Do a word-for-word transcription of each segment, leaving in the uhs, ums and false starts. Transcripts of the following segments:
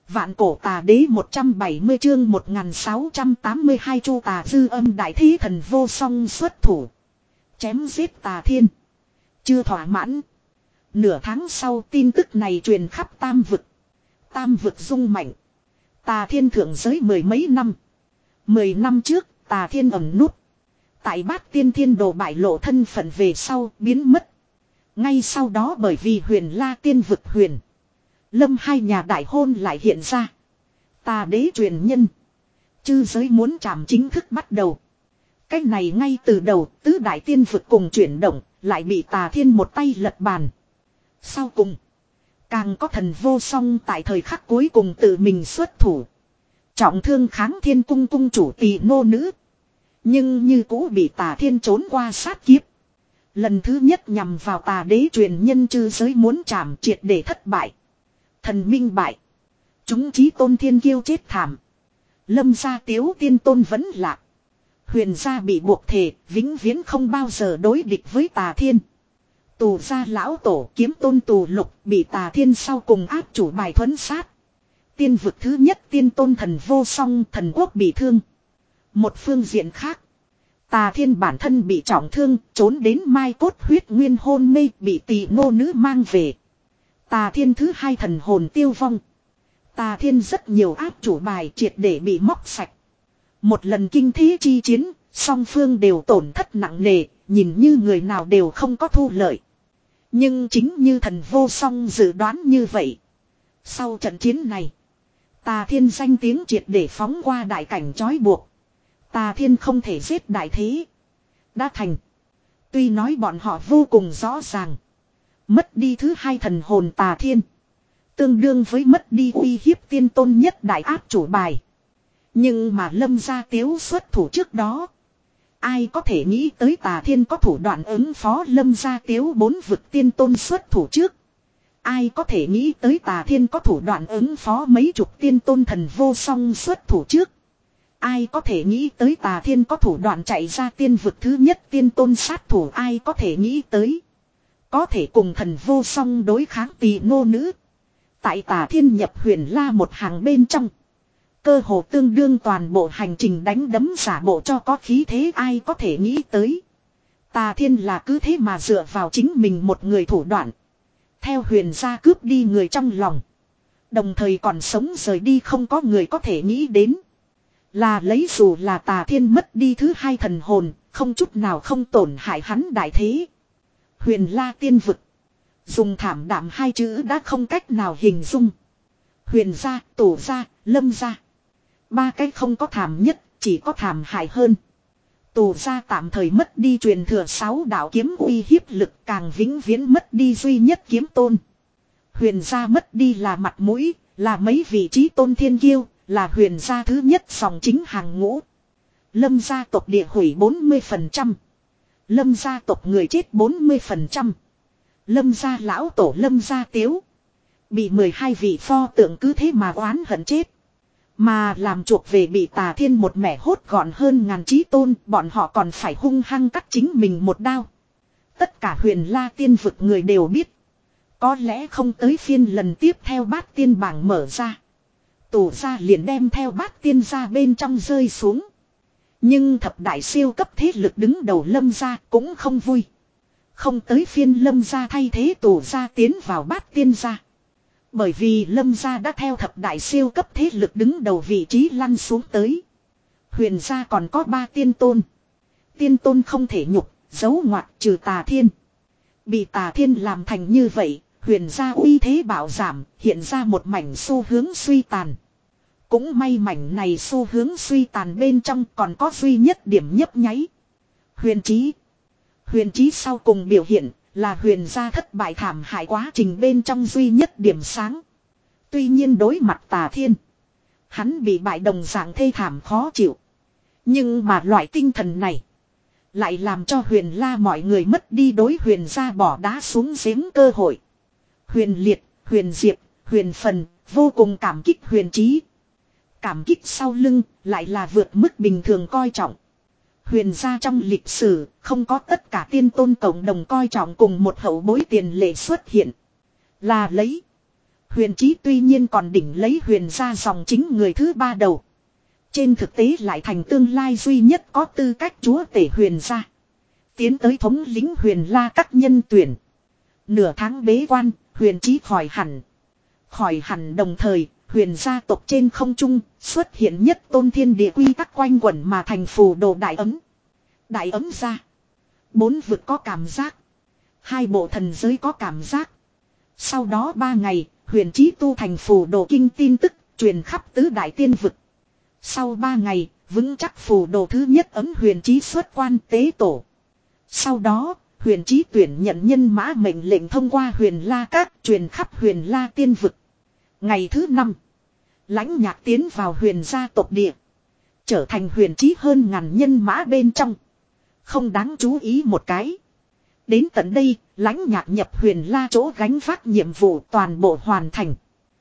Vạn cổ tà đế một trăm bảy mươi chương một nghìn sáu trăm tám mươi hai chu tà dư âm đại thế thần vô song xuất thủ. Chém giết tà thiên. Chưa thỏa mãn. Nửa tháng sau tin tức này truyền khắp tam vực. Tam vực rung mạnh. Tà thiên thượng giới mười mấy năm. Mười năm trước tà thiên ẩn núp. Tại bát tiên thiên đồ bại lộ thân phận về sau biến mất. Ngay sau đó bởi vì huyền la tiên vực huyền. Lâm hai nhà đại hôn lại hiện ra. Tà đế truyền nhân. Chư giới muốn chạm chính thức bắt đầu. Cách này ngay từ đầu tứ đại tiên vực cùng chuyển động. Lại bị tà thiên một tay lật bàn. Sau cùng. Càng có thần vô song tại thời khắc cuối cùng tự mình xuất thủ. Trọng thương kháng thiên cung cung chủ tỷ nô nữ. Nhưng như cũ bị tà thiên trốn qua sát kiếp. Lần thứ nhất nhằm vào tà đế truyền nhân chư giới muốn chạm triệt để thất bại. Thần minh bại. Chúng chí tôn thiên kiêu chết thảm. Lâm gia tiếu tiên tôn vẫn lạc. Huyền gia bị buộc thề vĩnh viễn không bao giờ đối địch với tà thiên. Tù gia lão tổ kiếm tôn tù lục bị tà thiên sau cùng áp chủ bài thuấn sát. Tiên vực thứ nhất tiên tôn thần vô song thần quốc bị thương. Một phương diện khác. Tà thiên bản thân bị trọng thương trốn đến mai cốt huyết nguyên hôn mê bị tỷ nô nữ mang về. Tà thiên thứ hai thần hồn tiêu vong. Tà thiên rất nhiều áp chủ bài triệt để bị móc sạch. Một lần kinh thế chi chiến, song phương đều tổn thất nặng nề, nhìn như người nào đều không có thu lợi. Nhưng chính như thần vô song dự đoán như vậy. Sau trận chiến này, tà thiên danh tiếng triệt để phóng qua đại cảnh trói buộc. Tà thiên không thể giết đại thế. Đã thành. Tuy nói bọn họ vô cùng rõ ràng. Mất đi thứ hai thần hồn tà thiên. Tương đương với mất đi uy hiếp tiên tôn nhất đại áp chủ bài. Nhưng mà lâm gia tiếu xuất thủ trước đó. Ai có thể nghĩ tới tà thiên có thủ đoạn ứng phó lâm gia tiếu bốn vực tiên tôn xuất thủ trước. Ai có thể nghĩ tới tà thiên có thủ đoạn ứng phó mấy chục tiên tôn thần vô song xuất thủ trước. Ai có thể nghĩ tới tà thiên có thủ đoạn chạy ra tiên vực thứ nhất tiên tôn sát thủ. Ai có thể nghĩ tới. Có thể cùng thần vô song đối kháng tỷ nô nữ. Tại tà thiên nhập huyền la một hàng bên trong. Cơ hồ tương đương toàn bộ hành trình đánh đấm giả bộ cho có khí thế ai có thể nghĩ tới. Tà thiên là cứ thế mà dựa vào chính mình một người thủ đoạn. Theo huyền gia cướp đi người trong lòng. Đồng thời còn sống rời đi không có người có thể nghĩ đến. Là lấy dù là tà thiên mất đi thứ hai thần hồn, không chút nào không tổn hại hắn đại thế. Huyền la tiên vực. Dùng thảm đạm hai chữ đã không cách nào hình dung. Huyền gia, tổ gia, lâm gia. Ba cái không có thảm nhất, chỉ có thảm hại hơn. Tổ gia tạm thời mất đi truyền thừa sáu đạo kiếm uy hiếp lực càng vĩnh viễn mất đi duy nhất kiếm tôn. Huyền gia mất đi là mặt mũi, là mấy vị trí tôn thiên kiêu, là huyền gia thứ nhất dòng chính hàng ngũ. Lâm gia tộc địa hủy bốn mươi phần trăm. Lâm gia tộc người chết bốn mươi phần trăm. Lâm gia lão tổ lâm gia tiếu. Bị mười hai vị pho tượng cứ thế mà oán hận chết. Mà làm chuộc về bị tà thiên một mẻ hốt gọn hơn ngàn chí tôn. Bọn họ còn phải hung hăng cắt chính mình một đao. Tất cả huyền la tiên vực người đều biết. Có lẽ không tới phiên lần tiếp theo bát tiên bảng mở ra. Tổ gia liền đem theo bát tiên ra bên trong rơi xuống. Nhưng thập đại siêu cấp thế lực đứng đầu lâm gia cũng không vui. Không tới phiên lâm gia thay thế tổ gia tiến vào bát tiên gia. Bởi vì lâm gia đã theo thập đại siêu cấp thế lực đứng đầu vị trí lăn xuống tới. Huyền gia còn có ba tiên tôn. Tiên tôn không thể nhục, giấu ngoặt trừ tà thiên. Bị tà thiên làm thành như vậy, huyền gia uy thế bạo giảm, hiện ra một mảnh xu hướng suy tàn. Cũng may mảnh này xu hướng suy tàn bên trong còn có duy nhất điểm nhấp nháy. Huyền trí. Huyền trí sau cùng biểu hiện là huyền gia thất bại thảm hại quá trình bên trong duy nhất điểm sáng. Tuy nhiên đối mặt tà thiên. Hắn bị bại đồng dạng thê thảm khó chịu. Nhưng mà loại tinh thần này. Lại làm cho huyền la mọi người mất đi đối huyền gia bỏ đá xuống giếng cơ hội. Huyền liệt, huyền diệp, huyền phần, vô cùng cảm kích huyền trí. Cảm kích sau lưng lại là vượt mức bình thường coi trọng. Huyền gia trong lịch sử không có tất cả tiên tôn cộng đồng coi trọng cùng một hậu bối tiền lệ xuất hiện. Là lấy. Huyền Chí tuy nhiên còn đỉnh lấy huyền gia dòng chính người thứ ba đầu. Trên thực tế lại thành tương lai duy nhất có tư cách chúa tể huyền gia. Tiến tới thống lĩnh huyền la các nhân tuyển. Nửa tháng bế quan, huyền Chí khỏi hẳn. Khỏi hẳn đồng thời, huyền gia tộc trên không trung xuất hiện nhất tôn thiên địa quy tắc quanh quẩn mà thành phù đồ đại ấm. Đại ấm ra. Bốn vực có cảm giác. Hai bộ thần giới có cảm giác. Sau đó ba ngày, huyền Chí tu thành phù đồ kinh tin tức, truyền khắp tứ đại tiên vực. Sau ba ngày, vững chắc phù đồ thứ nhất ấm huyền Chí xuất quan tế tổ. Sau đó, huyền Chí tuyển nhận nhân mã mệnh lệnh thông qua huyền la các truyền khắp huyền la tiên vực. Ngày thứ năm, Lãnh Nhạc tiến vào huyền gia tộc địa. Trở thành huyền Chí hơn ngàn nhân mã bên trong. Không đáng chú ý một cái. Đến tận đây, Lãnh Nhạc nhập huyền la chỗ gánh vác nhiệm vụ toàn bộ hoàn thành.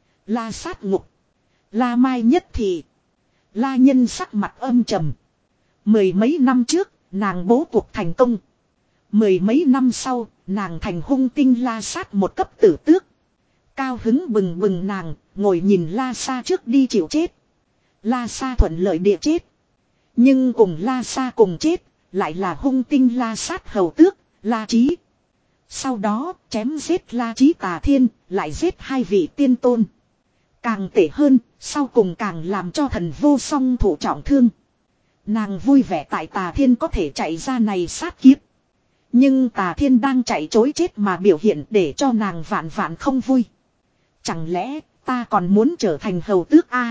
La sát ngục. La Mai nhất thị. La Nhân sắc mặt âm trầm. Mười mấy năm trước, nàng bố cuộc thành công. Mười mấy năm sau, nàng thành hung tinh La Sát một cấp tử tước. Cao hứng bừng bừng nàng, ngồi nhìn La Sa trước đi chịu chết. La Sa thuận lợi địa chết. Nhưng cùng La Sa cùng chết, lại là hung tinh La Sát hầu tước, La Chí. Sau đó, chém giết La Chí Tà Thiên, lại giết hai vị tiên tôn. Càng tệ hơn, sau cùng càng làm cho thần vô song thụ trọng thương. Nàng vui vẻ tại Tà Thiên có thể chạy ra này sát kiếp. Nhưng Tà Thiên đang chạy chối chết mà biểu hiện để cho nàng vạn vạn không vui. Chẳng lẽ ta còn muốn trở thành hầu tước a?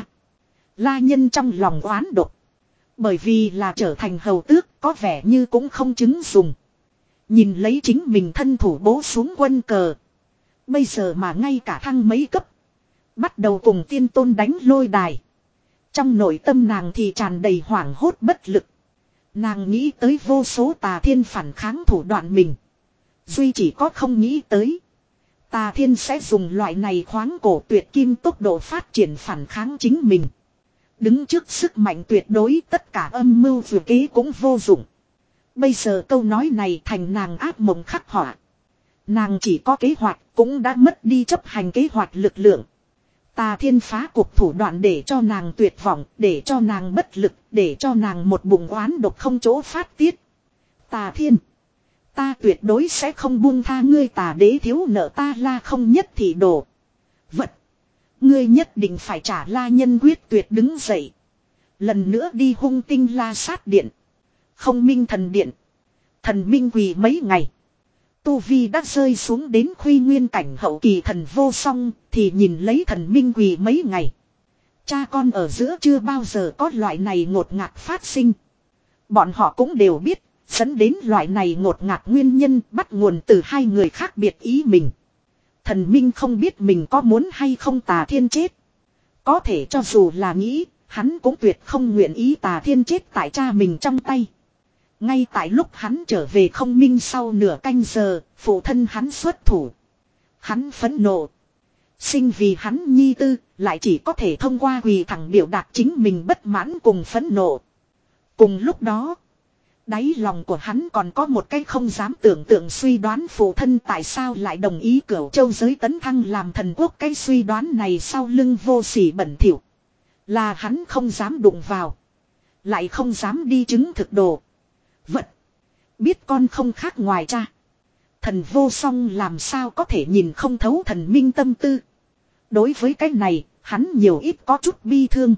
La Nhân trong lòng oán độc. Bởi vì là trở thành hầu tước có vẻ như cũng không chứng dùng. Nhìn lấy chính mình thân thủ bố xuống quân cờ. Bây giờ mà ngay cả thăng mấy cấp. Bắt đầu cùng tiên tôn đánh lôi đài. Trong nội tâm nàng thì tràn đầy hoảng hốt bất lực. Nàng nghĩ tới vô số Tà Thiên phản kháng thủ đoạn mình. Duy chỉ có không nghĩ tới. Tà Thiên sẽ dùng loại này khoáng cổ tuyệt kim tốc độ phát triển phản kháng chính mình. Đứng trước sức mạnh tuyệt đối tất cả âm mưu vừa kế cũng vô dụng. Bây giờ câu nói này thành nàng ác mộng khắc họa. Nàng chỉ có kế hoạch cũng đã mất đi chấp hành kế hoạch lực lượng. Tà Thiên phá cuộc thủ đoạn để cho nàng tuyệt vọng, để cho nàng bất lực, để cho nàng một bụng oán độc không chỗ phát tiết. Tà Thiên, ta tuyệt đối sẽ không buông tha ngươi Tà đế thiếu nợ ta La không nhất thị đồ. Vật, ngươi nhất định phải trả La Nhân quyết tuyệt đứng dậy. Lần nữa đi hung tinh La Sát điện. Không minh thần điện. Thần minh quỳ mấy ngày. Tu Vi đã rơi xuống đến khuy nguyên cảnh hậu kỳ thần vô song thì nhìn lấy thần minh quỳ mấy ngày. Cha con ở giữa chưa bao giờ có loại này ngột ngạt phát sinh. Bọn họ cũng đều biết, dẫn đến loại này ngột ngạt nguyên nhân bắt nguồn từ hai người khác biệt ý mình. Thần minh không biết mình có muốn hay không Tà Thiên chết. Có thể cho dù là nghĩ, hắn cũng tuyệt không nguyện ý Tà Thiên chết tại cha mình trong tay. Ngay tại lúc hắn trở về không minh sau nửa canh giờ, phụ thân hắn xuất thủ. Hắn phẫn nộ. Sinh vì hắn nhi tư, lại chỉ có thể thông qua quỳ thẳng biểu đạt chính mình bất mãn cùng phẫn nộ. Cùng lúc đó, đáy lòng của hắn còn có một cái không dám tưởng tượng suy đoán phụ thân tại sao lại đồng ý Cửu Châu giới tấn thăng làm thần quốc. Cái suy đoán này sau lưng vô sỉ bẩn thỉu, là hắn không dám đụng vào, lại không dám đi chứng thực đồ. Vật. Biết con không khác ngoài cha. Thần vô song làm sao có thể nhìn không thấu thần minh tâm tư. Đối với cái này, hắn nhiều ít có chút bi thương.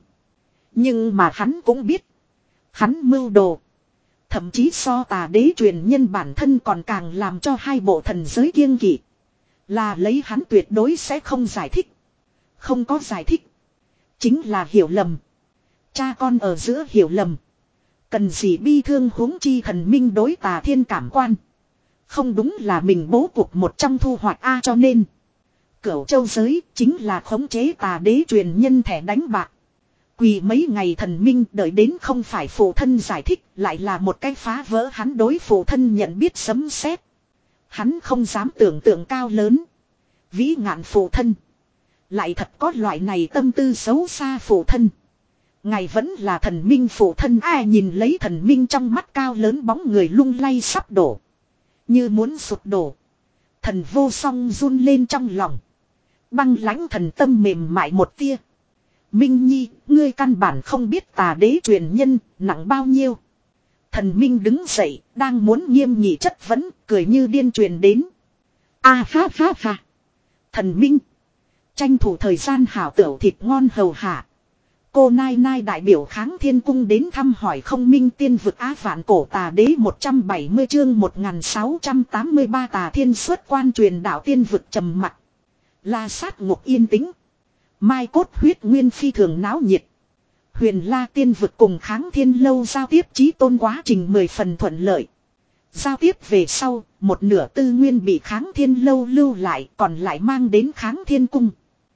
Nhưng mà hắn cũng biết. Hắn mưu đồ. Thậm chí so Tà đế truyền nhân bản thân còn càng làm cho hai bộ thần giới kiêng kỵ. Là lấy hắn tuyệt đối sẽ không giải thích. Không có giải thích. Chính là hiểu lầm. Cha con ở giữa hiểu lầm. Cần gì bi thương huống chi thần minh đối Tà Thiên cảm quan. Không đúng là mình bố cục một trong thu hoạch A, cho nên Cửu Châu giới chính là khống chế Tà đế truyền nhân thẻ đánh bạc. Quỳ mấy ngày thần minh đợi đến không phải phụ thân giải thích, lại là một cái phá vỡ hắn đối phụ thân nhận biết sấm sét. Hắn không dám tưởng tượng cao lớn, vĩ ngạn phụ thân, lại thật có loại này tâm tư xấu xa phụ thân. Ngài vẫn là thần minh phụ thân. Ai nhìn lấy thần minh trong mắt cao lớn bóng người lung lay sắp đổ, như muốn sụp đổ. Thần vô song run lên trong lòng. Băng lãnh thần tâm mềm mại một tia. Minh Nhi, ngươi căn bản không biết tà đế truyền nhân, nặng bao nhiêu. Thần Minh đứng dậy, đang muốn nghiêm nghị chất vấn, cười như điên truyền đến. A ha ha ha. Thần Minh. Tranh thủ thời gian hảo tửu thịt ngon hầu hạ. Cô Nai Nai đại biểu Kháng Thiên Cung đến thăm hỏi không minh tiên vực Á Vạn Cổ Tà Đế một trăm bảy mươi chương một nghìn sáu trăm tám mươi ba Tà Thiên xuất quan truyền đạo tiên vực trầm mặc. La Sát Ngục yên tĩnh. Mai cốt huyết nguyên phi thường náo nhiệt. Huyền La tiên vực cùng Kháng Thiên lâu giao tiếp chí tôn quá trình mười phần thuận lợi. Giao tiếp về sau, một nửa tư nguyên bị Kháng Thiên lâu lưu lại, còn lại mang đến Kháng Thiên cung.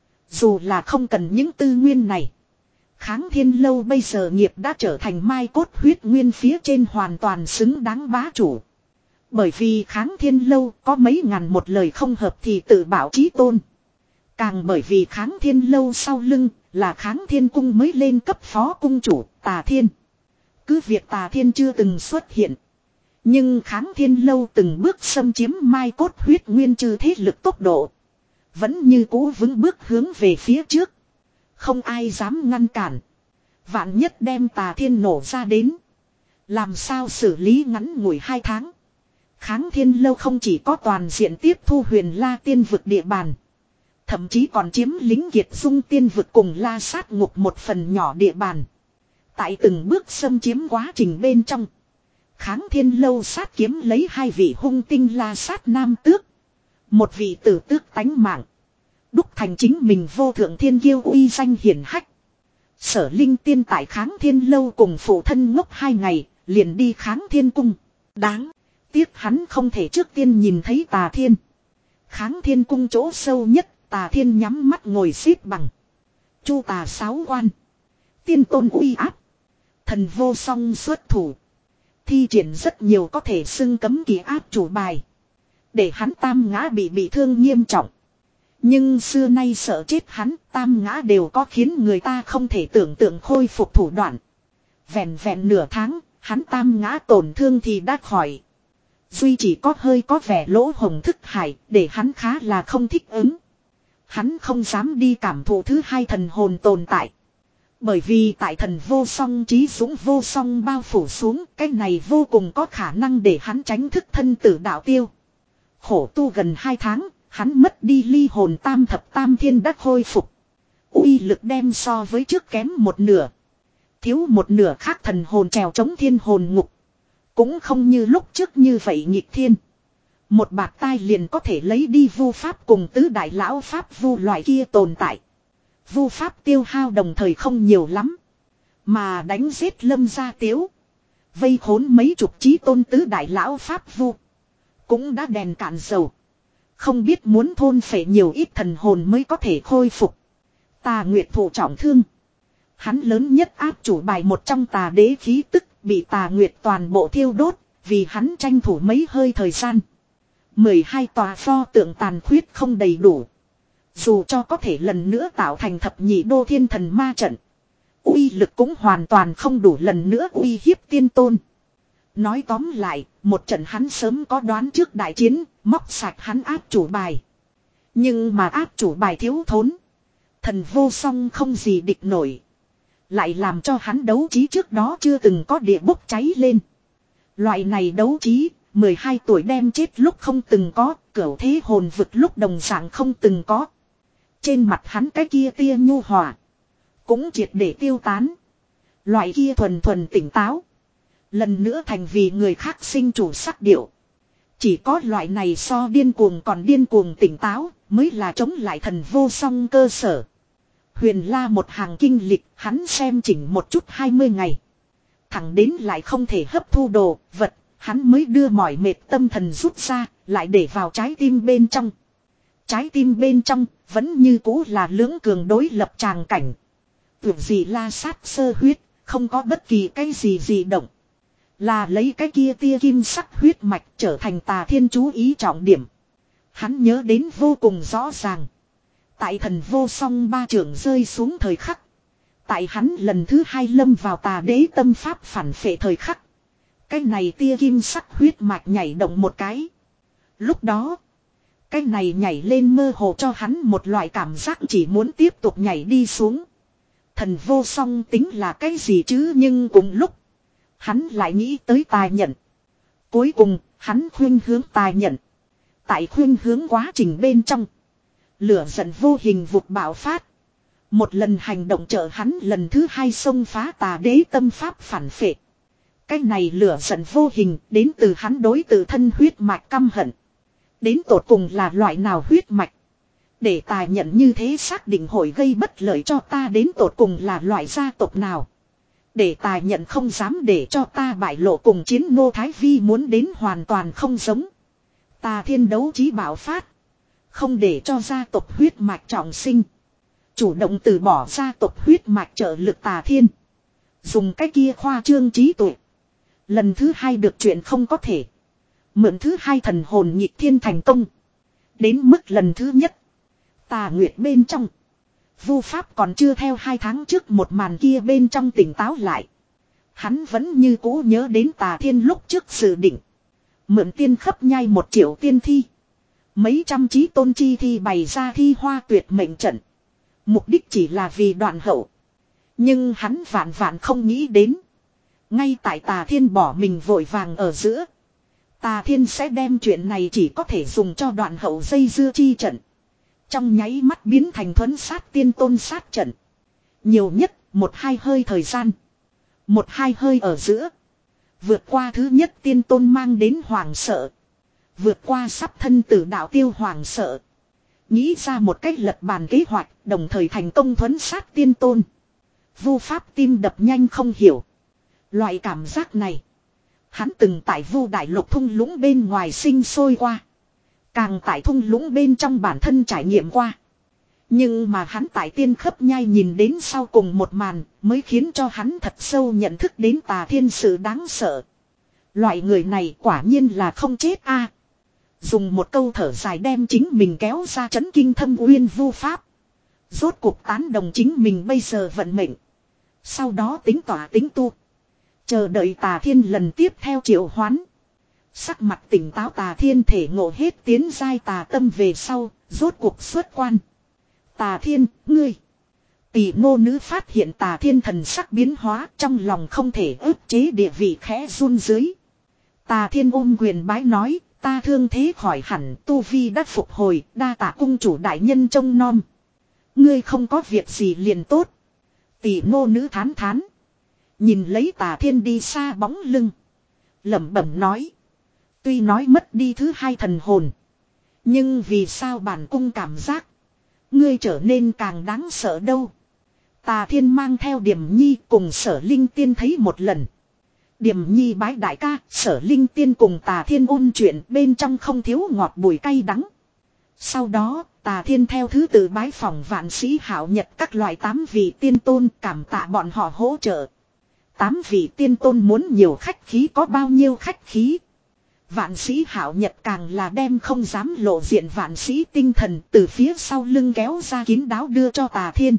Dù là không cần những tư nguyên này, Kháng Thiên lâu bây giờ nghiệp đã trở thành mai cốt huyết nguyên phía trên hoàn toàn xứng đáng bá chủ. Bởi vì Kháng Thiên lâu có mấy ngàn một lời không hợp thì tự bảo chí tôn. Càng bởi vì Kháng Thiên lâu sau lưng là Kháng Thiên cung mới lên cấp phó cung chủ Tà Thiên. Cứ việc Tà Thiên chưa từng xuất hiện, nhưng Kháng Thiên lâu từng bước xâm chiếm mai cốt huyết nguyên trừ thế lực tốc độ vẫn như cũ vững bước hướng về phía trước. Không ai dám ngăn cản. Vạn nhất đem Tà Thiên nổ ra đến, làm sao xử lý ngắn ngủi hai tháng. Kháng Thiên lâu không chỉ có toàn diện tiếp thu Huyền La tiên vực địa bàn, thậm chí còn chiếm lính Kiệt Dung tiên vực cùng La Sát Ngục một phần nhỏ địa bàn. Tại từng bước xâm chiếm quá trình bên trong, Kháng Thiên lâu sát kiếm lấy hai vị hung tinh La Sát nam tước, một vị tử tước tánh mạng, đúc thành chính mình vô thượng thiên kiêu uy danh hiển hách. Sở Linh tiên tại Kháng Thiên lâu cùng phụ thân ngốc hai ngày, liền đi Kháng Thiên cung. Đáng tiếc hắn không thể trước tiên nhìn thấy Tà Thiên. Kháng Thiên cung chỗ sâu nhất, Tà Thiên nhắm mắt ngồi xếp bằng. Chu tà sáu quan, tiên tôn uy áp, thần vô song xuất thủ, thi triển rất nhiều có thể xưng cấm kỳ áp chủ bài, để hắn tam ngã bị bị thương nghiêm trọng. Nhưng xưa nay sợ chết hắn, tam ngã đều có khiến người ta không thể tưởng tượng khôi phục thủ đoạn. Vẹn vẹn nửa tháng, hắn tam ngã tổn thương thì đã khỏi. Duy chỉ có hơi có vẻ lỗ hồng thức hải, để hắn khá là không thích ứng. Hắn không dám đi cảm thụ thứ hai thần hồn tồn tại. Bởi vì tại thần vô song trí dũng vô song bao phủ xuống, cái này vô cùng có khả năng để hắn tránh thức thân tử đạo tiêu. Khổ tu gần hai tháng, hắn mất đi ly hồn tam thập tam thiên đắc khôi phục. Uy lực đem so với trước kém một nửa. Thiếu một nửa khác thần hồn trèo chống thiên hồn ngục. Cũng không như lúc trước như vậy nghịch thiên. Một bạt tai liền có thể lấy đi vu pháp cùng tứ đại lão pháp vu loại kia tồn tại. Vu pháp tiêu hao đồng thời không nhiều lắm. Mà đánh giết Lâm Gia Tiếu, vây khốn mấy chục chí tôn tứ đại lão pháp vu, cũng đã đèn cạn dầu. Không biết muốn thôn phệ nhiều ít thần hồn mới có thể khôi phục. Tà Nguyệt thụ trọng thương. Hắn lớn nhất áp chủ bài một trong tà đế khí tức bị Tà Nguyệt toàn bộ thiêu đốt, vì hắn tranh thủ mấy hơi thời gian. mười hai tòa pho tượng tàn khuyết không đầy đủ. Dù cho có thể lần nữa tạo thành thập nhị đô thiên thần ma trận, uy lực cũng hoàn toàn không đủ lần nữa uy hiếp tiên tôn. Nói tóm lại, một trận hắn sớm có đoán trước đại chiến, móc sạch hắn áp chủ bài. Nhưng mà áp chủ bài thiếu thốn. Thần vô song không gì địch nổi. Lại làm cho hắn đấu trí trước đó chưa từng có địa bốc cháy lên. Loại này đấu trí, mười hai tuổi đem chết lúc không từng có, cửu thế hồn vực lúc đồng dạng không từng có. Trên mặt hắn cái kia tia nhu hòa, cũng triệt để tiêu tán. Loại kia thuần thuần tỉnh táo, lần nữa thành vì người khác sinh chủ sắc điệu. Chỉ có loại này so điên cuồng còn điên cuồng tỉnh táo, mới là chống lại thần vô song cơ sở. Huyền La một hàng kinh lịch, hắn xem chỉnh một chút hai mươi ngày. Thẳng đến lại không thể hấp thu đồ, vật, hắn mới đưa mỏi mệt tâm thần rút ra, lại để vào trái tim bên trong. Trái tim bên trong, vẫn như cũ là lưỡng cường đối lập tràng cảnh. Tưởng gì La Sát sơ huyết, không có bất kỳ cái gì gì động. Là lấy cái kia tia kim sắc huyết mạch trở thành Tà Thiên chú ý trọng điểm. Hắn nhớ đến vô cùng rõ ràng. Tại thần vô song ba trưởng rơi xuống thời khắc. Tại hắn lần thứ hai lâm vào tà đế tâm pháp phản phệ thời khắc. Cái này tia kim sắc huyết mạch nhảy động một cái. Lúc đó, Cái này nhảy lên mơ hồ cho hắn một loại cảm giác chỉ muốn tiếp tục nhảy đi xuống. Thần vô song tính là cái gì chứ, nhưng cùng lúc hắn lại nghĩ tới tài nhận. Cuối cùng hắn khuyên hướng tài nhận. Tại khuyên hướng quá trình bên trong, lửa giận vô hình vụt bạo phát. Một lần hành động trợ hắn lần thứ hai xông phá tà đế tâm pháp phản phệ. Cái này lửa giận vô hình đến từ hắn đối tự thân huyết mạch căm hận. Đến tột cùng là loại nào huyết mạch, để tài nhận như thế xác định hội gây bất lợi cho ta, đến tột cùng là loại gia tộc nào, để tài nhận không dám để cho ta bại lộ, cùng chiến Ngô Thái Vi muốn đến hoàn toàn không giống. Tà Thiên đấu trí bạo phát, không để cho gia tộc huyết mạch trọng sinh, chủ động từ bỏ gia tộc huyết mạch trợ lực Tà Thiên, dùng cái kia khoa trương trí tuệ, lần thứ hai được chuyện không có thể, mượn thứ hai thần hồn nhịp thiên thành công. Đến mức lần thứ nhất, Tà Nguyệt bên trong, Vu Pháp còn chưa theo hai tháng trước một màn kia bên trong tỉnh táo lại. Hắn vẫn như cũ nhớ đến Tà Thiên lúc trước dự định mượn tiên khấp nhai một triệu tiên thi, mấy trăm chí tôn chi thi bày ra thi hoa tuyệt mệnh trận, mục đích chỉ là vì đoạn hậu. Nhưng hắn vạn vạn không nghĩ đến, ngay tại Tà Thiên bỏ mình vội vàng ở giữa, Tà Thiên sẽ đem chuyện này chỉ có thể dùng cho đoạn hậu dây dưa chi trận, trong nháy mắt biến thành thuấn sát tiên tôn sát trận. Nhiều nhất một hai hơi thời gian, một hai hơi ở giữa, vượt qua thứ nhất tiên tôn mang đến hoàng sợ, vượt qua sắp thân tử đạo tiêu hoàng sợ, nghĩ ra một cách lật bàn kế hoạch, đồng thời thành công thuấn sát tiên tôn. Vu Pháp tim đập nhanh không hiểu. Loại cảm giác này, hắn từng tại Vu Đại Lục thung lũng bên ngoài sinh sôi qua, càng tại thung lũng bên trong bản thân trải nghiệm qua. Nhưng mà hắn tại tiên khấp nhai nhìn đến sau cùng một màn, mới khiến cho hắn thật sâu nhận thức đến Tà Thiên sự đáng sợ. Loại người này quả nhiên là không chết a. Dùng một câu thở dài đem chính mình kéo ra chấn kinh thâm uyên Vu Pháp, rốt cuộc tán đồng chính mình bây giờ vận mệnh. Sau đó tính tỏa tính tu, chờ đợi Tà Thiên lần tiếp theo triệu hoán. Sắc mặt tỉnh táo Tà Thiên thể ngộ hết tiến giai tà tâm về sau, rốt cuộc xuất quan. Tà Thiên, ngươi. Tỷ ngô nữ phát hiện Tà Thiên thần sắc biến hóa, trong lòng không thể ức chế địa vị khẽ run dưới. Tà Thiên ôm quyền bái nói, ta thương thế khỏi hẳn, tu vi đã phục hồi, đa tạ cung chủ đại nhân trông nom. Ngươi không có việc gì liền tốt. Tỷ ngô nữ thán thán, nhìn lấy Tà Thiên đi xa bóng lưng, lẩm bẩm nói. Tuy nói mất đi thứ hai thần hồn, nhưng vì sao bản cung cảm giác ngươi trở nên càng đáng sợ đâu. Tà Thiên mang theo Điềm Nhi cùng Sở Linh Tiên thấy một lần. Điềm Nhi bái đại ca, Sở Linh Tiên cùng Tà Thiên ôn chuyện, bên trong không thiếu ngọt bùi cay đắng. Sau đó, Tà Thiên theo thứ tự bái phòng Vạn Sĩ Hạo Nhật các loại tám vị tiên tôn, cảm tạ bọn họ hỗ trợ. Tám vị tiên tôn muốn nhiều khách khí có bao nhiêu khách khí. Vạn Sĩ Hạo Nhật càng là đem không dám lộ diện Vạn Sĩ tinh thần từ phía sau lưng kéo ra kín đáo đưa cho Tà Thiên.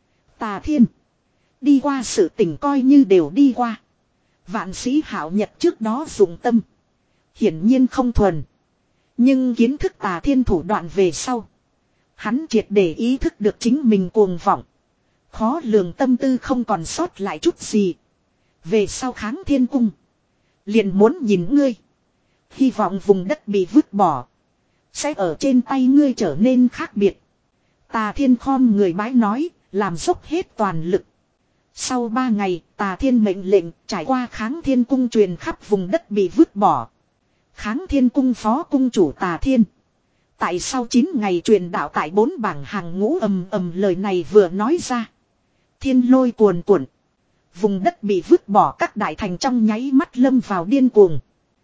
Tà Thiên, đi qua sự tình coi như đều đi qua. Vạn Sĩ Hạo Nhật trước đó dụng tâm, hiển nhiên không thuần. Nhưng kiến thức Tà Thiên thủ đoạn về sau, hắn triệt để ý thức được chính mình cuồng vọng. Khó lường tâm tư không còn sót lại chút gì. Về sau Kháng Thiên Cung, liền muốn nhìn ngươi. Hy vọng vùng đất bị vứt bỏ sẽ ở trên tay ngươi trở nên khác biệt. Tà Thiên khom người bái nói, làm dốc hết toàn lực. Sau ba ngày, Tà Thiên mệnh lệnh trải qua Kháng Thiên Cung truyền khắp vùng đất bị vứt bỏ. Kháng Thiên Cung phó cung chủ Tà Thiên, tại sau chín ngày truyền đạo tại bốn bảng hàng ngũ ầm ầm lời này vừa nói ra, thiên lôi cuồn cuộn. Vùng đất bị vứt bỏ các đại thành trong nháy mắt lâm vào điên cuồng.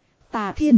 Tà Thiên,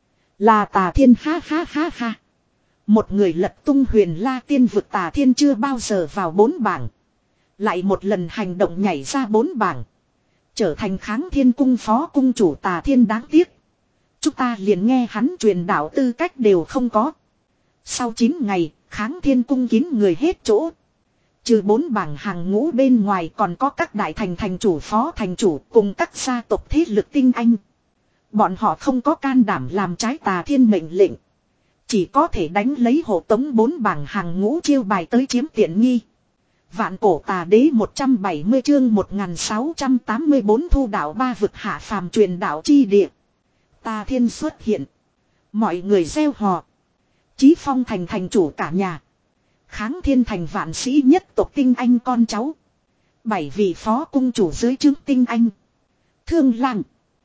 là Tà Thiên, ha ha ha ha. Một người lật tung huyền la tiên vực Tà Thiên chưa bao giờ vào bốn bảng, lại một lần hành động nhảy ra bốn bảng, trở thành Kháng Thiên Cung phó cung chủ Tà Thiên. Đáng tiếc, chúng ta liền nghe hắn truyền đạo tư cách đều không có. Sau chín ngày, Kháng Thiên Cung kín người hết chỗ. Trừ bốn bảng hàng ngũ bên ngoài còn có các đại thành thành chủ phó thành chủ cùng các gia tộc thế lực tinh anh. Bọn họ không có can đảm làm trái Tà Thiên mệnh lệnh, chỉ có thể đánh lấy hộ tống bốn bảng hàng ngũ chiêu bài tới chiếm tiện nghi. Vạn cổ tà đế một trăm bảy mươi chương một nghìn sáu trăm tám mươi bốn thu đạo ba vực hạ phàm truyền đạo chi địa. Tà thiên xuất hiện. Mọi người reo hò. Chí Phong thành thành chủ cả nhà. Kháng Thiên thành vạn sĩ nhất tộc tinh anh con cháu. Bảy vị phó cung chủ dưới trướng tinh anh. Thương Lang.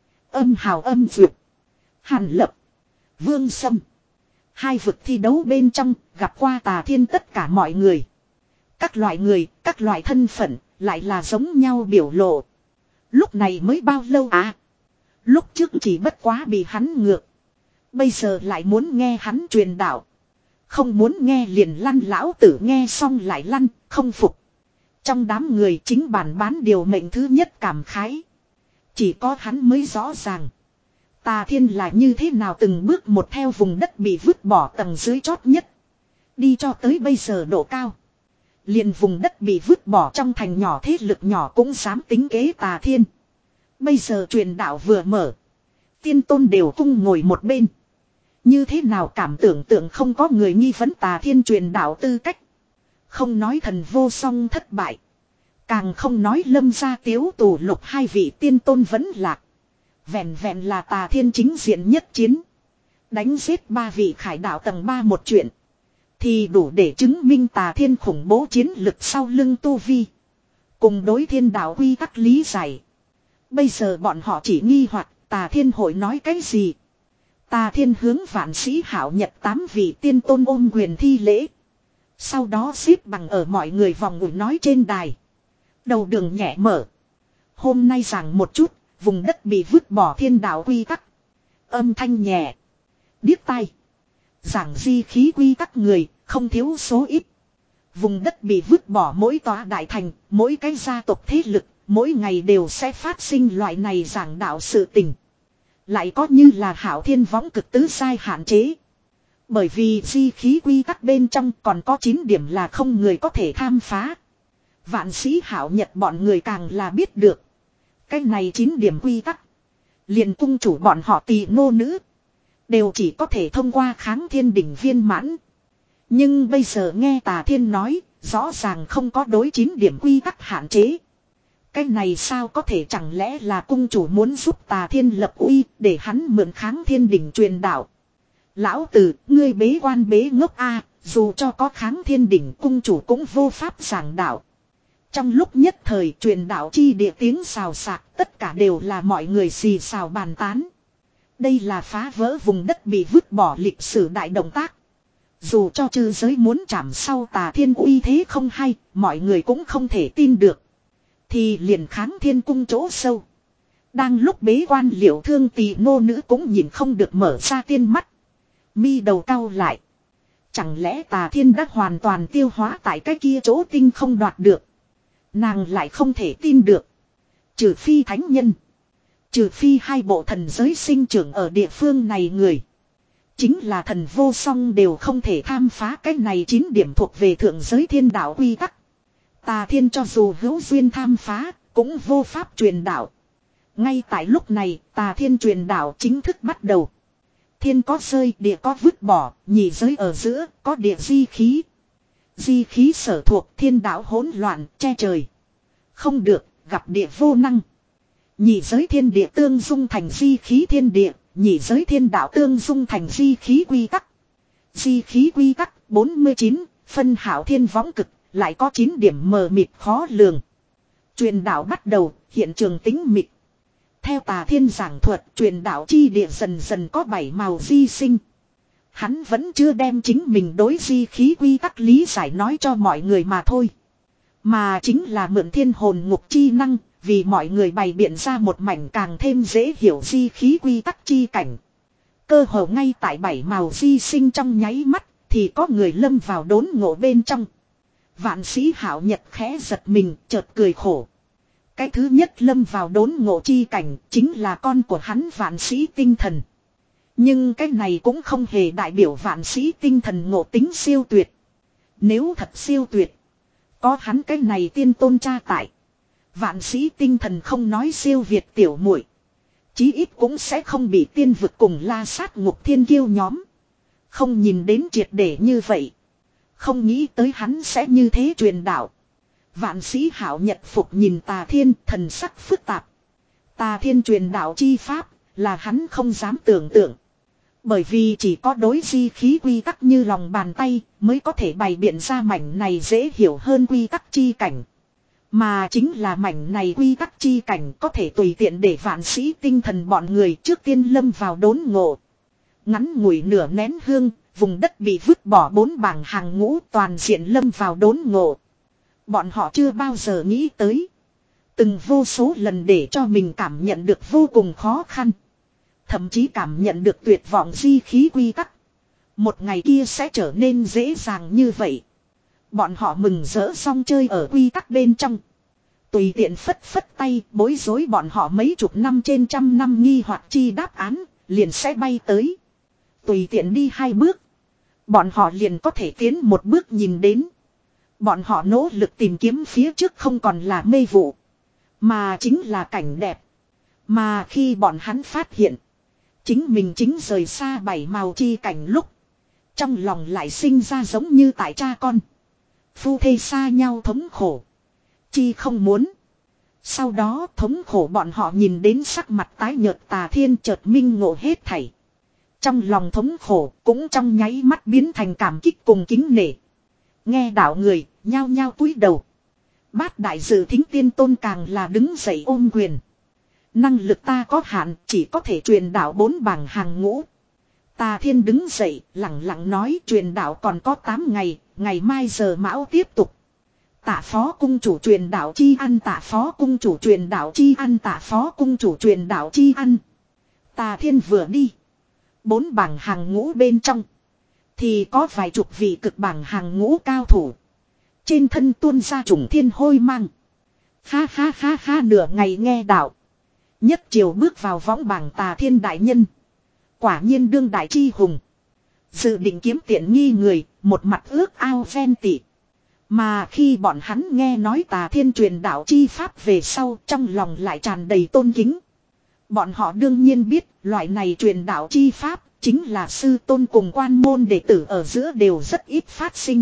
Âm Hào Âm Dược. Hàn Lập. Vương Sâm. Hai vực thi đấu bên trong gặp qua Tà Thiên tất cả mọi người. Các loại người, các loại thân phận, lại là giống nhau biểu lộ. Lúc này mới bao lâu à? Lúc trước chỉ bất quá bị hắn ngược. Bây giờ lại muốn nghe hắn truyền đạo. Không muốn nghe liền lăn, lão tử nghe xong lại lăn, không phục. Trong đám người chính bản bán điều mệnh thứ nhất cảm khái. Chỉ có hắn mới rõ ràng. Tà Thiên là như thế nào từng bước một theo vùng đất bị vứt bỏ tầng dưới chót nhất. Đi cho tới bây giờ độ cao. Liền vùng đất bị vứt bỏ trong thành nhỏ thế lực nhỏ cũng dám tính kế Tà Thiên. Bây giờ truyền đạo vừa mở. Tiên tôn đều cung ngồi một bên. Như thế nào cảm tưởng tượng không có người nghi vấn Tà Thiên truyền đạo tư cách. Không nói thần vô song thất bại. Càng không nói Lâm gia Tiếu Tù Lục hai vị tiên tôn vẫn lạc. Vẹn vẹn là Tà Thiên chính diện nhất chiến. Đánh giết ba vị khải đạo tầng ba một chuyện. Thì đủ để chứng minh Tà Thiên khủng bố chiến lực sau lưng tu vi. Cùng đối thiên đạo quy tắc lý giải. Bây giờ bọn họ chỉ nghi hoặc Tà Thiên hội nói cái gì. Tà Thiên hướng vạn sĩ hảo nhật tám vị tiên tôn ôm quyền thi lễ. Sau đó xếp bằng ở mọi người vòng ủi nói trên đài. Đầu đường nhẹ mở. Hôm nay giảng một chút, vùng đất bị vứt bỏ thiên đạo quy tắc. Âm thanh nhẹ. Điếc tai. Giảng di khí quy tắc người, không thiếu số ít. Vùng đất bị vứt bỏ mỗi tòa đại thành, mỗi cái gia tộc thế lực, mỗi ngày đều sẽ phát sinh loại này giảng đạo sự tình. Lại có như là hảo thiên võng cực tứ sai hạn chế. Bởi vì di khí quy tắc bên trong còn có chín điểm là không người có thể tham phá. Vạn sĩ hảo nhật bọn người càng là biết được. Cái này chín điểm quy tắc. Liền cung chủ bọn họ tỳ nô nữ. Đều chỉ có thể thông qua kháng thiên đỉnh viên mãn. Nhưng bây giờ nghe Tà Thiên nói. Rõ ràng không có đối chín điểm quy tắc hạn chế. Cái này sao có thể, chẳng lẽ là cung chủ muốn giúp Tà Thiên lập uy để hắn mượn kháng thiên đỉnh truyền đạo. Lão tử, ngươi bế quan bế ngốc a, dù cho có kháng thiên đỉnh cung chủ cũng vô pháp giảng đạo. Trong lúc nhất thời truyền đạo chi địa tiếng xào xạc, tất cả đều là mọi người xì xào bàn tán. Đây là phá vỡ vùng đất bị vứt bỏ lịch sử đại động tác. Dù cho chư giới muốn chạm sau Tà Thiên uy thế không hay, mọi người cũng không thể tin được. Thì liền kháng thiên cung chỗ sâu. Đang lúc bế quan Liệu Thương tỳ nô nữ cũng nhìn không được mở ra tiên mắt. Mi đầu cau lại. Chẳng lẽ Tà Thiên đã hoàn toàn tiêu hóa tại cái kia chỗ tinh không đoạt được. Nàng lại không thể tin được. Trừ phi thánh nhân. Trừ phi hai bộ thần giới sinh trưởng ở địa phương này người. Chính là thần vô song đều không thể tham phá cái này chín điểm thuộc về thượng giới thiên đạo quy tắc. Tà Thiên cho dù hữu duyên tham phá, cũng vô pháp truyền đạo. Ngay tại lúc này, Tà Thiên truyền đạo chính thức bắt đầu. Thiên có rơi, địa có vứt bỏ, nhị giới ở giữa, có địa di khí. Di khí sở thuộc thiên đạo hỗn loạn, che trời. Không được, gặp địa vô năng. Nhị giới thiên địa tương dung thành di khí thiên địa, nhị giới thiên đạo tương dung thành di khí quy tắc. Di khí quy tắc bốn mươi chín, phân hảo thiên võng cực, lại có chín điểm mờ mịt khó lường. Truyền đạo bắt đầu, hiện trường tính mịt. Theo Tà Thiên giảng thuật, truyền đạo chi địa dần dần có bảy màu di sinh. Hắn vẫn chưa đem chính mình đối di khí quy tắc lý giải nói cho mọi người mà thôi. Mà chính là mượn thiên hồn ngục chi năng, vì mọi người bày biện ra một mảnh càng thêm dễ hiểu di khí quy tắc chi cảnh. Cơ hồ ngay tại bảy màu di sinh trong nháy mắt, thì có người lâm vào đốn ngộ bên trong. Vạn sĩ hảo nhật khẽ giật mình, chợt cười khổ. Cái thứ nhất lâm vào đốn ngộ chi cảnh, chính là con của hắn vạn sĩ tinh thần. Nhưng cái này cũng không hề đại biểu vạn sĩ tinh thần ngộ tính siêu tuyệt. Nếu thật siêu tuyệt, có hắn cái này tiên tôn cha tại. Vạn sĩ tinh thần không nói siêu việt tiểu muội, chí ít cũng sẽ không bị tiên vực cùng la sát ngục thiên kiêu nhóm Không nhìn đến triệt để như vậy. Không nghĩ tới hắn sẽ như thế truyền đạo. Vạn sĩ Hạo Nhật phục nhìn Tà Thiên, thần sắc phức tạp. Tà Thiên truyền đạo chi pháp là hắn không dám tưởng tượng. Bởi vì chỉ có đối di khí quy tắc như lòng bàn tay mới có thể bày biện ra mảnh này dễ hiểu hơn quy tắc chi cảnh. Mà chính là mảnh này quy tắc chi cảnh có thể tùy tiện để vạn sĩ tinh thần bọn người trước tiên lâm vào đốn ngộ. Ngắn ngủi nửa nén hương, vùng đất bị vứt bỏ bốn bảng hàng ngũ toàn diện lâm vào đốn ngộ. Bọn họ chưa bao giờ nghĩ tới. Từng vô số lần để cho mình cảm nhận được vô cùng khó khăn. Thậm chí cảm nhận được tuyệt vọng di khí quy tắc. Một ngày kia sẽ trở nên dễ dàng như vậy. Bọn họ mừng rỡ xong chơi ở quy tắc bên trong. Tùy tiện phất phất tay bối rối bọn họ mấy chục năm trên trăm năm nghi hoặc chi đáp án liền sẽ bay tới. Tùy tiện đi hai bước. Bọn họ liền có thể tiến một bước nhìn đến. Bọn họ nỗ lực tìm kiếm phía trước không còn là mê vụ. Mà chính là cảnh đẹp. Mà khi bọn hắn phát hiện. Chính mình chính rời xa bảy màu chi cảnh lúc. Trong lòng lại sinh ra giống như tại cha con. Phu thê xa nhau thống khổ. Chi không muốn. Sau đó thống khổ bọn họ nhìn đến sắc mặt tái nhợt Tà Thiên chợt minh ngộ hết thảy. Trong lòng thống khổ cũng trong nháy mắt biến thành cảm kích cùng kính nể. Nghe đạo người nhao nhao cúi đầu. Bát đại dự thính tiên tôn càng là đứng dậy ôm quyền. Năng lực ta có hạn chỉ có thể truyền đạo bốn bảng hàng ngũ. Tà Thiên đứng dậy lặng lặng nói truyền đạo còn có tám ngày. Ngày mai giờ mão tiếp tục. Tạ phó cung chủ truyền đạo chi ăn tạ phó cung chủ truyền đạo chi ăn tạ phó cung chủ truyền đạo chi ăn. Tà Thiên vừa đi. Bốn bảng hàng ngũ bên trong. Thì có vài chục vị cực bảng hàng ngũ cao thủ. Trên thân tuôn ra trùng thiên hôi mang. Ha ha ha ha nửa ngày nghe đạo. Nhất triều bước vào võng bảng Tà Thiên đại nhân. Quả nhiên đương đại chi hùng. Dự định kiếm tiện nghi người, một mặt ước ao ven tị. Mà khi bọn hắn nghe nói Tà Thiên truyền đạo chi pháp về sau trong lòng lại tràn đầy tôn kính. Bọn họ đương nhiên biết loại này truyền đạo chi pháp chính là sư tôn cùng quan môn đệ tử ở giữa đều rất ít phát sinh.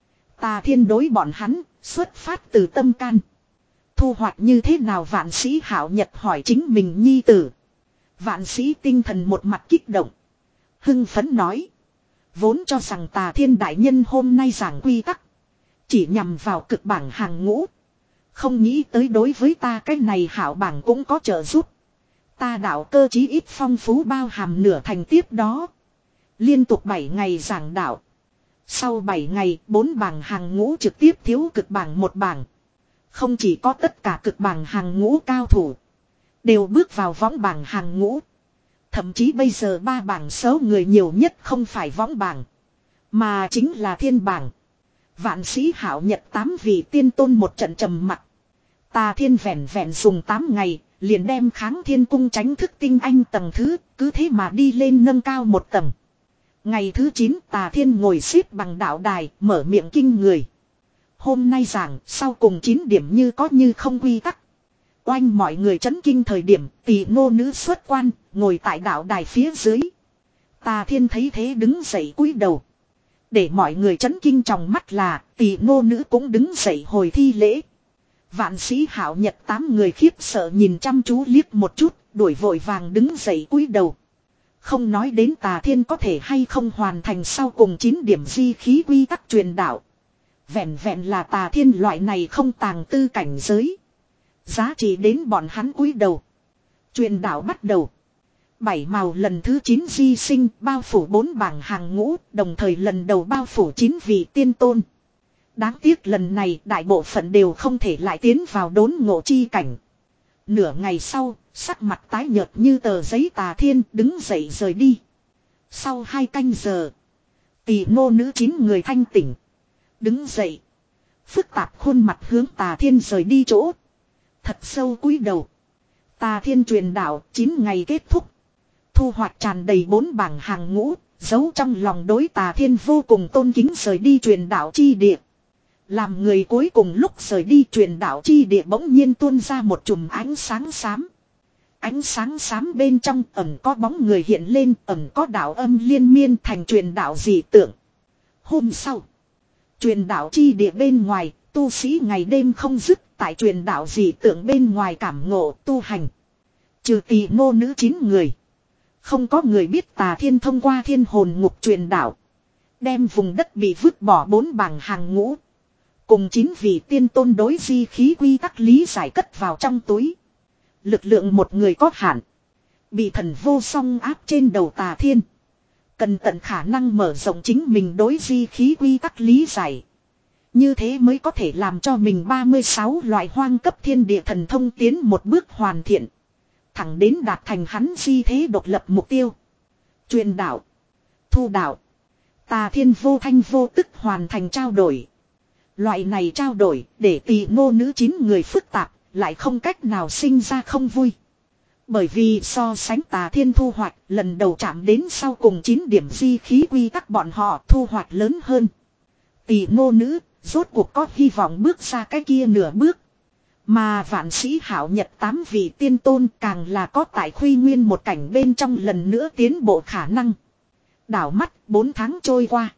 Tà Thiên đối bọn hắn xuất phát từ tâm can. Thu hoạch như thế nào Vạn sĩ Hạo Nhật hỏi chính mình nhi tử. Vạn sĩ tinh thần một mặt kích động. Hưng phấn nói. Vốn cho rằng Tà Thiên đại nhân hôm nay giảng quy tắc. Chỉ nhằm vào cực bảng hàng ngũ. Không nghĩ tới đối với ta cái này hảo bảng cũng có trợ giúp. Ta đạo cơ chí ít phong phú bao hàm nửa thành tiếp đó. Liên tục bảy ngày giảng đạo. Sau bảy ngày bốn bảng hàng ngũ trực tiếp thiếu cực bảng một bảng. Không chỉ có tất cả cực bảng hàng ngũ cao thủ. Đều bước vào võng bảng hàng ngũ. Thậm chí bây giờ ba bảng số người nhiều nhất không phải võng bảng. Mà chính là thiên bảng. Vạn sĩ Hạo Nhật tám vị tiên tôn một trận trầm mặc. Tà Thiên vẹn vẹn dùng tám ngày. Liền đem Kháng Thiên cung tránh thức tinh anh tầng thứ. Cứ thế mà đi lên nâng cao một tầng. Ngày thứ chín Tà Thiên ngồi xếp bằng đạo đài. Mở miệng kinh người. Hôm nay giảng sau cùng chín điểm như có như không quy tắc. Oanh mọi người chấn kinh thời điểm Tỷ nô nữ xuất quan. Ngồi tại đạo đài phía dưới. Tà Thiên thấy thế đứng dậy cúi đầu. Để mọi người chấn kinh trong mắt là Tỷ nô nữ cũng đứng dậy hồi thi lễ. Vạn sĩ Hạo Nhật tám người khiếp sợ nhìn chăm chú liếc một chút. Đuổi vội vàng đứng dậy cúi đầu. Không nói đến Tà Thiên có thể hay không hoàn thành sau cùng chín điểm di khí quy tắc truyền đạo. Vẹn vẹn là Tà Thiên loại này không tàng tư cảnh giới. Giá trị đến bọn hắn cúi đầu. Truyền đạo bắt đầu. Bảy màu lần thứ chín di sinh bao phủ bốn bảng hàng ngũ. Đồng thời lần đầu bao phủ chín vị tiên tôn. Đáng tiếc lần này đại bộ phận đều không thể lại tiến vào đốn ngộ chi cảnh. Nửa ngày sau, sắc mặt tái nhợt như tờ giấy Tà Thiên đứng dậy rời đi. Sau hai canh giờ, Tỷ nô nữ chín người thanh tỉnh. Đứng dậy. Phức tạp khuôn mặt hướng Tà Thiên rời đi chỗ. Thật sâu cúi đầu. Tà Thiên truyền đạo chín ngày kết thúc. Thu hoạch tràn đầy bốn bảng hàng ngũ. Giấu trong lòng đối Tà Thiên vô cùng tôn kính rời đi truyền đạo chi địa. Làm người cuối cùng lúc rời đi truyền đạo chi địa bỗng nhiên tuôn ra một chùm ánh sáng xám. Ánh sáng xám bên trong ẩn có bóng người hiện lên, ẩn có đạo âm liên miên thành truyền đạo dị tượng. Hôm sau, truyền đạo chi địa bên ngoài, tu sĩ ngày đêm không dứt tại truyền đạo dị tượng bên ngoài cảm ngộ tu hành. Trừ Tỳ nô nữ chín người, không có người biết Tà Thiên thông qua thiên hồn ngục truyền đạo, đem vùng đất bị vứt bỏ bốn bảng hàng ngũ, cùng chín vị tiên tôn đối di khí quy tắc lý giải cất vào trong túi. Lực lượng một người có hạn, bị thần vô song áp trên đầu Tà Thiên, cần tận khả năng mở rộng chính mình đối di khí quy tắc lý giải. Như thế mới có thể làm cho mình ba mươi sáu loại hoang cấp thiên địa thần thông tiến một bước hoàn thiện, thẳng đến đạt thành hắn di thế độc lập mục tiêu. Truyền đạo, thu đạo, Tà Thiên vô thanh vô tức hoàn thành trao đổi. Loại này trao đổi để Tỳ nô nữ chín người phức tạp, lại không cách nào sinh ra không vui. Bởi vì so sánh Tà Thiên thu hoạch lần đầu chạm đến sau cùng chín điểm di khí quy tắc, bọn họ thu hoạch lớn hơn. Tỳ nô nữ rốt cuộc có hy vọng bước ra cái kia nửa bước. Mà vạn sĩ hảo nhật tám vị tiên tôn càng là có tại Khuy Nguyên một cảnh bên trong lần nữa tiến bộ khả năng. Đảo mắt bốn tháng trôi qua,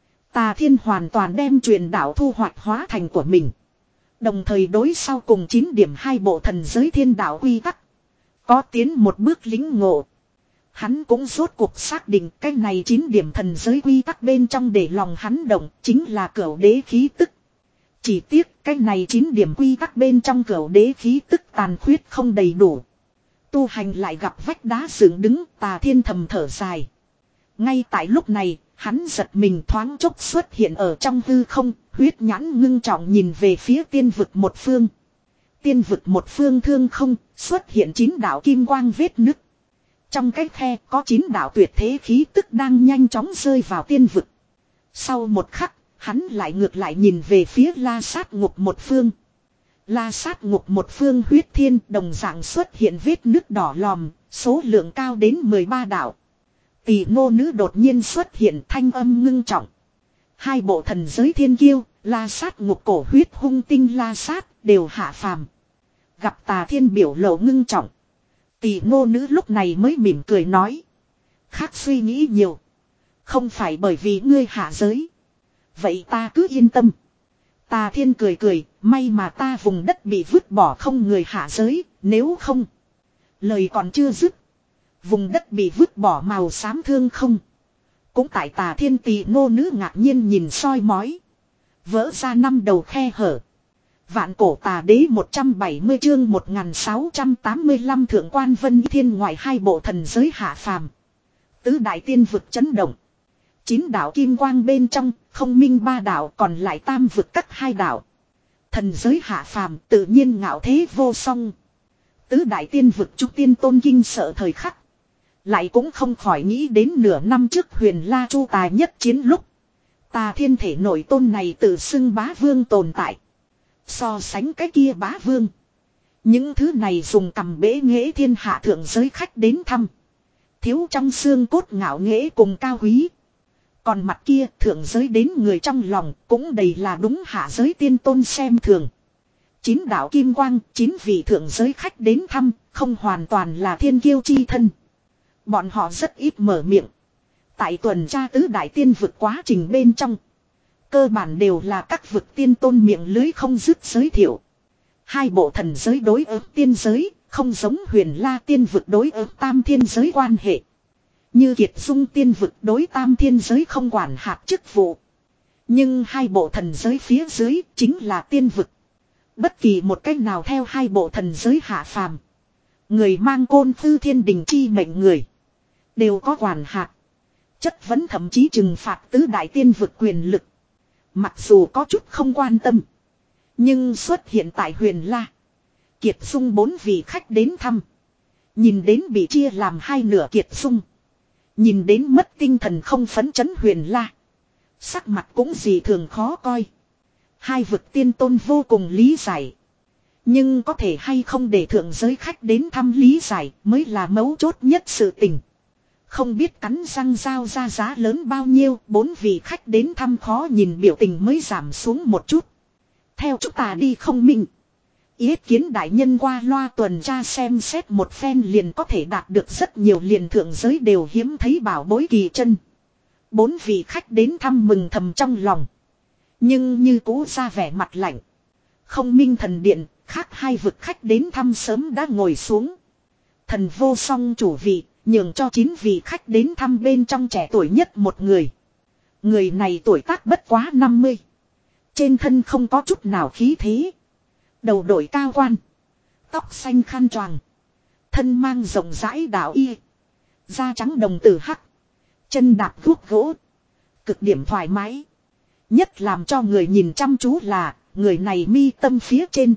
Tà Thiên hoàn toàn đem truyền đạo thu hoạch hóa thành của mình. Đồng thời đối sau cùng chín điểm hai bộ thần giới thiên đạo quy tắc có tiến một bước lĩnh ngộ. Hắn cũng rốt cuộc xác định cái này chín điểm thần giới quy tắc bên trong để lòng hắn động chính là cửu đế khí tức. Chỉ tiếc cái này chín điểm quy tắc bên trong cửu đế khí tức tàn khuyết không đầy đủ. Tu hành lại gặp vách đá dựng đứng, Tà Thiên thầm thở dài. Ngay tại lúc này, hắn giật mình thoáng chốc xuất hiện ở trong hư không, huyết nhãn ngưng trọng nhìn về phía tiên vực một phương. Tiên vực một phương thương không, xuất hiện chín đạo kim quang vết nứt. Trong cái khe có chín đạo tuyệt thế khí tức đang nhanh chóng rơi vào tiên vực. Sau một khắc, hắn lại ngược lại nhìn về phía La Sát Ngục một phương. La Sát Ngục một phương huyết thiên đồng dạng xuất hiện vết nứt đỏ lòm, số lượng cao đến mười ba đạo. Tỳ nô nữ đột nhiên xuất hiện, thanh âm ngưng trọng. Hai bộ thần giới thiên kiêu, La Sát Ngục cổ huyết hung tinh La Sát, đều hạ phàm. Gặp Tà Thiên biểu lộ ngưng trọng, Tỳ nô nữ lúc này mới mỉm cười nói. Khác suy nghĩ nhiều. Không phải bởi vì ngươi hạ giới. Vậy ta cứ yên tâm. Tà Thiên cười cười, may mà ta vùng đất bị vứt bỏ không người hạ giới, nếu không. Lời còn chưa dứt. Vùng đất bị vứt bỏ màu xám thương không. Cũng tại Tà Thiên Tỳ nô nữ ngạc nhiên nhìn soi mói. Vỡ ra năm đầu khe hở. Vạn cổ tà đế một trăm bảy mươi chương một nghìn sáu trăm tám mươi lăm thượng quan vân thiên ngoại hai bộ thần giới hạ phàm. Tứ đại tiên vực chấn động. Chín đạo kim quang bên trong, không minh ba đạo còn lại tam vực cắt hai đạo. Thần giới hạ phàm tự nhiên ngạo thế vô song. Tứ đại tiên vực trúc tiên tôn kinh sợ thời khắc. Lại cũng không khỏi nghĩ đến nửa năm trước Huyền La Chu Tài nhất chiến lúc. Tà Thiên thể nội tôn này tự xưng bá vương tồn tại. So sánh cái kia bá vương. Những thứ này dùng cầm bể nghễ thiên hạ thượng giới khách đến thăm. Thiếu trong xương cốt ngạo nghễ cùng cao quý. Còn mặt kia thượng giới đến người trong lòng cũng đầy là đúng hạ giới tiên tôn xem thường. Chín đạo kim quang, chín vị thượng giới khách đến thăm, không hoàn toàn là thiên kiêu chi thân. Bọn họ rất ít mở miệng. Tại tuần tra tứ đại tiên vực quá trình bên trong. Cơ bản đều là các vực tiên tôn miệng lưới không dứt giới thiệu. Hai bộ thần giới đối ứng tiên giới, không giống Huyền La tiên vực đối ứng tam thiên giới quan hệ. Như Kiệt Dung tiên vực đối tam thiên giới không quản hạt chức vụ. Nhưng hai bộ thần giới phía dưới chính là tiên vực. Bất kỳ một cách nào theo hai bộ thần giới hạ phàm. Người mang côn tư thiên đình chi mệnh người. Đều có quản hạt. Chất vấn thậm chí trừng phạt tứ đại tiên vực quyền lực. Mặc dù có chút không quan tâm. Nhưng xuất hiện tại Huyền La. Kiệt Dung bốn vị khách đến thăm. Nhìn đến bị chia làm hai nửa Kiệt Dung. Nhìn đến mất tinh thần không phấn chấn Huyền La. Sắc mặt cũng gì thường khó coi. Hai vực tiên tôn vô cùng lý giải. Nhưng có thể hay không để thượng giới khách đến thăm lý giải mới là mấu chốt nhất sự tình. Không biết cắn răng giao ra giá lớn bao nhiêu, bốn vị khách đến thăm khó nhìn biểu tình mới giảm xuống một chút. Theo chúng ta đi không minh. Yết kiến đại nhân qua loa tuần tra xem xét một phen liền có thể đạt được rất nhiều liền thượng giới đều hiếm thấy bảo bối kỳ chân. Bốn vị khách đến thăm mừng thầm trong lòng. Nhưng như cũ ra vẻ mặt lạnh. Không minh thần điện, khác hai vực khách đến thăm sớm đã ngồi xuống. Thần vô song chủ vị, nhường cho chín vị khách đến thăm bên trong trẻ tuổi nhất một người. Người này tuổi tác bất quá năm mươi. Trên thân không có chút nào khí thế. Đầu đội cao quan. Tóc xanh khăn choàng. Thân mang rộng rãi đạo y. Da trắng đồng tử hắc. Chân đạp guốc gỗ. Cực điểm thoải mái. Nhất làm cho người nhìn chăm chú là người này mi tâm phía trên.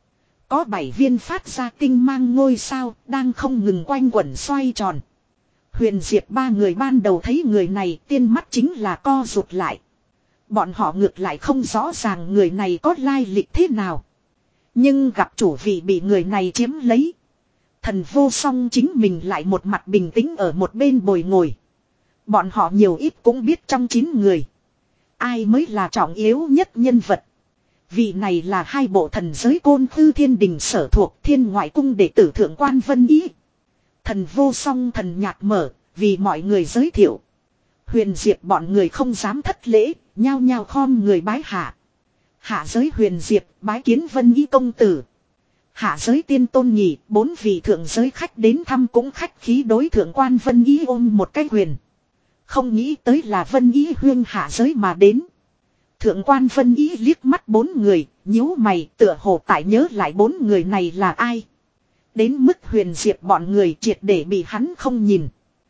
Có bảy viên phát ra tinh mang ngôi sao đang không ngừng quanh quẩn xoay tròn. Huyền Diệp ba người ban đầu thấy người này tiên mắt chính là co rụt lại. Bọn họ ngược lại không rõ ràng người này có lai lịch thế nào. Nhưng gặp chủ vị bị người này chiếm lấy. Thần vô song chính mình lại một mặt bình tĩnh ở một bên bồi ngồi. Bọn họ nhiều ít cũng biết trong chín người. Ai mới là trọng yếu nhất nhân vật. Vị này là hai bộ thần giới Côn Khư Thiên Đình sở thuộc Thiên Ngoại Cung đệ tử Thượng Quan Vân Ý. Thần vô song thần nhạt mở, vì mọi người giới thiệu. Huyền Diệp bọn người không dám thất lễ, nhao nhao khom người bái hạ. Hạ giới Huyền Diệp bái kiến Vân Ý công tử. Hạ giới Tiên Tôn Nhị, bốn vị thượng giới khách đến thăm cũng khách khí đối Thượng Quan Vân Ý ôm một cái huyền. Không nghĩ tới là Vân Ý huyên hạ giới mà đến. Thượng Quan Vân Ý liếc mắt bốn người, nhíu mày tựa hồ tại nhớ lại bốn người này là ai. Đến mức Huyền Diệp bọn người triệt để bị hắn không nhìn.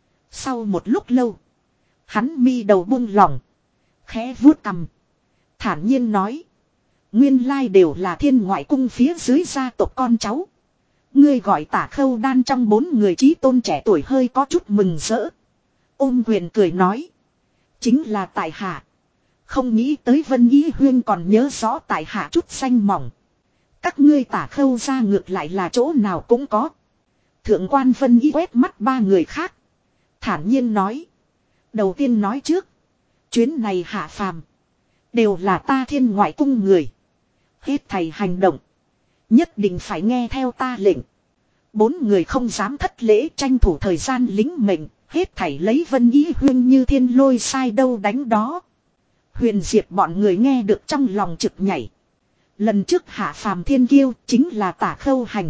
Sau một lúc lâu, hắn mi đầu buông lỏng, khẽ vuốt cằm, thản nhiên nói. Nguyên lai đều là Thiên Ngoại Cung phía dưới gia tộc con cháu. Ngươi gọi Tả Khâu Đan trong bốn người chí tôn trẻ tuổi hơi có chút mừng rỡ. Ôm quyền cười nói. Chính là tại hạ. Không nghĩ tới Vân Ý huyên còn nhớ rõ tại hạ chút xanh mỏng. Các ngươi Tả Khâu ra ngược lại là chỗ nào cũng có. Thượng Quan Vân Ý quét mắt ba người khác. Thản nhiên nói. Đầu tiên nói trước. Chuyến này hạ phàm. Đều là ta Thiên Ngoại Cung người. Hết thầy hành động. Nhất định phải nghe theo ta lệnh. Bốn người không dám thất lễ tranh thủ thời gian lính mệnh. Hết thảy lấy Vân Ý huyên như thiên lôi sai đâu đánh đó. Huyền Diệp bọn người nghe được trong lòng trực nhảy. Lần trước hạ phàm thiên kiêu chính là Tả Khâu hành.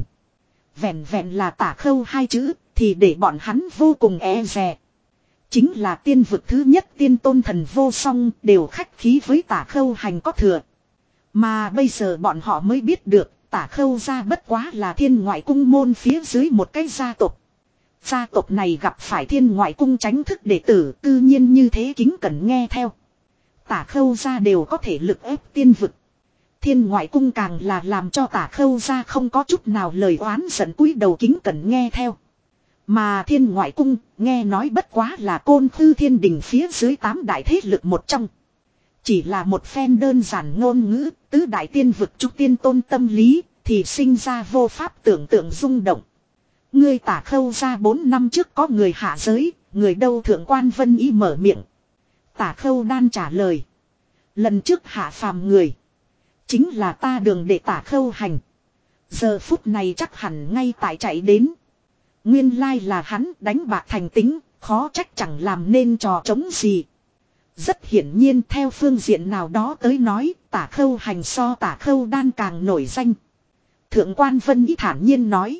Vẹn vẹn là Tả Khâu hai chữ thì để bọn hắn vô cùng e dè. Chính là tiên vực thứ nhất tiên tôn thần vô song đều khách khí với Tả Khâu hành có thừa. Mà bây giờ bọn họ mới biết được Tả Khâu ra bất quá là Thiên Ngoại Cung môn phía dưới một cái gia tộc. Gia tộc này gặp phải Thiên Ngoại Cung tránh thức đệ tử tự nhiên như thế kính cẩn nghe theo. Tả Khâu ra đều có thể lực ép tiên vực. Thiên Ngoại Cung càng là làm cho Tả Khâu ra không có chút nào lời oán giận cúi đầu kính cẩn nghe theo. Mà Thiên Ngoại Cung nghe nói bất quá là Côn Khư Thiên Đình phía dưới tám đại thế lực một trong. Chỉ là một phen đơn giản ngôn ngữ tứ đại tiên vực trúc tiên tôn tâm lý thì sinh ra vô pháp tưởng tượng rung động. Ngươi Tả Khâu ra bốn năm trước có người hạ giới, người đâu Thượng Quan Vân Ý mở miệng. Tả Khâu Đan trả lời. Lần trước hạ phàm người. Chính là ta đường để Tả Khâu hành. Giờ phút này chắc hẳn ngay tại chạy đến. Nguyên lai là hắn đánh bạc thành tính, khó trách chẳng làm nên trò trống gì. Rất hiển nhiên theo phương diện nào đó tới nói, Tả Khâu hành so Tả Khâu Đan càng nổi danh. Thượng Quan Vân Ý thản nhiên nói.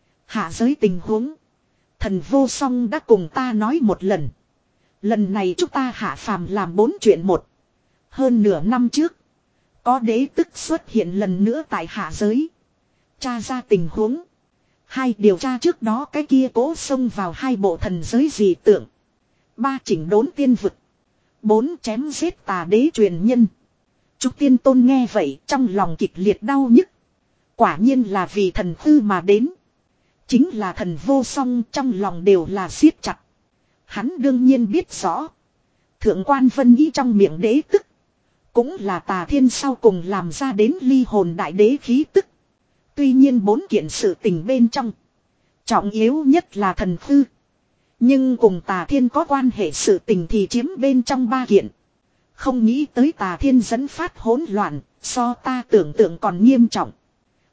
Hạ giới tình huống. Thần vô song đã cùng ta nói một lần. Lần này chúng ta hạ phàm làm bốn chuyện một. Hơn nửa năm trước. Có đế tức xuất hiện lần nữa tại hạ giới. Tra ra tình huống. Hai điều tra trước đó cái kia cố xông vào hai bộ thần giới dị tượng. Ba chỉnh đốn tiên vực. Bốn chém giết tà đế truyền nhân. Trúc Tiên Tôn nghe vậy trong lòng kịch liệt đau nhức. Quả nhiên là vì thần tư mà đến. Chính là thần vô song trong lòng đều là siết chặt. Hắn đương nhiên biết rõ. Thượng Quan Vân Ý trong miệng đế tức. Cũng là tà thiên sau cùng làm ra đến ly hồn đại đế khí tức. Tuy nhiên bốn kiện sự tình bên trong. Trọng yếu nhất là thần tư. Nhưng cùng tà thiên có quan hệ sự tình thì chiếm bên trong ba kiện. Không nghĩ tới tà thiên dẫn phát hỗn loạn. So ta tưởng tượng còn nghiêm trọng.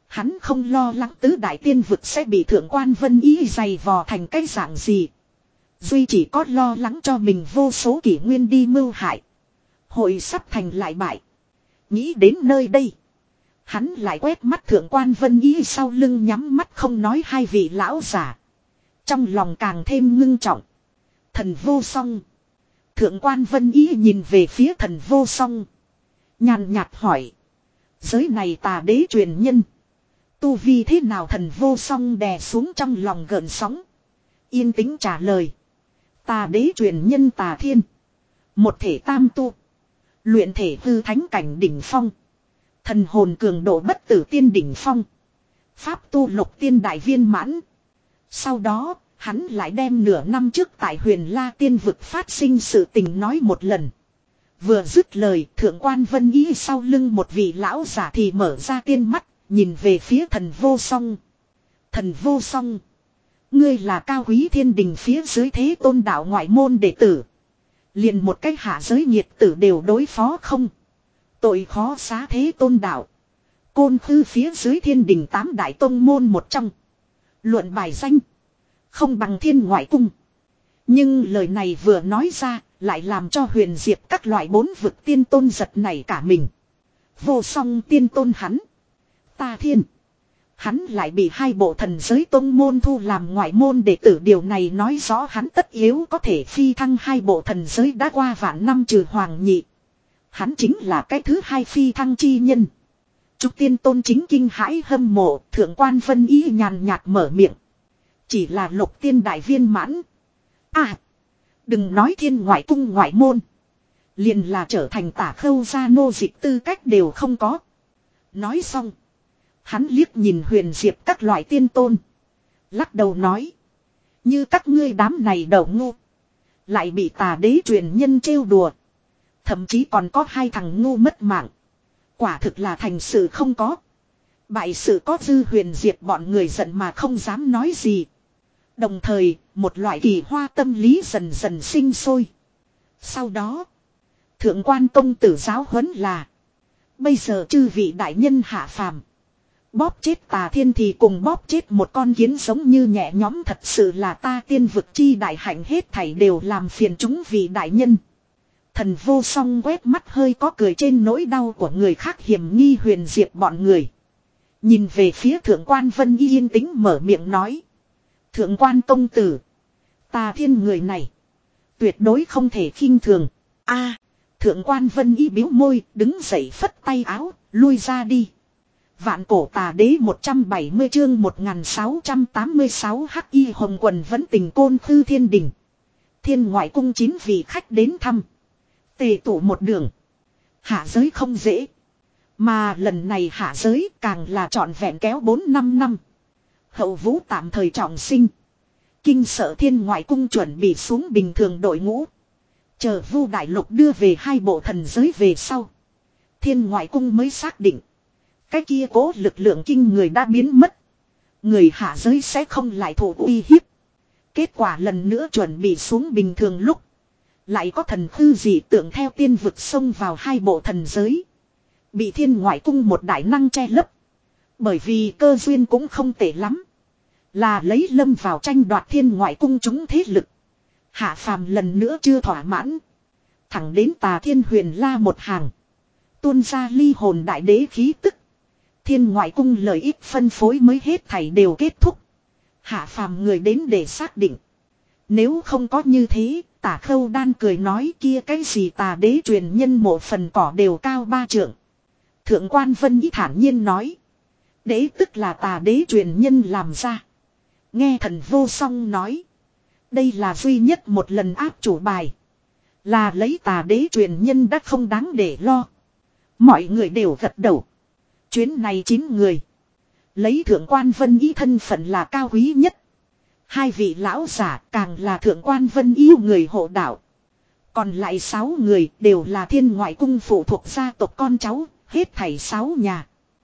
Hắn không lo lắng tứ đại tiên vực sẽ bị thượng quan Vân Ý dày vò thành cái dạng gì. Duy chỉ có lo lắng cho mình vô số kỷ nguyên đi mưu hại. Hội sắp thành lại bại. Nghĩ đến nơi đây. Hắn lại quét mắt thượng quan Vân Ý sau lưng nhắm mắt không nói hai vị lão giả. Trong lòng càng thêm ngưng trọng. Thần vô song. Thượng quan Vân Ý nhìn về phía thần vô song. Nhàn nhạt hỏi. Giới này tà đế truyền nhân. Tu vi thế nào? Thần vô song đè xuống trong lòng gợn sóng. Yên tĩnh trả lời. Tà đế truyền nhân Tà Thiên. Một thể tam tu. Luyện thể hư thánh cảnh đỉnh phong. Thần hồn cường độ bất tử tiên đỉnh phong. Pháp tu lục tiên đại viên mãn. Sau đó, hắn lại đem nửa năm trước tại Huyền La tiên vực phát sinh sự tình nói một lần. Vừa dứt lời, thượng quan Vân Ý sau lưng một vị lão giả thì mở ra tiên mắt, nhìn về phía thần vô song. Thần vô song. Ngươi là cao quý thiên đình phía dưới thế tôn đạo ngoại môn đệ tử. Liền một cách hạ giới nhiệt tử đều đối phó không. Tội khó xá thế tôn đạo. Côn khư phía dưới thiên đình tám đại tông môn một trong. Luận bài danh. Không bằng thiên ngoại cung. Nhưng lời này vừa nói ra, lại làm cho Huyền Diệp các loại bốn vực tiên tôn giật nảy cả mình. Vô song tiên tôn hắn. Tà Thiên. Hắn lại bị hai bộ thần giới tôn môn thu làm ngoại môn đệ tử, điều này nói rõ hắn tất yếu có thể phi thăng hai bộ thần giới đã qua vạn năm trừ hoàng nhị. Hắn chính là cái thứ hai phi thăng chi nhân. Trúc tiên tôn chính kinh hãi hâm mộ, thượng quan Vân Ý nhàn nhạt mở miệng. Chỉ là lục tiên đại viên mãn. À, đừng nói thiên ngoại cung ngoại môn. Liền là trở thành tả khâu gia nô dịch tư cách đều không có. Nói xong. Hắn liếc nhìn Huyền Diệp các loại tiên tôn. Lắc đầu nói. Như các ngươi đám này đầu ngu. Lại bị tà đế truyền nhân trêu đùa. Thậm chí còn có hai thằng ngu mất mạng. Quả thực là thành sự không có. Bại sự có dư. Huyền Diệp bọn người giận mà không dám nói gì. Đồng thời, một loại kỳ hoa tâm lý dần dần sinh sôi. Sau đó, thượng quan công tử giáo huấn là. Bây giờ chư vị đại nhân hạ phàm. Bóp chết Tà Thiên thì cùng bóp chết một con kiến giống như nhẹ nhõm, thật sự là ta tiên vực chi đại hạnh, hết thảy đều làm phiền chúng vị đại nhân. Thần vô song quét mắt hơi có cười trên nỗi đau của người khác hiểm nghi Huyền Diệp bọn người. Nhìn về phía thượng quan Vân Y yên tĩnh mở miệng nói. Thượng quan công tử. Tà Thiên người này. Tuyệt đối không thể khinh thường. A, thượng quan Vân Y biếu môi, đứng dậy phất tay áo, lui ra đi. Vạn cổ tà đế một trăm bảy mươi chương một nghìn sáu trăm tám mươi sáu hắc y hồng quần vẫn tình côn khư thiên đình. Thiên ngoại cung chín vị khách đến thăm. Tề tụ một đường. Hạ giới không dễ. Mà lần này hạ giới càng là trọn vẹn kéo bốn năm năm. Hậu vũ tạm thời trọng sinh. Kinh sợ thiên ngoại cung chuẩn bị xuống bình thường đội ngũ. Chờ Vu đại lục đưa về hai bộ thần giới về sau. Thiên ngoại cung mới xác định. Cái kia cố lực lượng kinh người đã biến mất. Người hạ giới sẽ không lại thụ uy hiếp. Kết quả lần nữa chuẩn bị xuống bình thường lúc. Lại có thần khư dị tượng theo tiên vực xông vào hai bộ thần giới. Bị thiên ngoại cung một đại năng che lấp. Bởi vì cơ duyên cũng không tệ lắm. Là lấy lâm vào tranh đoạt thiên ngoại cung chúng thế lực. Hạ phàm lần nữa chưa thỏa mãn. Thẳng đến Tà Thiên Huyền La một hàng. Tuôn ra ly hồn đại đế khí tức. Thiên ngoại cung lợi ích phân phối mới hết thảy đều kết thúc. Hạ phàm người đến để xác định. Nếu không có như thế, Tả Khâu Đan cười nói kia cái gì tà đế truyền nhân mộ phần cỏ đều cao ba trượng. Thượng quan Vân Ý thản nhiên nói. Đế tức là tà đế truyền nhân làm ra. Nghe thần vô song nói. Đây là duy nhất một lần áp chủ bài. Là lấy tà đế truyền nhân đã không đáng để lo. Mọi người đều gật đầu. Chuyến này chín người. Lấy thượng quan Vân Ý thân phận là cao quý nhất. Hai vị lão giả càng là thượng quan Vân Ý người hộ đạo. Còn lại sáu người đều là thiên ngoại cung phụ thuộc gia tộc con cháu, hết thảy sáu nhà.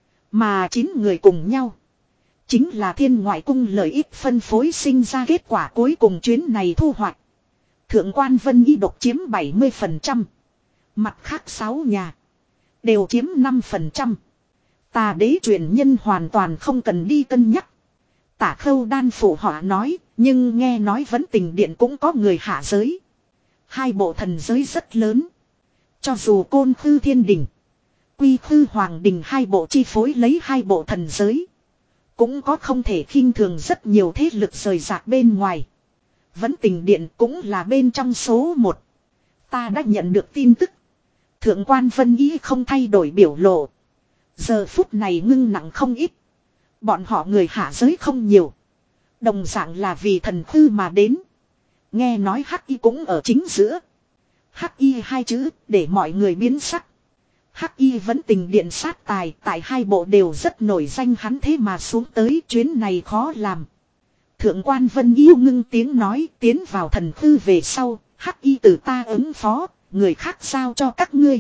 Mà chín người cùng nhau. Chính là thiên ngoại cung lợi ích phân phối sinh ra kết quả cuối cùng chuyến này thu hoạch. Thượng quan Vân Ý độc chiếm bảy mươi phần trăm. Mặt khác sáu nhà. Đều chiếm năm phần trăm. Tà đế truyền nhân hoàn toàn không cần đi cân nhắc. Tả Khâu Đan phụ họa nói, nhưng nghe nói Vấn Tình Điện cũng có người hạ giới. Hai bộ thần giới rất lớn. Cho dù Côn Khư Thiên Đình, Quy Khư Hoàng Đình hai bộ chi phối lấy hai bộ thần giới, cũng có không thể khinh thường rất nhiều thế lực rời rạc bên ngoài. Vấn Tình Điện cũng là bên trong số một. Ta đã nhận được tin tức. Thượng quan Vân Ý không thay đổi biểu lộ. Giờ phút này ngưng nặng không ít. Bọn họ người hạ giới không nhiều. Đồng dạng là vì thần khư mà đến. Nghe nói Hắc Y cũng ở chính giữa. Hắc Y hai chữ để mọi người biến sắc. Hắc Y Vấn Tình Điện sát tài tại hai bộ đều rất nổi danh, hắn thế mà xuống tới chuyến này khó làm. Thượng quan Vân Yêu ngưng tiếng nói, tiến vào thần khư về sau, Hắc Y từ ta ứng phó, người khác giao cho các ngươi.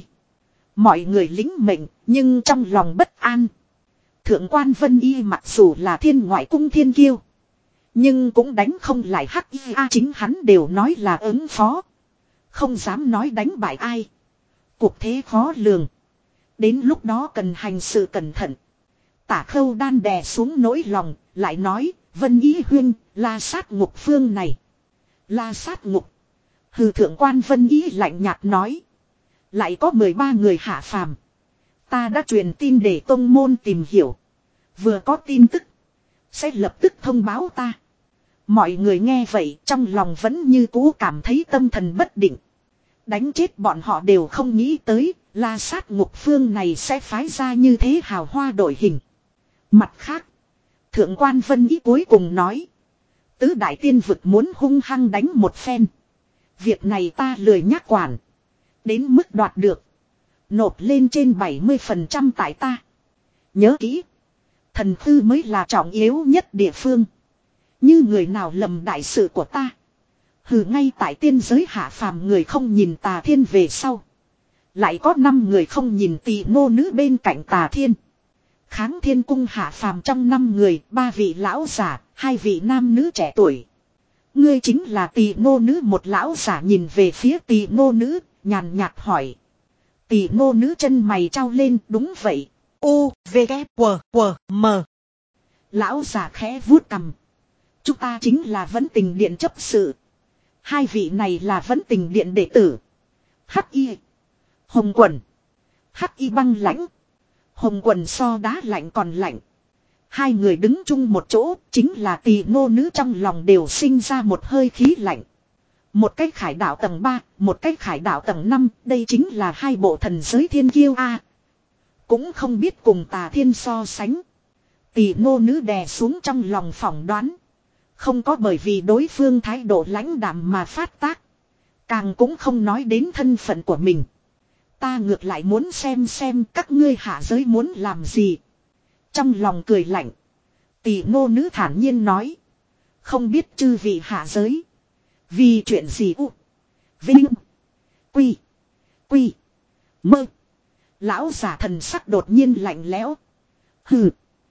Mọi người lính mệnh, nhưng trong lòng bất an. Thượng quan Vân Y mặc dù là thiên ngoại cung thiên kiêu, nhưng cũng đánh không lại Hắc Y a, chính hắn đều nói là ứng phó, không dám nói đánh bại ai. Cuộc thế khó lường, đến lúc đó cần hành sự cẩn thận. Tả Khâu Đan đè xuống nỗi lòng, lại nói, Vân Y huynh, La Sát Ngục phương này. La Sát Ngục. Hừ, thượng quan Vân Y lạnh nhạt nói. Lại có mười ba người hạ phàm. Ta đã truyền tin để tông môn tìm hiểu. Vừa có tin tức, sẽ lập tức thông báo ta. Mọi người nghe vậy trong lòng vẫn như cũ cảm thấy tâm thần bất định. Đánh chết bọn họ đều không nghĩ tới, La Sát Ngục phương này sẽ phái ra như thế hào hoa đổi hình. Mặt khác, thượng quan Vân Ý cuối cùng nói, tứ đại tiên vực muốn hung hăng đánh một phen. Việc này ta lười nhắc quản. Đến mức đoạt được, nộp lên trên bảy mươi phần trăm tại ta. Nhớ kỹ, thần khư mới là trọng yếu nhất địa phương. Như người nào lầm đại sự của ta, hừ, ngay tại tiên giới hạ phàm người không nhìn Tà Thiên về sau, lại có năm người không nhìn Tỳ Nô Nữ bên cạnh Tà Thiên. Kháng Thiên Cung hạ phàm trong năm người, ba vị lão giả, hai vị nam nữ trẻ tuổi. Ngươi chính là Tỳ Nô Nữ. Một lão giả nhìn về phía Tỳ Nô Nữ, nhàn nhạt hỏi. Tỳ Nô Nữ chân mày trao lên, đúng vậy. U, V, K, W, W, M. Lão giả khẽ vuốt cằm. Chúng ta chính là Vấn Tình Điện chấp sự. Hai vị này là Vấn Tình Điện đệ tử. Hắc Y, Hồng Quần. Hắc Y băng lãnh, Hồng Quần so đá lạnh còn lạnh. Hai người đứng chung một chỗ, chính là Tỳ Nô Nữ trong lòng đều sinh ra một hơi khí lạnh. Một cách khải đạo tầng ba, một cách khải đạo tầng năm, đây chính là hai bộ thần giới thiên kiêu a. Cũng không biết cùng Tà Thiên so sánh. Tỳ Nô Nữ đè xuống trong lòng phỏng đoán. Không có bởi vì đối phương thái độ lãnh đạm mà phát tác. Càng cũng không nói đến thân phận của mình. Ta ngược lại muốn xem xem các ngươi hạ giới muốn làm gì. Trong lòng cười lạnh, Tỳ Nô Nữ thản nhiên nói. Không biết chư vị hạ giới vì chuyện gì. U, Vinh, Quy, Quy, Mơ. Lão giả thần sắc đột nhiên lạnh lẽo. Hừ,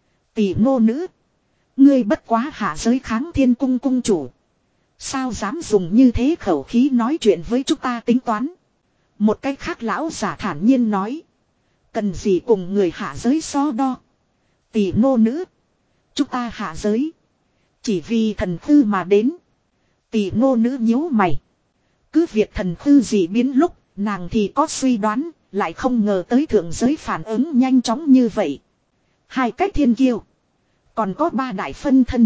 Tỳ Nô Nữ, ngươi bất quá hạ giới Kháng Thiên Cung cung chủ, sao dám dùng như thế khẩu khí nói chuyện với chúng ta tính toán. Một cách khác lão giả thản nhiên nói. Cần gì cùng người hạ giới so đo. Tỳ Nô Nữ, chúng ta hạ giới chỉ vì thần khư mà đến. Tỳ Nô Nữ nhíu mày. Cứ việc thần khư dị biến lúc, nàng thì có suy đoán, lại không ngờ tới thượng giới phản ứng nhanh chóng như vậy. Hai cách thiên kiêu, còn có ba đại phân thân.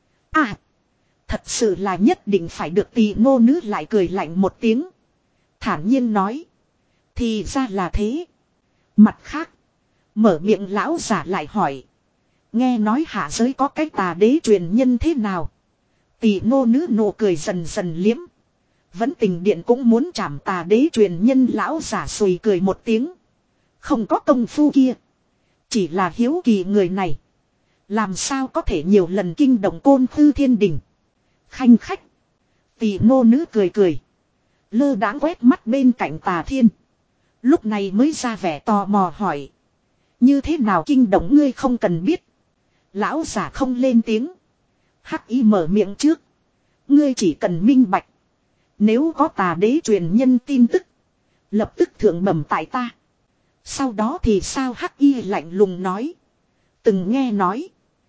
À, thật sự là nhất định phải được. Tỳ Nô Nữ lại cười lạnh một tiếng, thản nhiên nói. Thì ra là thế. Mặt khác, mở miệng lão giả lại hỏi. Nghe nói hạ giới có cái tà đế truyền nhân thế nào? Tỳ Nô Nữ nụ cười dần dần liếm. Vấn Tình Điện cũng muốn trảm tà đế truyền nhân. Lão giả sùi cười một tiếng. Không có công phu kia, chỉ là hiếu kỳ người này làm sao có thể nhiều lần kinh động Côn Khư Thiên Đình. Khanh khách. Tỳ Nô Nữ cười cười, lơ đãng quét mắt bên cạnh Tà Thiên. Lúc này mới ra vẻ tò mò hỏi. Như thế nào kinh động ngươi không cần biết. Lão giả không lên tiếng. Hắc Y mở miệng trước. Ngươi chỉ cần minh bạch, nếu có tà đế truyền nhân tin tức, lập tức thượng bẩm tại ta. Sau đó thì sao? Hắc Y lạnh lùng nói. Từng nghe nói.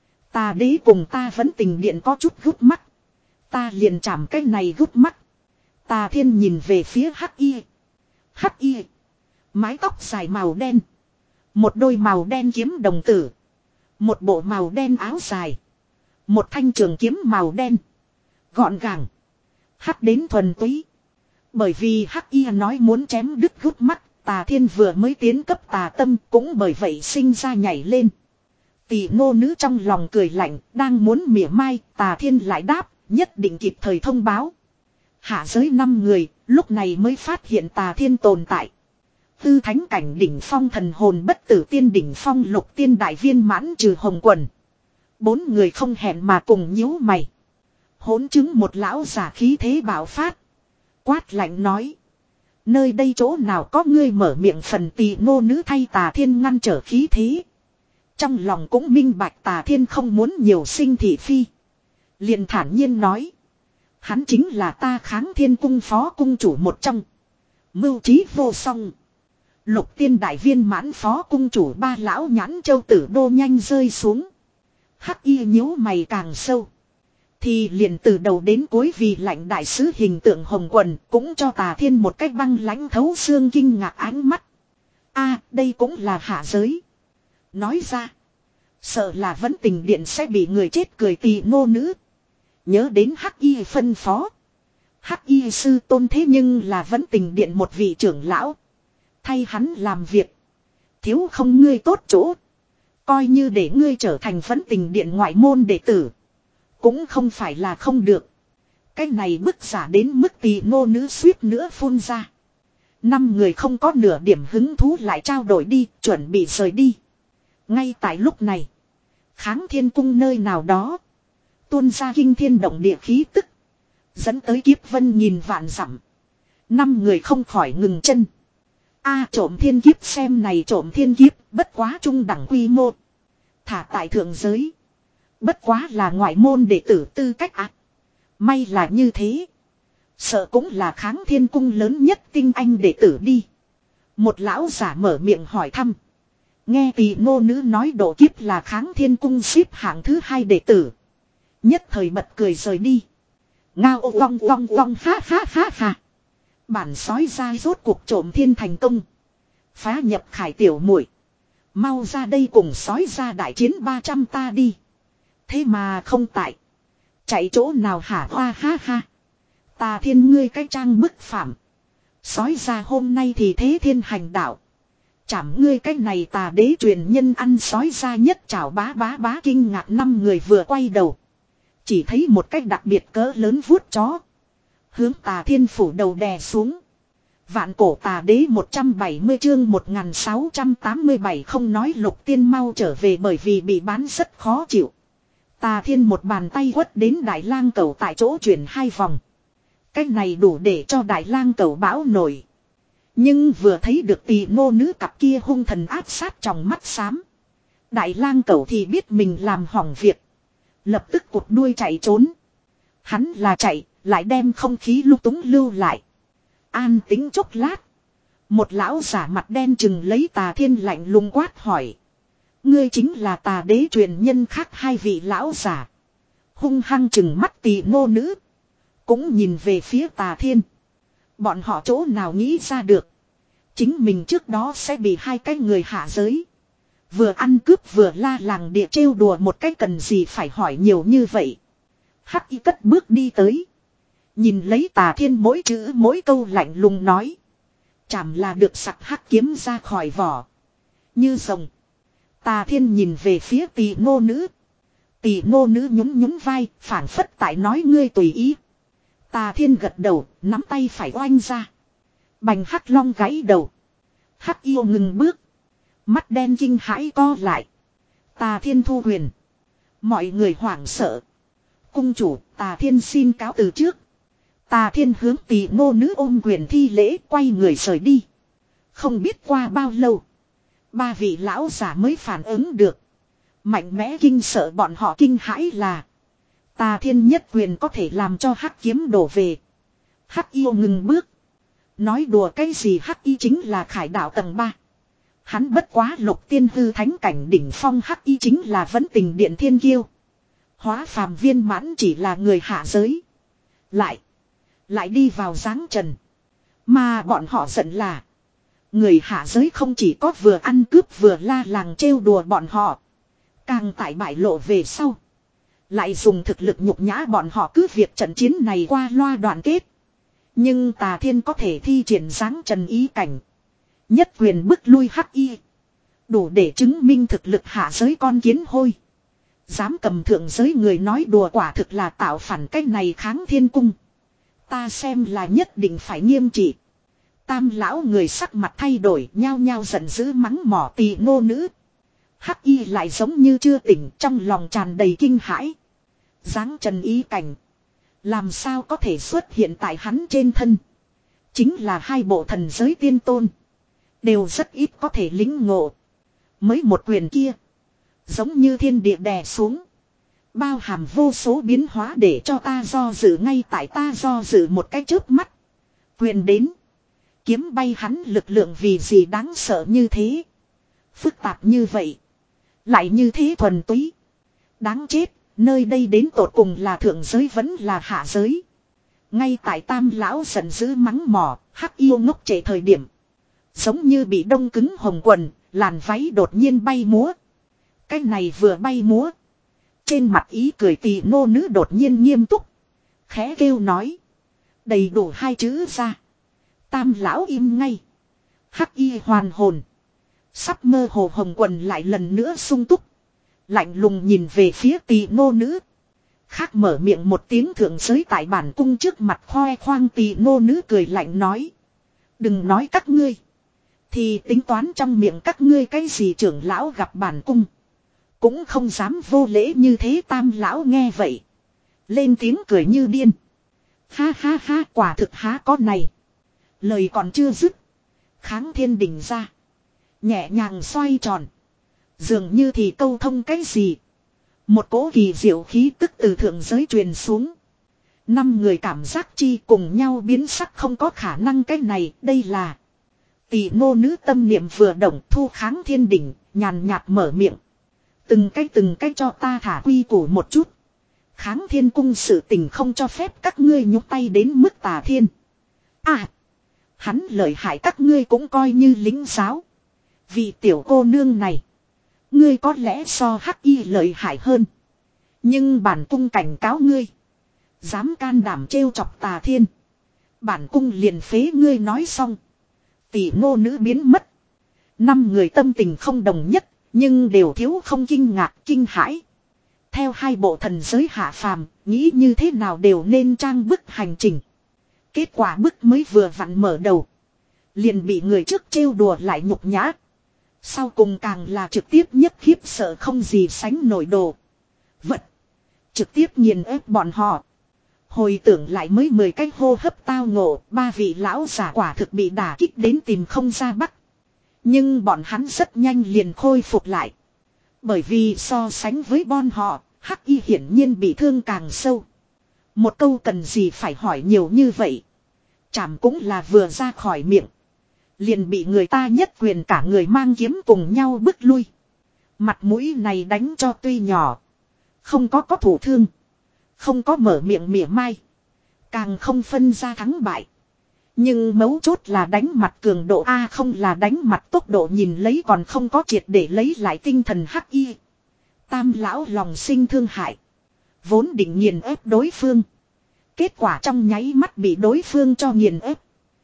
Tà đế cùng ta vẫn tình điện có chút gút mắt. Ta liền chạm cái này gút mắt. Tà thiên nhìn về phía hắc y. Hắc y. Mái tóc dài màu đen. Một đôi màu đen kiếm đồng tử. Một bộ màu đen áo dài. Một thanh trường kiếm màu đen. Gọn gàng. Hắc đến thuần túy. Bởi vì hắc y nói muốn chém đứt gút mắt. Tà thiên vừa mới tiến cấp tà tâm cũng bởi vậy sinh ra nhảy lên. Tỷ ngô nữ trong lòng cười lạnh, đang muốn mỉa mai, tà thiên lại đáp, nhất định kịp thời thông báo. Hạ giới năm người, lúc này mới phát hiện tà thiên tồn tại. Tư thánh cảnh đỉnh phong thần hồn bất tử tiên đỉnh phong lục tiên đại viên mãn trừ hồng quần. Bốn người không hẹn mà cùng nhíu mày. Hỗn chứng một lão giả khí thế bạo phát. Quát lạnh nói. Nơi đây chỗ nào có ngươi mở miệng phần tỳ ngô nữ thay tà thiên ngăn trở khí thế. Trong lòng cũng minh bạch tà thiên không muốn nhiều sinh thị phi. Liền thản nhiên nói. Hắn chính là ta Kháng Thiên cung phó cung chủ một trong. Mưu trí vô song. Lục tiên đại viên mãn phó cung chủ ba lão nhãn châu tử đô nhanh rơi xuống. Hắc y nhíu mày càng sâu. Thì liền từ đầu đến cuối vì lạnh đại sứ hình tượng hồng quần cũng cho tà thiên một cách băng lãnh thấu xương kinh ngạc ánh mắt. A, đây cũng là hạ giới. Nói ra. Sợ là vẫn tình điện sẽ bị người chết cười tỳ ngô nữ. Nhớ đến hắc y phân phó. Hắc y sư tôn thế nhưng là vẫn tình điện một vị trưởng lão. Thay hắn làm việc. Thiếu không ngươi tốt chỗ. Coi như để ngươi trở thành vẫn tình điện ngoại môn đệ tử. Cũng không phải là không được. Cái này bức giả đến mức tỳ ngô nữ suýt nữa phun ra. Năm người không có nửa điểm hứng thú lại trao đổi đi, chuẩn bị rời đi. Ngay tại lúc này. Kháng Thiên cung nơi nào đó. Tuôn ra kinh thiên động địa khí tức. Dẫn tới kiếp vân nhìn vạn dặm. Năm người không khỏi ngừng chân. A trộm thiên kiếp xem này trộm thiên kiếp bất quá trung đẳng quy mô. Thả tại thượng giới. Bất quá là ngoại môn đệ tử tư cách ạ. À. May là như thế. Sợ cũng là Kháng Thiên cung lớn nhất tinh anh đệ tử đi. Một lão giả mở miệng hỏi thăm. Nghe tỳ ngô nữ nói độ kiếp là Kháng Thiên cung xếp hạng thứ hai đệ tử. Nhất thời bật cười rời đi. Ngao vong vong vong ha ha ha ha. Bản sói ra rốt cuộc trộm thiên thành công. Phá nhập khải tiểu muội. Mau ra đây cùng sói ra đại chiến ba trăm ta đi. Thế mà không tại. Chạy chỗ nào hả hoa ha ha. Tà thiên ngươi cái trang bức phạm. Sói ra hôm nay thì thế thiên hành đạo. Chảm ngươi cái này tà đế truyền nhân ăn sói ra nhất chảo bá bá bá kinh ngạc năm người vừa quay đầu. Chỉ thấy một cách đặc biệt cỡ lớn vuốt chó. Hướng tà thiên phủ đầu đè xuống. Vạn cổ tà đế một trăm bảy mươi chương một nghìn sáu trăm tám mươi bảy không nói lục tiên mau trở về bởi vì bị bán rất khó chịu. Tà thiên một bàn tay quất đến đại lang cẩu tại chỗ chuyển hai vòng. Cách này đủ để cho đại lang cẩu bão nổi. Nhưng vừa thấy được tỳ ngô nữ cặp kia hung thần áp sát trong mắt xám. Đại lang cẩu thì biết mình làm hỏng việc. Lập tức cụt đuôi chạy trốn. Hắn là chạy, lại đem không khí lung túng lưu lại. An tính chốc lát. Một lão giả mặt đen chừng lấy tà thiên lạnh lùng quát hỏi. Ngươi chính là tà đế truyền nhân khác hai vị lão giả. Hung hăng chừng mắt tỳ ngô nữ. Cũng nhìn về phía tà thiên. Bọn họ chỗ nào nghĩ ra được. Chính mình trước đó sẽ bị hai cái người hạ giới. Vừa ăn cướp vừa la làng địa trêu đùa một cái cần gì phải hỏi nhiều như vậy. Hắc y cất bước đi tới. Nhìn lấy tà thiên mỗi chữ mỗi câu lạnh lùng nói. Chảm là được sặc hắc kiếm ra khỏi vỏ. Như rồng. Tà thiên nhìn về phía tỳ ngô nữ. Tỳ ngô nữ nhún nhún vai phảng phất tại nói ngươi tùy ý. Tà thiên gật đầu nắm tay phải oanh ra. Bành hắc long gãy đầu. Hắc yêu ngừng bước. Mắt đen kinh hãi co lại. Tà thiên thu huyền. Mọi người hoảng sợ. Cung chủ tà thiên xin cáo từ trước. Tà thiên hướng tỳ ngô nữ ôm quyền thi lễ quay người rời đi. Không biết qua bao lâu. Ba vị lão giả mới phản ứng được. Mạnh mẽ kinh sợ bọn họ kinh hãi là. Tà thiên nhất quyền có thể làm cho hắc kiếm đổ về. Hắc yêu ngừng bước. Nói đùa cái gì hắc y chính là khải đạo tầng ba. Hắn bất quá lục tiên hư thánh cảnh đỉnh phong hắc y chính là vẫn tình điện thiên kiêu. Hóa phàm viên mãn chỉ là người hạ giới. Lại. Lại đi vào giáng trần. Mà bọn họ giận là. Người hạ giới không chỉ có vừa ăn cướp vừa la làng trêu đùa bọn họ. Càng tại bại lộ về sau. Lại dùng thực lực nhục nhã bọn họ cứ việc trận chiến này qua loa đoạn kết. Nhưng Tà Thiên có thể thi triển giáng trần ý cảnh. Nhất quyền bức lui hắc y. Đủ để chứng minh thực lực hạ giới con kiến hôi. Dám cầm thượng giới người nói đùa quả thực là tạo phản cách này kháng thiên cung. Ta xem là nhất định phải nghiêm trị. Tam lão người sắc mặt thay đổi nhao nhao giận dữ mắng mỏ tỳ nô nữ. Hắc y lại giống như chưa tỉnh trong lòng tràn đầy kinh hãi. Giáng trần ý cảnh. Làm sao có thể xuất hiện tại hắn trên thân. Chính là hai bộ thần giới tiên tôn. Đều rất ít có thể lính ngộ. Mới một quyền kia. Giống như thiên địa đè xuống. Bao hàm vô số biến hóa để cho ta do dự ngay tại ta do dự một cái chớp mắt. Quyền đến. Kiếm bay hắn lực lượng vì gì đáng sợ như thế. Phức tạp như vậy. Lại như thế thuần túy. Đáng chết. Nơi đây đến tột cùng là thượng giới vẫn là hạ giới. Ngay tại tam lão giận dữ mắng mỏ. Hắc yêu ngốc trễ thời điểm. Giống như bị đông cứng hồng quần. Làn váy đột nhiên bay múa. Cái này vừa bay múa. Trên mặt ý cười tỳ nô nữ đột nhiên nghiêm túc. Khẽ kêu nói. Đầy đủ hai chữ ra. Tam lão im ngay. Hắc y hoàn hồn. Sắp mơ hồ hồng quần lại lần nữa sung túc. Lạnh lùng nhìn về phía tỳ nô nữ. Khác mở miệng một tiếng thượng giới tại bản cung trước mặt khoe khoang tỳ nô nữ cười lạnh nói. Đừng nói các ngươi. Thì tính toán trong miệng các ngươi cái gì trưởng lão gặp bản cung. Cũng không dám vô lễ như thế tam lão nghe vậy. Lên tiếng cười như điên. Ha ha ha quả thực há có này. Lời còn chưa dứt. Kháng thiên đỉnh ra. Nhẹ nhàng xoay tròn. Dường như thì câu thông cái gì. Một cỗ kỳ diệu khí tức từ thượng giới truyền xuống. Năm người cảm giác chi cùng nhau biến sắc không có khả năng cái này. Đây là. Tỷ nô nữ tâm niệm vừa động thu kháng thiên đỉnh. Nhàn nhạt mở miệng. Từng cái từng cái cho ta thả quy củ một chút. Kháng thiên cung sự tình không cho phép các ngươi nhúc tay đến mức Tà Thiên. À. Hắn lợi hại các ngươi cũng coi như lính giáo. Vì tiểu cô nương này. Ngươi có lẽ so hắc y lợi hại hơn. Nhưng bản cung cảnh cáo ngươi. Dám can đảm trêu chọc Tà Thiên. Bản cung liền phế ngươi nói xong. Tỷ ngô nữ biến mất. Năm người tâm tình không đồng nhất. Nhưng đều thiếu không kinh ngạc kinh hãi. Theo hai bộ thần giới hạ phàm. Nghĩ như thế nào đều nên trang bức hành trình. Kết quả bức mới vừa vặn mở đầu. Liền bị người trước trêu đùa lại nhục nhã. Sau cùng càng là trực tiếp nhất khiếp sợ không gì sánh nổi đồ. Vật. Trực tiếp nghiền ép bọn họ. Hồi tưởng lại mới mười cái hô hấp tao ngộ. Ba vị lão giả quả thực bị đả kích đến tìm không ra bắc. Nhưng bọn hắn rất nhanh liền khôi phục lại. Bởi vì so sánh với bọn họ. Hắc y hiển nhiên bị thương càng sâu. Một câu cần gì phải hỏi nhiều như vậy. Chảm cũng là vừa ra khỏi miệng. Liền bị người ta nhất quyền cả người mang kiếm cùng nhau bức lui. Mặt mũi này đánh cho tuy nhỏ. Không có có thủ thương. Không có mở miệng mỉa mai. Càng không phân ra thắng bại. Nhưng mấu chốt là đánh mặt cường độ A không là đánh mặt tốc độ nhìn lấy còn không có triệt để lấy lại tinh thần hắc y. Tam lão lòng sinh thương hại. Vốn định nghiền ép đối phương. Kết quả trong nháy mắt bị đối phương cho nghiền ép.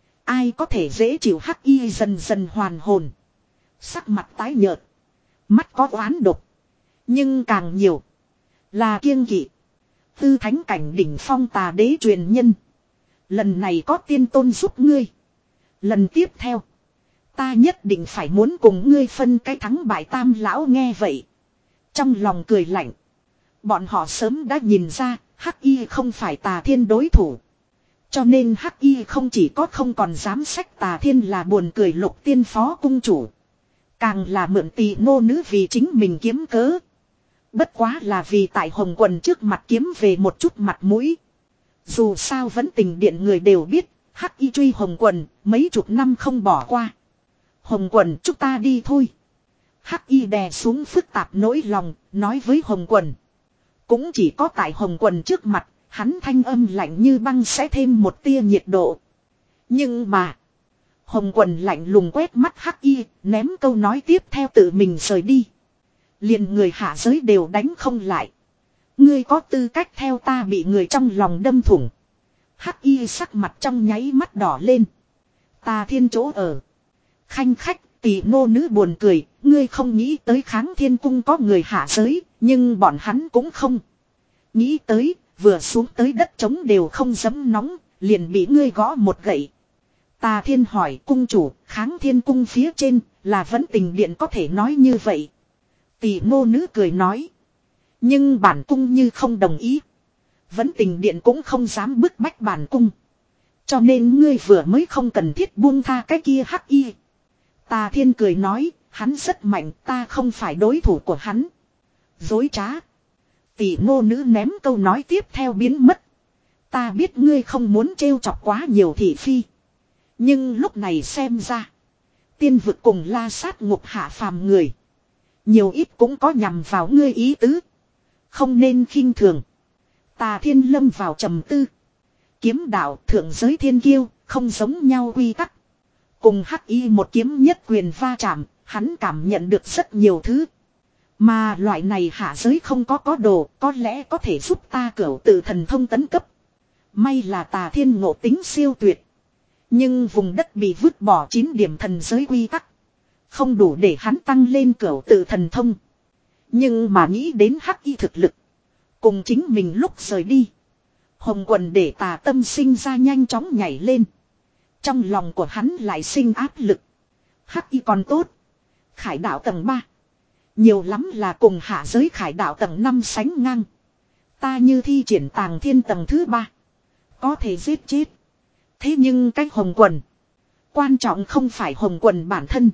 Ai có thể dễ chịu hắc y dần dần hoàn hồn. Sắc mặt tái nhợt. Mắt có oán độc. Nhưng càng nhiều. Là kiêng kỵ. Tư thánh cảnh đỉnh phong Tà đế truyền nhân. Lần này có tiên tôn giúp ngươi. Lần tiếp theo. Ta nhất định phải muốn cùng ngươi phân cái thắng bại tam lão nghe vậy. Trong lòng cười lạnh. Bọn họ sớm đã nhìn ra. Hắc y không phải Tà Thiên đối thủ. Cho nên Hắc y không chỉ có không còn dám sách Tà Thiên là buồn cười lục tiên phó cung chủ. Càng là mượn tỳ nô nữ vì chính mình kiếm cớ. Bất quá là vì tại hồng quần trước mặt kiếm về một chút mặt mũi. Dù sao vẫn tình điện người đều biết. Hắc y truy hồng quần mấy chục năm không bỏ qua. Hồng Quần, chúng ta đi thôi. Hắc Y đè xuống phức tạp nỗi lòng, nói với Hồng Quần. Cũng chỉ có tại Hồng Quần trước mặt, hắn thanh âm lạnh như băng sẽ thêm một tia nhiệt độ. Nhưng mà, Hồng Quần lạnh lùng quét mắt Hắc Y, ném câu nói tiếp theo tự mình rời đi. Liền người hạ giới đều đánh không lại. Ngươi có tư cách theo ta bị người trong lòng đâm thủng. Hắc Y sắc mặt trong nháy mắt đỏ lên. Tà Thiên chỗ ở. Khanh khách, tỷ nô nữ buồn cười, ngươi không nghĩ tới Kháng Thiên cung có người hạ giới, nhưng bọn hắn cũng không nghĩ tới, vừa xuống tới đất trống đều không dấm nóng, liền bị ngươi gõ một gậy. Tà Thiên hỏi cung chủ, Kháng Thiên cung phía trên, là Vẫn Tình Điện có thể nói như vậy. Tỷ nô nữ cười nói. Nhưng bản cung như không đồng ý. Vẫn Tình Điện cũng không dám bức bách bản cung. Cho nên ngươi vừa mới không cần thiết buông tha cái kia Hắc Y. Tà Thiên cười nói, hắn rất mạnh, ta không phải đối thủ của hắn. Dối trá. Tỷ nô nữ ném câu nói tiếp theo biến mất. Ta biết ngươi không muốn trêu chọc quá nhiều thị phi. Nhưng lúc này xem ra. Tiên vực cùng La Sát ngục hạ phàm người. Nhiều ít cũng có nhằm vào ngươi ý tứ. Không nên khinh thường. Tà Thiên lâm vào trầm tư. Kiếm đạo thượng giới thiên kiêu, không giống nhau quy tắc. Cùng Hắc Y một kiếm nhất quyền va chạm, hắn cảm nhận được rất nhiều thứ. Mà loại này hạ giới không có có đồ, có lẽ có thể giúp ta cửu tự thần thông tấn cấp. May là Tà Thiên ngộ tính siêu tuyệt. Nhưng vùng đất bị vứt bỏ chín điểm thần giới quy tắc. Không đủ để hắn tăng lên cửu tự thần thông. Nhưng mà nghĩ đến Hắc Y thực lực. Cùng chính mình lúc rời đi. Hồng Quần để Tà tâm sinh ra nhanh chóng nhảy lên. Trong lòng của hắn lại sinh áp lực. Hắc Y còn tốt. Khải đạo tầng ba. Nhiều lắm là cùng hạ giới khải đạo tầng năm sánh ngang. Ta như thi triển Tàng Thiên tầng thứ ba. Có thể giết chết. Thế nhưng cái Hồng Quần. Quan trọng không phải Hồng Quần bản thân.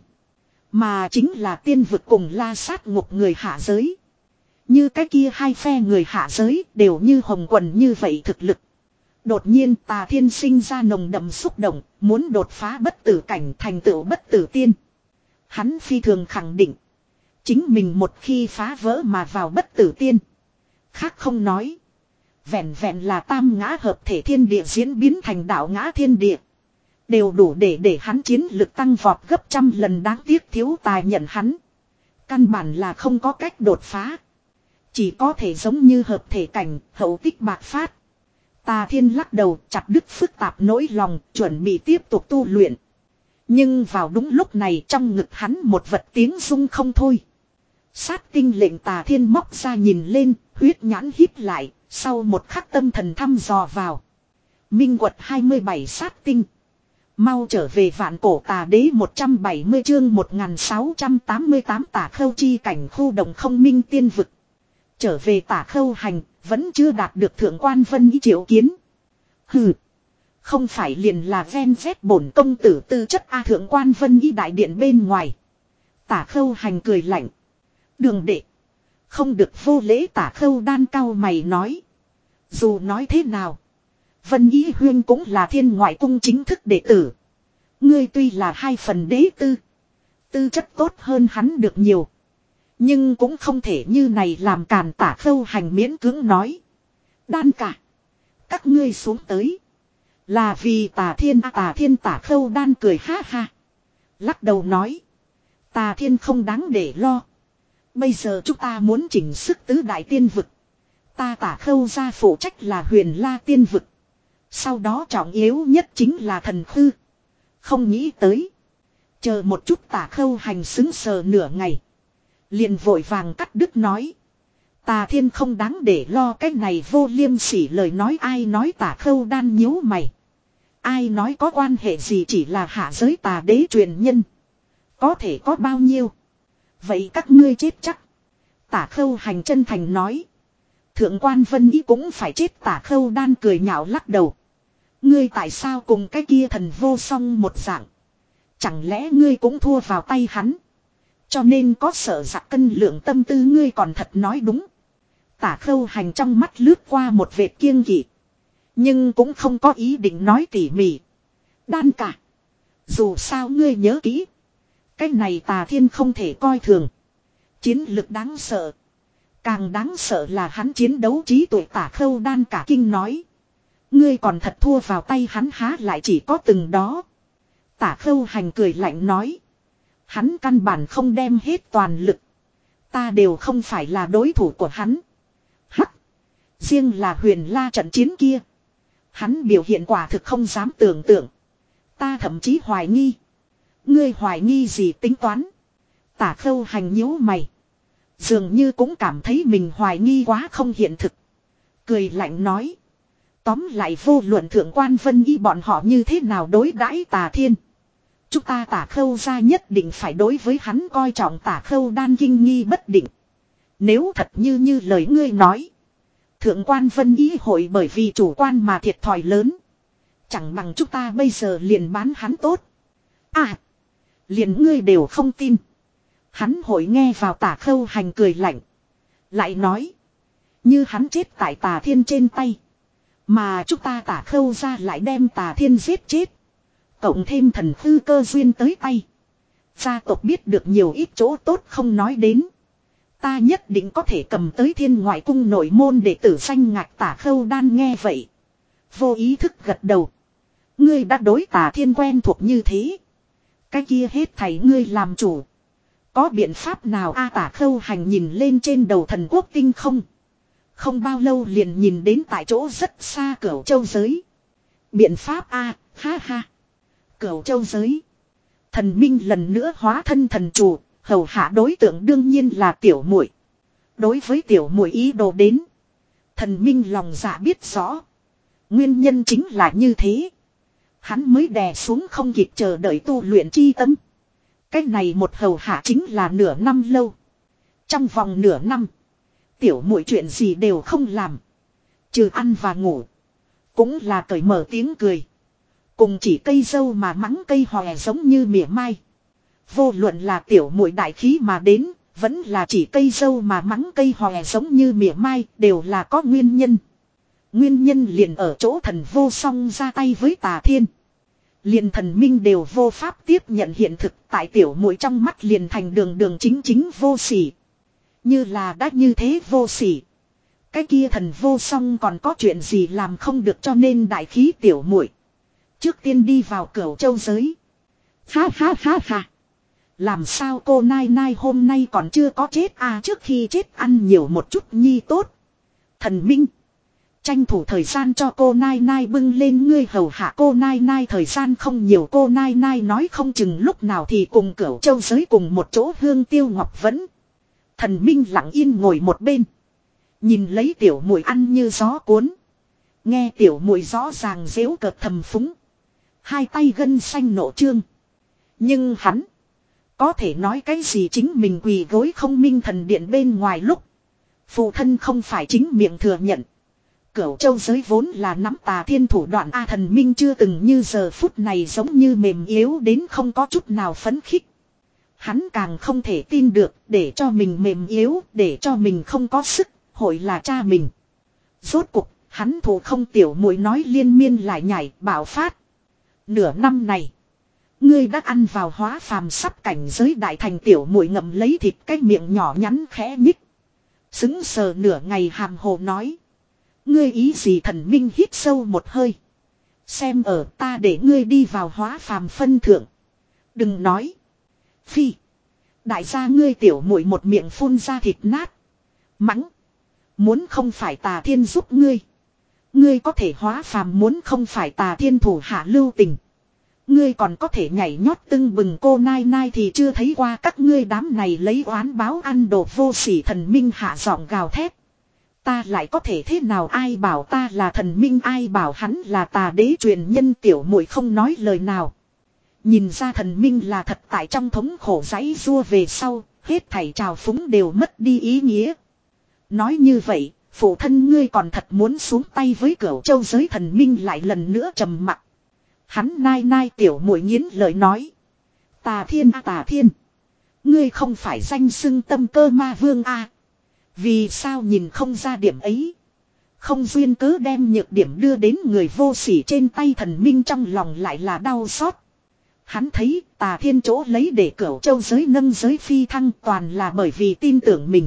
Mà chính là tiên vực cùng La Sát ngục người hạ giới. Như cái kia hai phe người hạ giới đều như Hồng Quần như vậy thực lực. Đột nhiên Tà Thiên sinh ra nồng đậm xúc động, muốn đột phá bất tử cảnh thành tựu bất tử tiên. Hắn phi thường khẳng định. Chính mình một khi phá vỡ mà vào bất tử tiên. Khác không nói. Vẹn vẹn là tam ngã hợp thể thiên địa diễn biến thành đạo ngã thiên địa. Đều đủ để để hắn chiến lực tăng vọt gấp trăm lần, đáng tiếc thiếu tài nhận hắn. Căn bản là không có cách đột phá. Chỉ có thể giống như hợp thể cảnh, hậu tích bạc phát. Tà Thiên lắc đầu chặt đứt phức tạp nỗi lòng, chuẩn bị tiếp tục tu luyện. Nhưng vào đúng lúc này trong ngực hắn một vật tiếng rung không thôi. Sát tinh lệnh Tà Thiên móc ra nhìn lên, huyết nhãn híp lại, sau một khắc tâm thần thăm dò vào. Minh quật hai mươi bảy sát tinh. Mau trở về vạn cổ tà đế một trăm bảy mươi chương một nghìn sáu trăm tám mươi tám Tả Khâu chi cảnh khu đồng không minh tiên vực. Trở về Tả Khâu hành, vẫn chưa đạt được thượng quan Vân Ý triệu kiến. Hừ. Không phải liền là ven vét bổn công tử tư chất A. Thượng quan Vân Ý đại điện bên ngoài. Tả Khâu hành cười lạnh. Đường đệ. Không được vô lễ. Tả Khâu đan cao mày nói. Dù nói thế nào. Vân Ý huyên cũng là thiên ngoại cung chính thức đệ tử. Ngươi tuy là hai phần đế tư. Tư chất tốt hơn hắn được nhiều. Nhưng cũng không thể như này làm càn. Tả Khâu hành miễn cưỡng nói. Đan cả. Các ngươi xuống tới. Là vì Tà Thiên à, Tà Thiên Tả Khâu đan cười ha ha. Lắc đầu nói. Tà Thiên không đáng để lo. Bây giờ chúng ta muốn chỉnh sức tứ đại tiên vực. Ta Tả Khâu gia phụ trách là Huyền La tiên vực. Sau đó trọng yếu nhất chính là thần khư. Không nghĩ tới. Chờ một chút. Tả Khâu hành xứng sờ nửa ngày. Liền vội vàng cắt đứt nói. Tà Thiên không đáng để lo, cái này vô liêm sỉ lời nói. Ai nói? Tả Khâu đan nhíu mày. Ai nói có quan hệ gì, chỉ là hạ giới tà đế truyền nhân. Có thể có bao nhiêu? Vậy các ngươi chết chắc. Tả Khâu hành chân thành nói. Thượng quan Vân Ý cũng phải chết. Tả Khâu đan cười nhạo lắc đầu. Ngươi tại sao cùng cái kia thần vô song một dạng? Chẳng lẽ ngươi cũng thua vào tay hắn? Cho nên có sợ giặc cân lượng tâm tư. Ngươi còn thật nói đúng. Tả Khâu hành trong mắt lướt qua một vệt kiêng kỵ. Nhưng cũng không có ý định nói tỉ mỉ. Đan cả. Dù sao ngươi nhớ kỹ. Cái này Tà Thiên không thể coi thường. Chiến lực đáng sợ. Càng đáng sợ là hắn chiến đấu trí tuệ. Tả Khâu Đan cả kinh nói. Ngươi còn thật thua vào tay hắn há lại chỉ có từng đó. Tả Khâu Hành cười lạnh nói. Hắn căn bản không đem hết toàn lực. Ta đều không phải là đối thủ của hắn. Hắc. Riêng là Huyền La trận chiến kia. Hắn biểu hiện quả thực không dám tưởng tượng. Ta thậm chí hoài nghi. Ngươi hoài nghi gì tính toán? Tả Khâu Hành nhíu mày. Dường như cũng cảm thấy mình hoài nghi quá không hiện thực. Cười lạnh nói. Tóm lại vô luận thượng quan Vân Y bọn họ như thế nào đối đãi Tà Thiên. Chúng ta Tả Khâu ra nhất định phải đối với hắn coi trọng. Tả Khâu Đan kinh nghi bất định. Nếu thật như như lời ngươi nói. Thượng quan Vân Y hội bởi vì chủ quan mà thiệt thòi lớn. Chẳng bằng chúng ta bây giờ liền bán hắn tốt. À. Liền ngươi đều không tin. Hắn hội nghe vào Tả Khâu Hành cười lạnh. Lại nói. Như hắn chết tại Tà Thiên trên tay. Mà chúng ta Tả Khâu ra lại đem Tà Thiên giết chết. Cộng thêm thần khư cơ duyên tới tay. Gia tộc biết được nhiều ít chỗ tốt không nói đến. Ta nhất định có thể cầm tới Thiên Ngoại cung nội môn để tử sanh ngạch. Tả Khâu Đan nghe vậy. Vô ý thức gật đầu. Ngươi đã đối Tà Thiên quen thuộc như thế. Cái kia hết thảy ngươi làm chủ. Có biện pháp nào a? Tả Khâu Hành nhìn lên trên đầu thần quốc tinh không. Không bao lâu liền nhìn đến tại chỗ rất xa Cửu Châu giới. Biện pháp a, ha ha. Cửu Châu giới. Thần minh lần nữa hóa thân thần chủ, hầu hạ đối tượng đương nhiên là tiểu muội. Đối với tiểu muội ý đồ đến, thần minh lòng dạ biết rõ. Nguyên nhân chính là như thế. Hắn mới đè xuống không kịp chờ đợi tu luyện chi tâm. Cái này một hầu hạ chính là nửa năm lâu. Trong vòng nửa năm, tiểu muội chuyện gì đều không làm. Trừ ăn và ngủ. Cũng là cởi mở tiếng cười. Cùng chỉ cây dâu mà mắng cây hòe giống như mỉa mai. Vô luận là tiểu muội đại khí mà đến, vẫn là chỉ cây dâu mà mắng cây hòe giống như mỉa mai, đều là có nguyên nhân. Nguyên nhân liền ở chỗ thần vô song ra tay với Tà Thiên. Liền thần minh đều vô pháp tiếp nhận hiện thực, tại tiểu muội trong mắt liền thành đường đường chính chính vô sỉ. Như là đã như thế vô sỉ. Cái kia thần vô song còn có chuyện gì làm không được, cho nên đại khí tiểu muội trước tiên đi vào Cửu Châu giới. Ha ha ha ha. Làm sao cô Nai Nai hôm nay còn chưa có chết à? Trước khi chết ăn nhiều một chút nhi tốt. Thần minh. Tranh thủ thời gian cho cô Nai Nai bưng lên, ngươi hầu hạ cô Nai Nai thời gian không nhiều. Cô Nai Nai nói không chừng lúc nào thì cùng Cửu Châu giới cùng một chỗ hương tiêu ngọc vẫn. Thần minh lặng yên ngồi một bên. Nhìn lấy tiểu muội ăn như gió cuốn. Nghe tiểu muội rõ ràng giễu cợt thầm phúng. Hai tay gân xanh nộ trương. Nhưng hắn có thể nói cái gì? Chính mình quỳ gối không minh thần điện bên ngoài lúc phụ thân không phải chính miệng thừa nhận. Cửu Châu giới vốn là nắm Tà Thiên thủ đoạn a. Thần minh chưa từng như giờ phút này giống như mềm yếu đến không có chút nào phấn khích. Hắn càng không thể tin được, để cho mình mềm yếu, để cho mình không có sức, hội là cha mình. Rốt cuộc, hắn thủ không tiểu muội nói liên miên lại nhảy, bạo phát. Nửa năm này, ngươi đã ăn vào hóa phàm sắp cảnh giới đại thành. Tiểu muội ngậm lấy thịt, cái miệng nhỏ nhắn khẽ nhích. Sững sờ nửa ngày hàm hồ nói. Ngươi ý gì? Thần minh hít sâu một hơi. Xem ở ta để ngươi đi vào hóa phàm phân thượng. Đừng nói. Phi. Đại gia ngươi tiểu muội một miệng phun ra thịt nát. Mắng. Muốn không phải Tà Thiên giúp ngươi, ngươi có thể hóa phàm. Muốn không phải Tà Thiên thủ hạ lưu tình, ngươi còn có thể nhảy nhót tưng bừng. Cô Nai Nai thì chưa thấy qua các ngươi đám này lấy oán báo ăn đồ vô sỉ. Thần minh hạ giọng gào thét. Ta lại có thể thế nào? Ai bảo ta là thần minh? Ai bảo hắn là Tà đế truyền nhân? Tiểu muội không nói lời nào. Nhìn ra thần minh là thật tại trong thống khổ giãy giụa về sau, hết thảy trào phúng đều mất đi ý nghĩa. Nói như vậy, phụ thân ngươi còn thật muốn xuống tay với Cửu Châu giới? Thần minh lại lần nữa trầm mặc. Hắn Nai Nai tiểu muội nghiến lời nói. Tà Thiên a Tà Thiên, ngươi không phải danh xưng tâm cơ ma vương a? Vì sao nhìn không ra điểm ấy? Không duyên cớ đem nhược điểm đưa đến người vô sỉ trên tay. Thần minh trong lòng lại là đau xót. Hắn thấy Tà Thiên chỗ lấy để Cửu Châu giới nâng giới phi thăng toàn là bởi vì tin tưởng mình.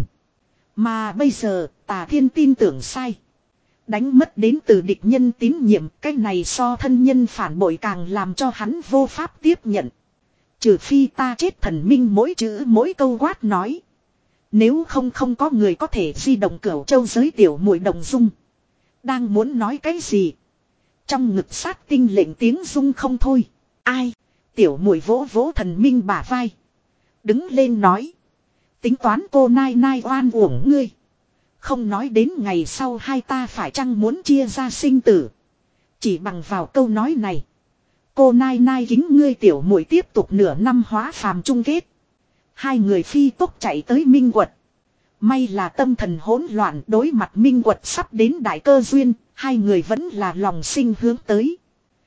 Mà bây giờ Tà Thiên tin tưởng sai. Đánh mất đến từ địch nhân tín nhiệm, cái này so thân nhân phản bội càng làm cho hắn vô pháp tiếp nhận. Trừ phi ta chết, thần minh mỗi chữ mỗi câu quát nói. Nếu không không có người có thể di động Cửu Châu giới tiểu muội Đồng Dung. Đang muốn nói cái gì? Trong ngực sát tinh lệnh tiếng rung không thôi. Ai? Tiểu muội vỗ vỗ thần minh bả vai. Đứng lên nói. Tính toán cô nai nai oan uổng ngươi. Không nói đến ngày sau hai ta phải chăng muốn chia ra sinh tử. Chỉ bằng vào câu nói này. Cô nai nai kính ngươi tiểu muội tiếp tục nửa năm hóa phàm chung kết. Hai người phi tốc chạy tới Minh Quật. May là tâm thần hỗn loạn, đối mặt Minh Quật sắp đến đại cơ duyên. Hai người vẫn là lòng sinh hướng tới.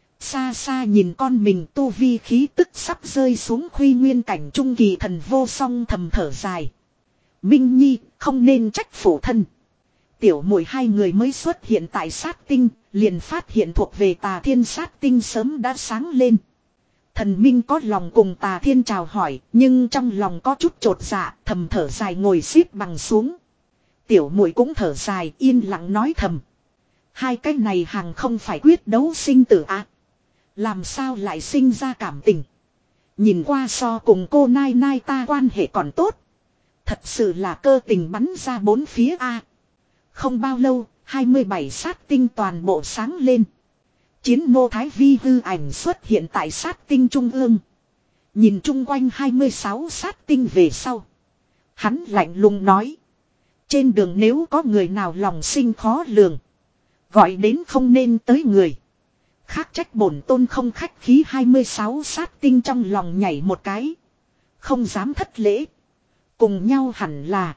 Xa xa nhìn con mình tu vi khí tức sắp rơi xuống khuy nguyên cảnh trung kỳ, thần vô song thầm thở dài. Minh Nhi không nên trách phụ thân. Tiểu muội hai người mới xuất hiện tại sát tinh, liền phát hiện thuộc về Tà Thiên sát tinh sớm đã sáng lên. Thần Minh có lòng cùng Tà Thiên chào hỏi, nhưng trong lòng có chút chột dạ, thầm thở dài ngồi xếp bằng xuống. Tiểu muội cũng thở dài, yên lặng nói thầm. Hai cái này hàng không phải quyết đấu sinh tử à? Làm sao lại sinh ra cảm tình? Nhìn qua so cùng cô nai nai ta quan hệ còn tốt. Thật sự là cơ tình bắn ra bốn phía a. Không bao lâu, hai mươi bảy sát tinh toàn bộ sáng lên. Chiến nô Thái Vi hư ảnh xuất hiện tại sát tinh trung ương. Nhìn chung quanh hai mươi sáu sát tinh về sau. Hắn lạnh lùng nói. Trên đường nếu có người nào lòng sinh khó lường. Gọi đến không nên tới người. Khác trách bổn tôn không khách khí, hai mươi sáu sát tinh trong lòng nhảy một cái. Không dám thất lễ. Cùng nhau hẳn là.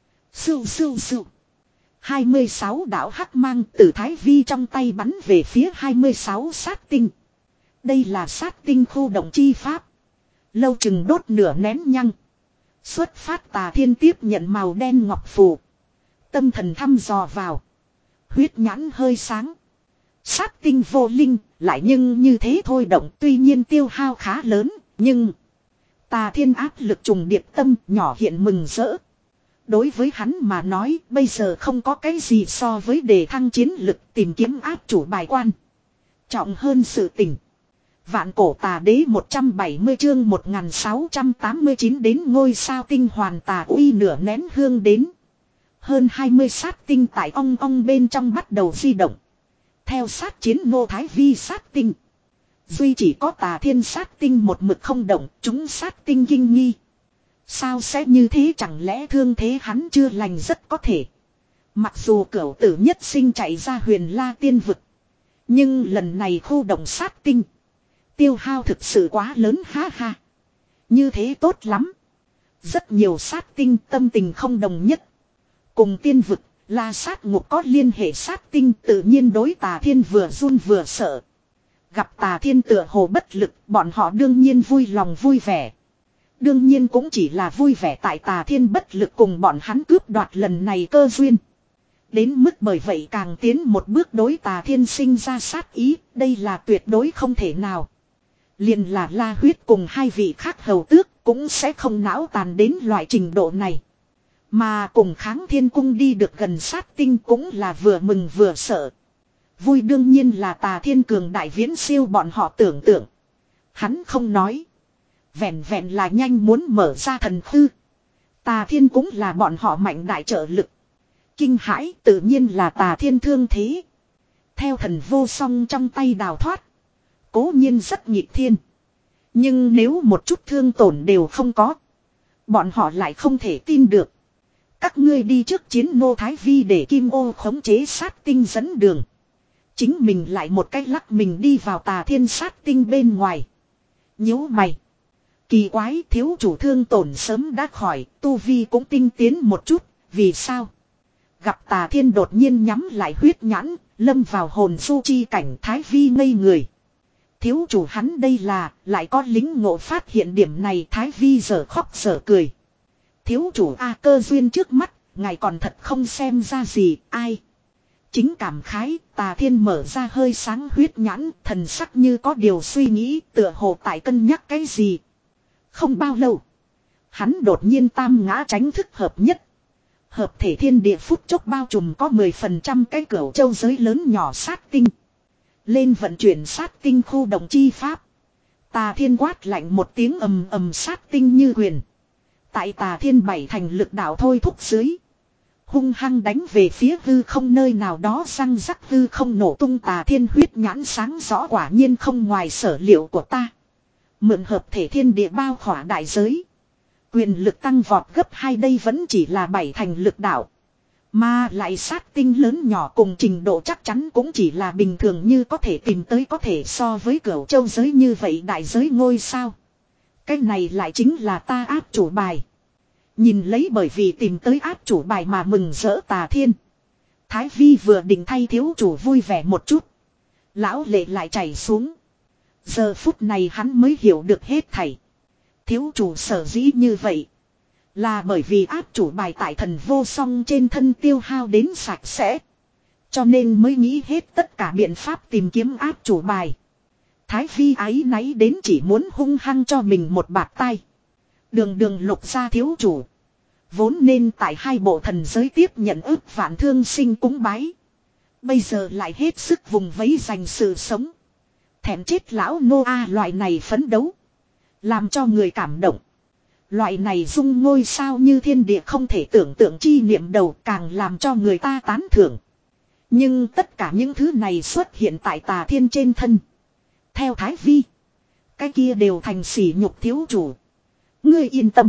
Sưu sưu sưu. hai mươi sáu đạo hắc mang từ Thái Vi trong tay bắn về phía hai mươi sáu sát tinh. Đây là sát tinh khu động chi pháp. Lâu chừng đốt nửa nén nhăng. Xuất phát Tà Thiên tiếp nhận màu đen ngọc phù. Tâm thần thăm dò vào. Huyết nhãn hơi sáng. Sát tinh vô linh, lại nhưng như thế thôi động, tuy nhiên tiêu hao khá lớn, nhưng Tà Thiên áp lực trùng điệp tâm nhỏ hiện mừng rỡ. Đối với hắn mà nói, bây giờ không có cái gì so với đề thăng chiến lực tìm kiếm áp chủ bài quan. Trọng hơn sự tình. Vạn cổ tà đế một trăm bảy mươi chương một nghìn sáu trăm tám mươi chín đến ngôi sao tinh hoàn tà uy nửa nén hương đến. Hơn hai mươi sát tinh tại ong ong bên trong bắt đầu di động. Theo sát chiến nô Thái Vi sát tinh. Duy chỉ có Tà Thiên sát tinh một mực không động, chúng sát tinh kinh nghi. Sao sẽ như thế, chẳng lẽ thương thế hắn chưa lành? Rất có thể. Mặc dù cửu tử nhất sinh chạy ra Huyền La tiên vực. Nhưng lần này khu động sát tinh. Tiêu hao thực sự quá lớn ha ha. Như thế tốt lắm. Rất nhiều sát tinh tâm tình không đồng nhất. Cùng tiên vực, La sát ngục có liên hệ sát tinh tự nhiên đối Tà Thiên vừa run vừa sợ. Gặp Tà Thiên tựa hồ bất lực, bọn họ đương nhiên vui lòng vui vẻ. Đương nhiên cũng chỉ là vui vẻ tại Tà Thiên bất lực cùng bọn hắn cướp đoạt lần này cơ duyên. Đến mức bởi vậy càng tiến một bước đối Tà Thiên sinh ra sát ý, đây là tuyệt đối không thể nào. Liền là La Huyết cùng hai vị khác hầu tước cũng sẽ không não tàn đến loại trình độ này. Mà cùng Kháng Thiên Cung đi được gần sát tinh cũng là vừa mừng vừa sợ. Vui đương nhiên là Tà Thiên cường đại viễn siêu bọn họ tưởng tượng. Hắn không nói. Vẹn vẹn là nhanh muốn mở ra thần hư. Tà Thiên cũng là bọn họ mạnh đại trợ lực. Kinh hãi tự nhiên là Tà Thiên thương thế. Theo thần vô song trong tay đào thoát. Cố nhiên rất nghịch thiên. Nhưng nếu một chút thương tổn đều không có. Bọn họ lại không thể tin được. Các ngươi đi trước chiến nô Thái Vi để Kim Ô khống chế sát tinh dẫn đường. Chính mình lại một cách lắc mình đi vào Tà Thiên sát tinh bên ngoài. Nhíu mày. Kỳ quái, thiếu chủ thương tổn sớm đã khỏi, tu vi cũng tinh tiến một chút, vì sao? Gặp Tà Thiên đột nhiên nhắm lại huyết nhãn, lâm vào hồn su chi cảnh. Thái Vi ngây người. Thiếu chủ hắn đây là, lại có lính ngộ phát hiện điểm này. Thái Vi giờ khóc giờ cười. Thiếu chủ A, cơ duyên trước mắt, ngài còn thật không xem ra gì, ai? chính cảm khái, Tà Thiên mở ra hơi sáng huyết nhãn, thần sắc như có điều suy nghĩ, tựa hồ tại cân nhắc cái gì. Không bao lâu, hắn đột nhiên tam ngã tránh thức hợp nhất. Hợp thể thiên địa phút chốc bao trùm có mười phần trăm cái cửu châu giới lớn nhỏ sát tinh. Lên vận chuyển sát tinh khu động chi pháp. Tà Thiên quát lạnh một tiếng ầm ầm sát tinh như huyền. Tại Tà Thiên bảy thành lực đạo thôi thúc dưới. Hung hăng đánh về phía hư không nơi nào đó răng rắc hư không nổ tung. Tà Thiên huyết nhãn sáng rõ quả nhiên không ngoài sở liệu của ta. Mượn hợp thể thiên địa bao khỏa đại giới. Quyền lực tăng vọt gấp hai đây vẫn chỉ là bảy thành lực đạo. Mà lại sát tinh lớn nhỏ cùng trình độ chắc chắn cũng chỉ là bình thường như có thể tìm tới có thể so với cửu châu giới như vậy đại giới ngôi sao. Cái này lại chính là ta áp chủ bài. Nhìn lấy bởi vì tìm tới áp chủ bài mà mừng rỡ Tà Thiên. Thái Vi vừa định thay thiếu chủ vui vẻ một chút. Lão lệ lại chảy xuống. Giờ phút này hắn mới hiểu được hết thảy. Thiếu chủ sở dĩ như vậy. Là bởi vì áp chủ bài tại thần vô song trên thân tiêu hao đến sạch sẽ. Cho nên mới nghĩ hết tất cả biện pháp tìm kiếm áp chủ bài. Thái Vi áy náy đến chỉ muốn hung hăng cho mình một bạt tay. Đường đường lục gia thiếu chủ. Vốn nên tại hai bộ thần giới tiếp nhận ức vạn thương sinh cúng bái. Bây giờ lại hết sức vùng vẫy giành sự sống. Thèm chết lão nô a loại này phấn đấu. Làm cho người cảm động. Loại này dung ngôi sao như thiên địa không thể tưởng tượng chi niệm đầu càng làm cho người ta tán thưởng. Nhưng tất cả những thứ này xuất hiện tại Tà Thiên trên thân. Theo Thái Vi. Cái kia đều thành sỉ nhục thiếu chủ. Ngươi yên tâm.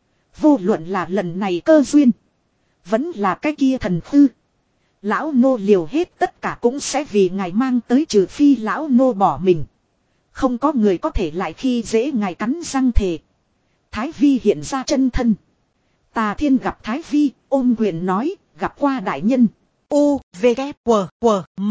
Vô luận là lần này cơ duyên. Vẫn là cái kia thần thư. Lão nô liều hết tất cả cũng sẽ vì ngài mang tới trừ phi lão nô bỏ mình. Không có người có thể lại khi dễ ngài cắn răng thề. Thái Vi hiện ra chân thân. Tà Thiên gặp Thái Vi, ôm quyền nói, gặp qua đại nhân. U, V, K, W, W, M.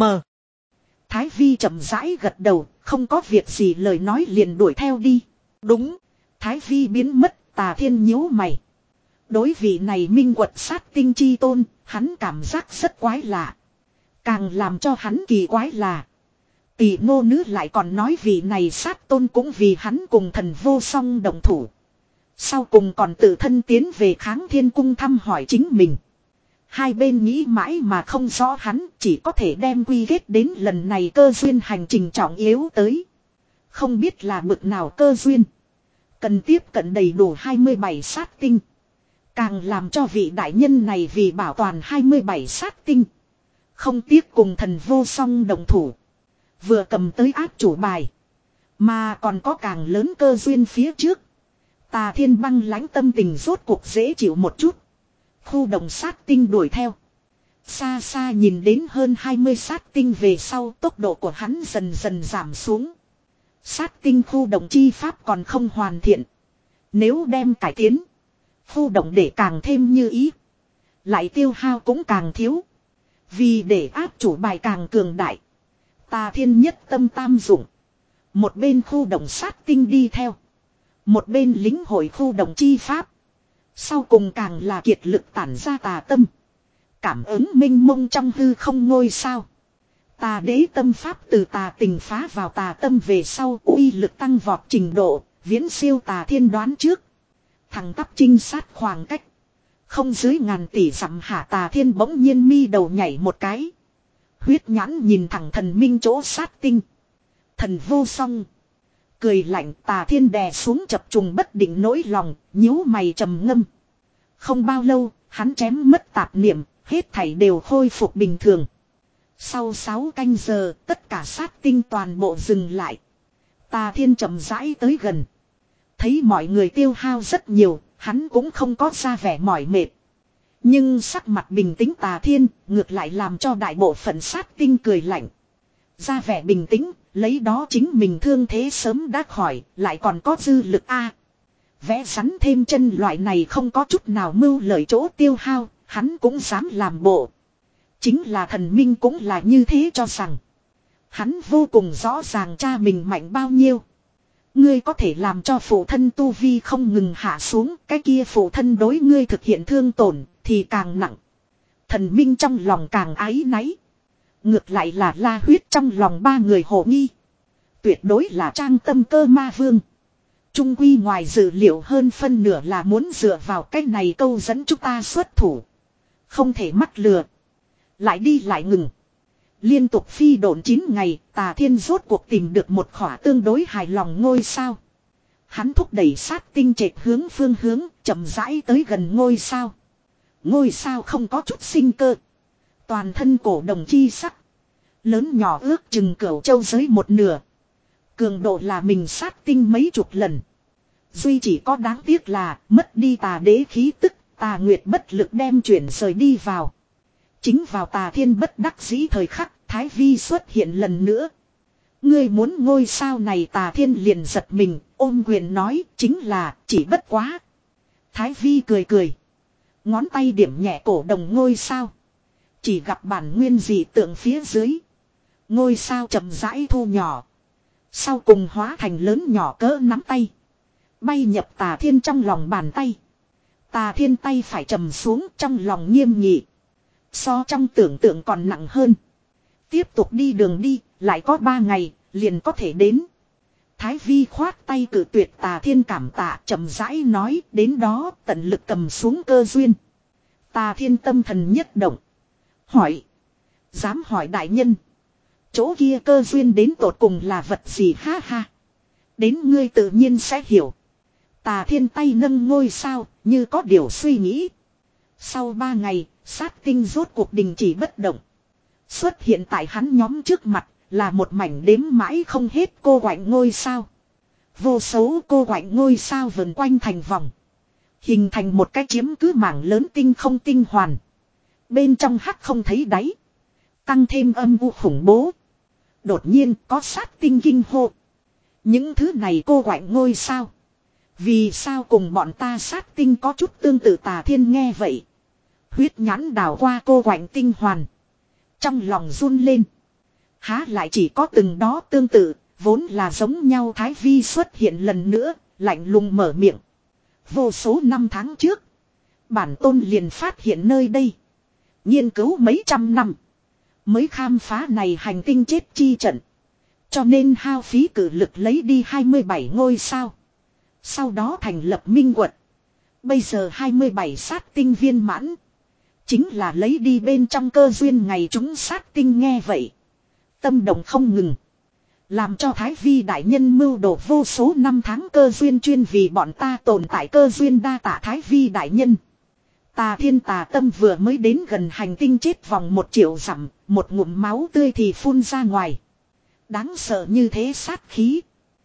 Thái Vi chậm rãi gật đầu, không có việc gì lời nói liền đuổi theo đi. Đúng. Thái Vi biến mất, Tà Thiên nhíu mày. Đối vị này minh quật sát tinh chi tôn, hắn cảm giác rất quái lạ. Càng làm cho hắn kỳ quái là. Tỷ nô nữ lại còn nói vị này sát tôn cũng vì hắn cùng thần vô song đồng thủ. Sau cùng còn tự thân tiến về kháng thiên cung thăm hỏi chính mình. Hai bên nghĩ mãi mà không rõ hắn chỉ có thể đem quy kết đến lần này cơ duyên hành trình trọng yếu tới. Không biết là bực nào cơ duyên. Cần tiếp cận đầy đủ hai mươi bảy sát tinh. Càng làm cho vị đại nhân này vì bảo toàn hai mươi bảy sát tinh. Không tiếc cùng thần vô song đồng thủ. Vừa cầm tới áp chủ bài. Mà còn có càng lớn cơ duyên phía trước. Tà Thiên băng lãnh tâm tình rốt cuộc dễ chịu một chút. Khu đồng sát tinh đuổi theo. Xa xa nhìn đến hơn hai mươi sát tinh về sau tốc độ của hắn dần dần giảm xuống. Sát tinh khu động chi pháp còn không hoàn thiện. Nếu đem cải tiến. Khu động để càng thêm như ý. Lại tiêu hao cũng càng thiếu. Vì để áp chủ bài càng cường đại. Tà Thiên nhất tâm tam dụng. Một bên khu động sát tinh đi theo. Một bên lính hội khu động chi pháp. Sau cùng càng là kiệt lực tản ra tà tâm. Cảm ứng minh mông trong hư không ngôi sao. Tà đế tâm pháp từ tà tình phá vào tà tâm về sau uy lực tăng vọt trình độ. Viễn siêu Tà Thiên đoán trước. Thằng tắp trinh sát khoảng cách. Không dưới ngàn tỷ dặm hạ Tà Thiên bỗng nhiên mi đầu nhảy một cái. Huyết nhãn nhìn thẳng thần minh chỗ sát tinh. Thần vô song. Cười lạnh Tà Thiên đè xuống chập trùng bất định nỗi lòng, nhíu mày trầm ngâm. Không bao lâu, hắn chém mất tạp niệm, hết thảy đều khôi phục bình thường. Sau sáu canh giờ, tất cả sát tinh toàn bộ dừng lại. Tà Thiên chậm rãi tới gần. Thấy mọi người tiêu hao rất nhiều, hắn cũng không có ra vẻ mỏi mệt. Nhưng sắc mặt bình tĩnh Tà Thiên, ngược lại làm cho đại bộ phận sát tinh cười lạnh. Ra vẻ bình tĩnh, lấy đó chính mình thương thế sớm đã khỏi, lại còn có dư lực a. Vẽ rắn thêm chân loại này không có chút nào mưu lợi chỗ tiêu hao, hắn cũng dám làm bộ. Chính là thần minh cũng là như thế cho rằng. Hắn vô cùng rõ ràng cha mình mạnh bao nhiêu. Ngươi có thể làm cho phụ thân tu vi không ngừng hạ xuống, cái kia phụ thân đối ngươi thực hiện thương tổn thì càng nặng. Thần minh trong lòng càng áy náy. Ngược lại là la huyết trong lòng ba người hồ nghi. Tuyệt đối là trang tâm cơ ma vương. Trung quy ngoài dự liệu hơn phân nửa là muốn dựa vào cách này câu dẫn chúng ta xuất thủ. Không thể mắc lừa. Lại đi lại ngừng. Liên tục phi độn chín ngày, Tà Thiên rốt cuộc tìm được một khỏa tương đối hài lòng ngôi sao. Hắn thúc đẩy sát tinh trệt hướng phương hướng, chậm rãi tới gần ngôi sao. Ngôi sao không có chút sinh cơ. Toàn thân cổ đồng chi sắc. Lớn nhỏ ước chừng cửu châu giới một nửa. Cường độ là mình sát tinh mấy chục lần. Duy chỉ có đáng tiếc là mất đi tà đế khí tức, Tà Nguyệt bất lực đem chuyển rời đi vào. Chính vào Tà Thiên bất đắc dĩ thời khắc, Thái Vi xuất hiện lần nữa. Ngươi muốn ngôi sao này, Tà Thiên liền giật mình, ôm quyền nói chính là chỉ bất quá. Thái Vi cười cười. Ngón tay điểm nhẹ cổ đồng ngôi sao. Chỉ gặp bản nguyên dị tượng phía dưới. Ngôi sao chậm rãi thu nhỏ. Sau cùng hóa thành lớn nhỏ cỡ nắm tay. Bay nhập Tà Thiên trong lòng bàn tay. Tà Thiên tay phải trầm xuống, trong lòng nghiêm nghị. So trong tưởng tượng còn nặng hơn. Tiếp tục đi đường đi, lại có ba ngày, liền có thể đến. Thái Vi khoát tay cử tuyệt Tà Thiên cảm tạ, chậm rãi nói, đến đó tận lực cầm xuống cơ duyên. Tà Thiên tâm thần nhất động. Hỏi. Dám hỏi đại nhân. Chỗ kia cơ duyên đến tột cùng là vật gì, ha ha. Đến ngươi tự nhiên sẽ hiểu. Tà Thiên tay nâng ngôi sao, như có điều suy nghĩ. Sau ba ngày, sát tinh rốt cuộc đình chỉ bất động. Xuất hiện tại hắn nhóm trước mặt, là một mảnh đếm mãi không hết cô quạnh ngôi sao. Vô số cô quạnh ngôi sao vần quanh thành vòng. Hình thành một cái chiếm cứ mảng lớn tinh không tinh hoàn. Bên trong hắc không thấy đáy. Tăng thêm âm u khủng bố. Đột nhiên có sát tinh kinh hô. Những thứ này cô quạnh ngôi sao. Vì sao cùng bọn ta sát tinh có chút tương tự? Tà Thiên nghe vậy. Huyết nhãn đảo qua cô quạnh tinh hoàn. Trong lòng run lên. Há lại chỉ có từng đó tương tự, vốn là giống nhau. Thái Vi xuất hiện lần nữa, lạnh lùng mở miệng. Vô số năm tháng trước, bản tôn liền phát hiện nơi đây. Nghiên cứu mấy trăm năm, mới khám phá này hành tinh chết chi trận. Cho nên hao phí cử lực lấy đi hai mươi bảy ngôi sao. Sau đó thành lập minh quật. Bây giờ hai mươi bảy sát tinh viên mãn. Chính là lấy đi bên trong cơ duyên ngày chúng sát tinh nghe vậy. Tâm động không ngừng. Làm cho Thái Vi đại nhân mưu đồ vô số năm tháng cơ duyên chuyên vì bọn ta tồn tại cơ duyên đa tạ Thái Vi đại nhân. Tà Thiên tà tâm vừa mới đến gần hành tinh chết vòng một triệu dặm, một ngụm máu tươi thì phun ra ngoài. Đáng sợ như thế sát khí.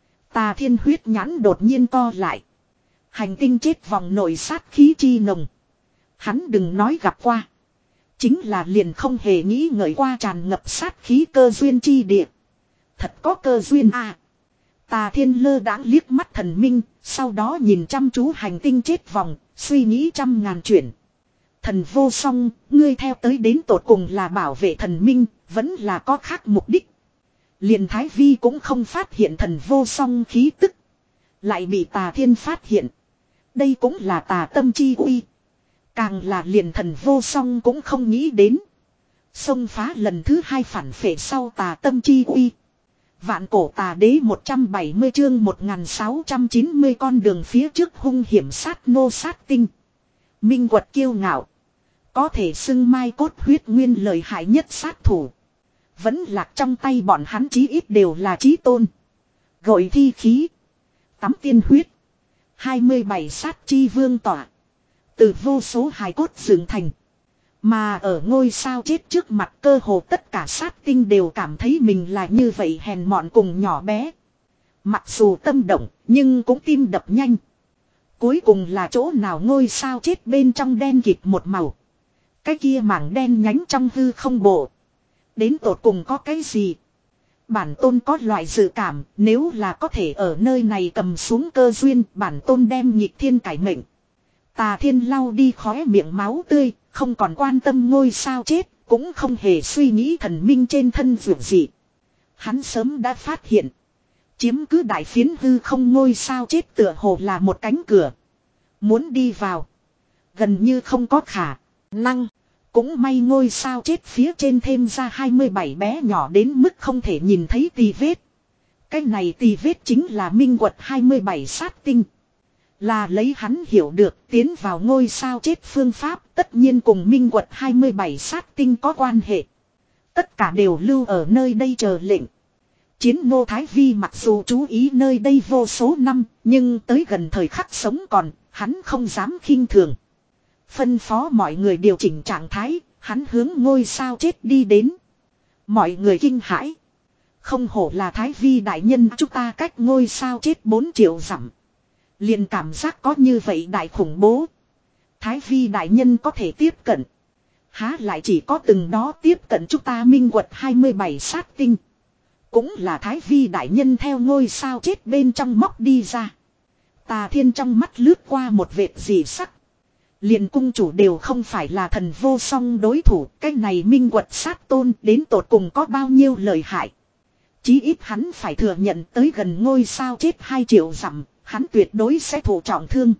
Tà Thiên huyết nhãn đột nhiên co lại. Hành tinh chết vòng nội sát khí chi nồng. Hắn đừng nói gặp qua. Chính là liền không hề nghĩ ngợi qua tràn ngập sát khí cơ duyên chi địa. Thật có cơ duyên à. Tà Thiên lơ đãng liếc mắt thần minh, sau đó nhìn chăm chú hành tinh chết vòng, suy nghĩ trăm ngàn chuyện. Thần vô song, ngươi theo tới đến tột cùng là bảo vệ thần minh, vẫn là có khác mục đích. Liền Thái Vi cũng không phát hiện thần vô song khí tức. Lại bị Tà Thiên phát hiện. Đây cũng là tà tâm chi uy. Càng là liền thần vô song cũng không nghĩ đến. Xông phá lần thứ hai phản phệ sau tà tâm chi uy. Vạn cổ tà đế một trăm bảy mươi chương một nghìn sáu trăm chín mươi con đường phía trước hung hiểm sát nô sát tinh. Minh quật kiêu ngạo. Có thể xưng mai cốt huyết nguyên lợi hại nhất sát thủ. Vẫn lạc trong tay bọn hắn chí ít đều là chí tôn. Gội thi khí. Tắm tiên huyết. hai mươi bảy sát chi vương tỏa. Từ vô số hài cốt dựng thành. Mà ở ngôi sao chết trước mặt cơ hồ tất cả sát tinh đều cảm thấy mình là như vậy hèn mọn cùng nhỏ bé. Mặc dù tâm động nhưng cũng tim đập nhanh. Cuối cùng là chỗ nào ngôi sao chết bên trong đen kịt một màu. Cái kia mảng đen nhánh trong hư không bộ. Đến tột cùng có cái gì? Bản tôn có loại dự cảm nếu là có thể ở nơi này cầm xuống cơ duyên bản tôn đem nhịp thiên cải mệnh. Tà Thiên lau đi khóe miệng máu tươi, không còn quan tâm ngôi sao chết, cũng không hề suy nghĩ thần minh trên thân vượt gì. Hắn sớm đã phát hiện. Chiếm cứ đại phiến hư không ngôi sao chết tựa hồ là một cánh cửa. Muốn đi vào. Gần như không có khả năng. Cũng may ngôi sao chết phía trên thêm ra hai mươi bảy bé nhỏ đến mức không thể nhìn thấy tì vết. Cái này tì vết chính là minh quật hai mươi bảy sát tinh. Là lấy hắn hiểu được tiến vào ngôi sao chết phương pháp tất nhiên cùng minh quật hai mươi bảy sát tinh có quan hệ. Tất cả đều lưu ở nơi đây chờ lệnh. Chiến Ngô Thái Vi mặc dù chú ý nơi đây vô số năm, nhưng tới gần thời khắc sống còn, hắn không dám khinh thường. Phân phó mọi người điều chỉnh trạng thái, hắn hướng ngôi sao chết đi đến. Mọi người kinh hãi. Không hổ là Thái Vi đại nhân, chúng ta cách ngôi sao chết bốn triệu dặm. Liền cảm giác có như vậy đại khủng bố. Thái Vi đại nhân có thể tiếp cận. Há lại chỉ có từng đó tiếp cận chúng ta minh quật hai mươi bảy sát tinh. Cũng là Thái Vi đại nhân theo ngôi sao chết bên trong móc đi ra. Tà Thiên trong mắt lướt qua một vệt dị sắc. Liền cung chủ đều không phải là thần vô song đối thủ. Cái này minh quật sát tôn đến tột cùng có bao nhiêu lợi hại. Chí ít hắn phải thừa nhận tới gần ngôi sao chết hai triệu dặm. Hắn tuyệt đối sẽ thụ trọng thương.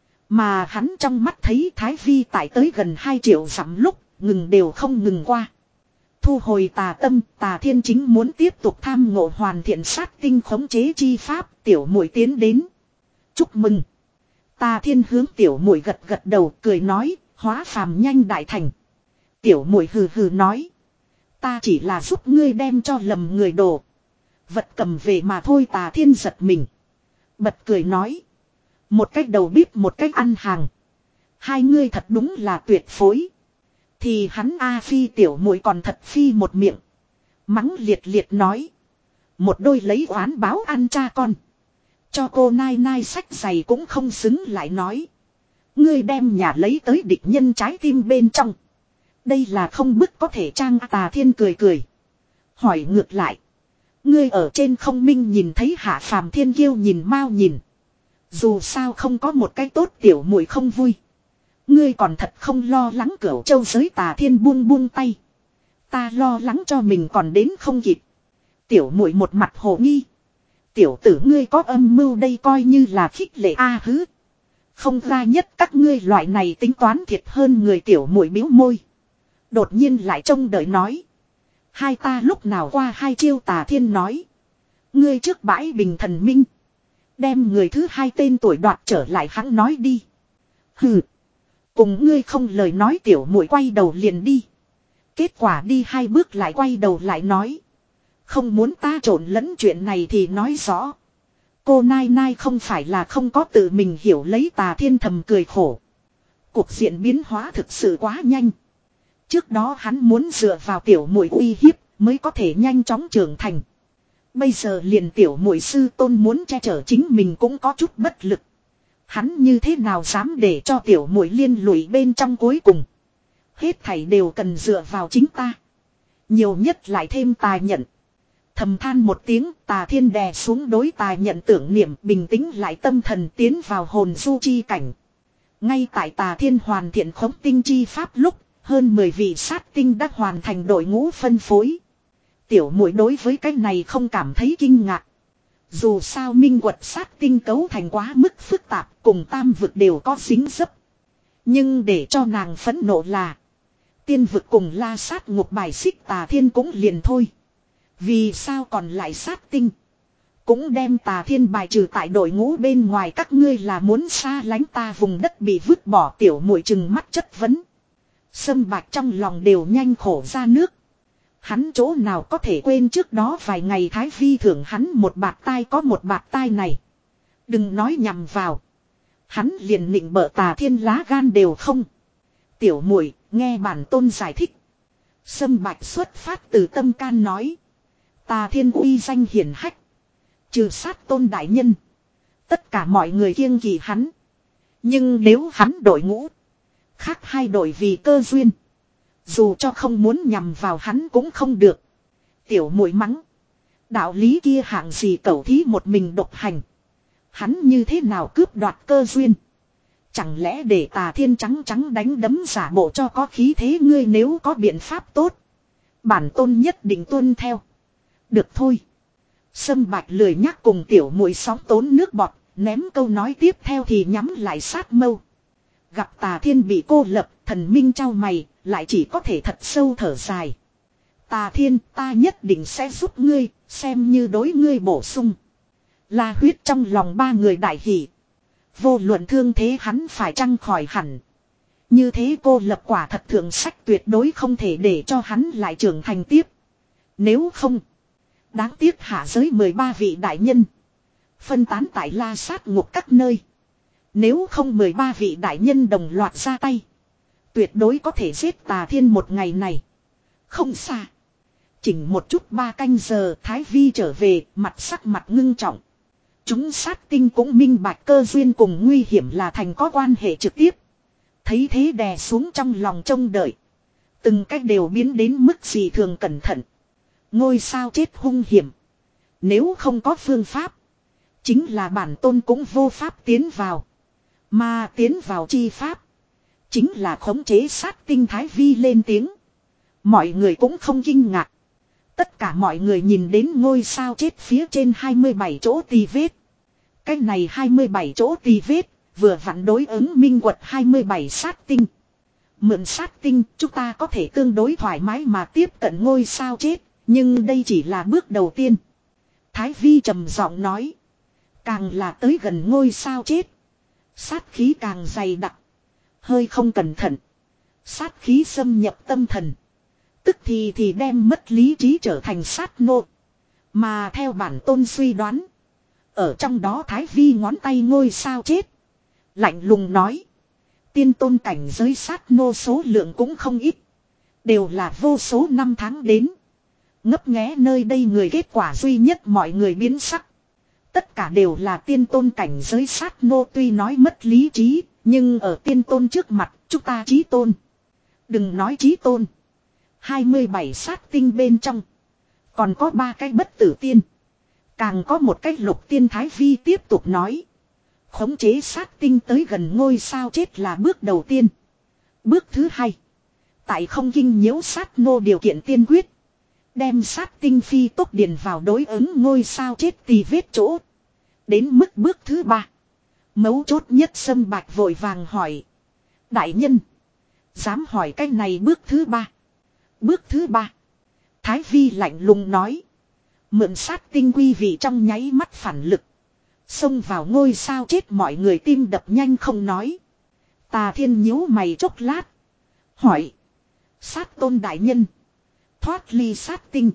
Mà hắn trong mắt thấy Thái Vi tại tới gần hai triệu dặm lúc ngừng đều không ngừng qua. Thu hồi tà tâm, Tà Thiên chính muốn tiếp tục tham ngộ hoàn thiện sát tinh khống chế chi pháp, tiểu muội tiến đến. Chúc mừng. Tà Thiên hướng tiểu muội gật gật đầu, cười nói, hóa phàm nhanh đại thành. Tiểu muội hừ hừ nói, ta chỉ là giúp ngươi đem cho lầm người đồ. Vật cầm về mà thôi. Tà Thiên giật mình. Bật cười nói, một cách đầu bếp một cách ăn hàng. Hai ngươi thật đúng là tuyệt phối. Thì hắn A Phi tiểu muội còn thật phi một miệng. Mắng liệt liệt nói. Một đôi lấy oán báo ăn cha con. Cho cô nai nai sách giày cũng không xứng lại nói. Ngươi đem nhà lấy tới địch nhân trái tim bên trong. Đây là không bức có thể trang. Tà Thiên cười cười. Hỏi ngược lại. Ngươi ở trên không minh nhìn thấy hạ phàm thiên kiêu nhìn mau nhìn. Dù sao không có một cái tốt tiểu muội không vui. Ngươi còn thật không lo lắng Cửu Châu giới. Tà Thiên buông buông tay. Ta lo lắng cho mình còn đến không kịp. Tiểu muội một mặt hồ nghi. Tiểu tử ngươi có âm mưu đây coi như là khích lệ a à hứ. Không ra nhất các ngươi loại này tính toán thiệt hơn người. Tiểu muội bĩu môi. Đột nhiên lại trông đợi nói. Hai ta lúc nào qua hai chiêu. Tà Thiên nói. Ngươi trước bãi bình thần minh. Đem người thứ hai tên tuổi đoạt trở lại hắn nói đi. Hừ. Cùng ngươi không lời nói. Tiểu muội quay đầu liền đi. Kết quả đi hai bước lại quay đầu lại nói. Không muốn ta trộn lẫn chuyện này thì nói rõ. Cô nai nai không phải là không có tự mình hiểu lấy. Tà Thiên thầm cười khổ. Cuộc diện biến hóa thực sự quá nhanh. Trước đó hắn muốn dựa vào tiểu muội uy hiếp mới có thể nhanh chóng trưởng thành. Bây giờ liền tiểu muội sư tôn muốn che chở chính mình cũng có chút bất lực. Hắn như thế nào dám để cho tiểu muội liên lụy bên trong cuối cùng. Hết thảy đều cần dựa vào chính ta. Nhiều nhất lại thêm tài nhận. Thầm than một tiếng. Tà Thiên đè xuống đối tài nhận tưởng niệm, bình tĩnh lại tâm thần tiến vào hồn du chi cảnh. Ngay tại Tà Thiên hoàn thiện khống tinh chi pháp lúc, hơn mười vị sát tinh đã hoàn thành đội ngũ phân phối. Tiểu muội đối với cái này không cảm thấy kinh ngạc. Dù sao minh quật sát tinh cấu thành quá mức phức tạp, cùng tam vực đều có dính dấp. Nhưng để cho nàng phẫn nộ là tiên vực cùng la sát ngục bài xích Tà Thiên cũng liền thôi. Vì sao còn lại sát tinh? Cũng đem Tà Thiên bài trừ tại đội ngũ bên ngoài. Các ngươi là muốn xa lánh ta vùng đất bị vứt bỏ. Tiểu muội trừng mắt chất vấn. Sâm Bạch trong lòng đều nhanh khổ ra nước. Hắn chỗ nào có thể quên trước đó vài ngày Thái Vi thưởng hắn một bạt tai có một bạt tai này. Đừng nói nhầm vào. Hắn liền nịnh bợ Tà Thiên lá gan đều không. Tiểu muội nghe bản tôn giải thích. Sâm Bạch xuất phát từ tâm can nói. Tà Thiên uy danh hiển hách. Trừ sát tôn đại nhân. Tất cả mọi người kiêng kỵ hắn. Nhưng nếu hắn đội ngũ. Khác hai đội vì cơ duyên. Dù cho không muốn nhằm vào hắn cũng không được. Tiểu muội mắng. Đạo lý kia hạng gì cẩu thí một mình độc hành. Hắn như thế nào cướp đoạt cơ duyên. Chẳng lẽ để Tà Thiên trắng trắng đánh đấm giả bộ cho có khí thế. Ngươi nếu có biện pháp tốt. Bản tôn nhất định tuân theo. Được thôi. Sâm Bạch lười nhắc cùng tiểu muội sóng tốn nước bọt. Ném câu nói tiếp theo thì nhắm lại sát mâu. Gặp Tà Thiên bị cô lập, thần minh trao mày, lại chỉ có thể thật sâu thở dài. Tà Thiên, ta nhất định sẽ giúp ngươi, xem như đối ngươi bổ sung. La Huyết trong lòng ba người đại hỉ. Vô luận thương thế hắn phải chăng khỏi hẳn. Như thế cô lập quả thật thượng sách tuyệt đối không thể để cho hắn lại trưởng thành tiếp. Nếu không, đáng tiếc hạ giới mười ba vị đại nhân phân tán tại La Sát ngục các nơi. Nếu không mười ba vị đại nhân đồng loạt ra tay, tuyệt đối có thể giết Tà Thiên một ngày này. Không xa. Chỉnh một chút ba canh giờ Thái Vi trở về, mặt sắc mặt ngưng trọng. Chúng sát tinh cũng minh bạch cơ duyên cùng nguy hiểm là thành có quan hệ trực tiếp. Thấy thế đè xuống trong lòng trông đợi. Từng cách đều biến đến mức gì thường cẩn thận. Ngôi sao chết hung hiểm. Nếu không có phương pháp, chính là bản tôn cũng vô pháp tiến vào. Mà tiến vào chi pháp, chính là khống chế sát tinh. Thái Vi lên tiếng. Mọi người cũng không kinh ngạc. Tất cả mọi người nhìn đến ngôi sao chết phía trên hai mươi bảy chỗ tì vết. Cái này hai mươi bảy chỗ tì vết, vừa vặn đối ứng minh quật hai mươi bảy sát tinh. Mượn sát tinh, chúng ta có thể tương đối thoải mái mà tiếp cận ngôi sao chết, nhưng đây chỉ là bước đầu tiên. Thái Vi trầm giọng nói. Càng là tới gần ngôi sao chết, sát khí càng dày đặc. Hơi không cẩn thận, sát khí xâm nhập tâm thần, tức thì thì đem mất lý trí trở thành sát nô. Mà theo bản tôn suy đoán, ở trong đó Thái Vi ngón tay ngôi sao chết, lạnh lùng nói. Tiên tôn cảnh giới sát nô số lượng cũng không ít, đều là vô số năm tháng đến. Ngấp nghé nơi đây người, kết quả duy nhất mọi người biến sắc. Tất cả đều là tiên tôn cảnh giới sát nô, tuy nói mất lý trí, nhưng ở tiên tôn trước mặt, chúng ta chí tôn. Đừng nói chí tôn. hai mươi bảy sát tinh bên trong, còn có ba cái bất tử tiên. Càng có một cái lục tiên. Thái Vi tiếp tục nói. Khống chế sát tinh tới gần ngôi sao chết là bước đầu tiên. Bước thứ hai, tại không kinh nhiễu sát nô điều kiện tiên quyết, đem sát tinh phi tốc điền vào đối ứng ngôi sao chết tì vết chỗ. Đến mức bước thứ ba, mấu chốt nhất Sâm Bạch vội vàng hỏi. Đại nhân, dám hỏi cái này bước thứ ba? Bước thứ ba, Thái Vi lạnh lùng nói. Mượn sát tinh quy vị trong nháy mắt phản lực, xông vào ngôi sao chết. Mọi người tim đập nhanh không nói. Tà Thiên nhíu mày chốc lát, hỏi. Sát tôn đại nhân, thoát ly sát tinh,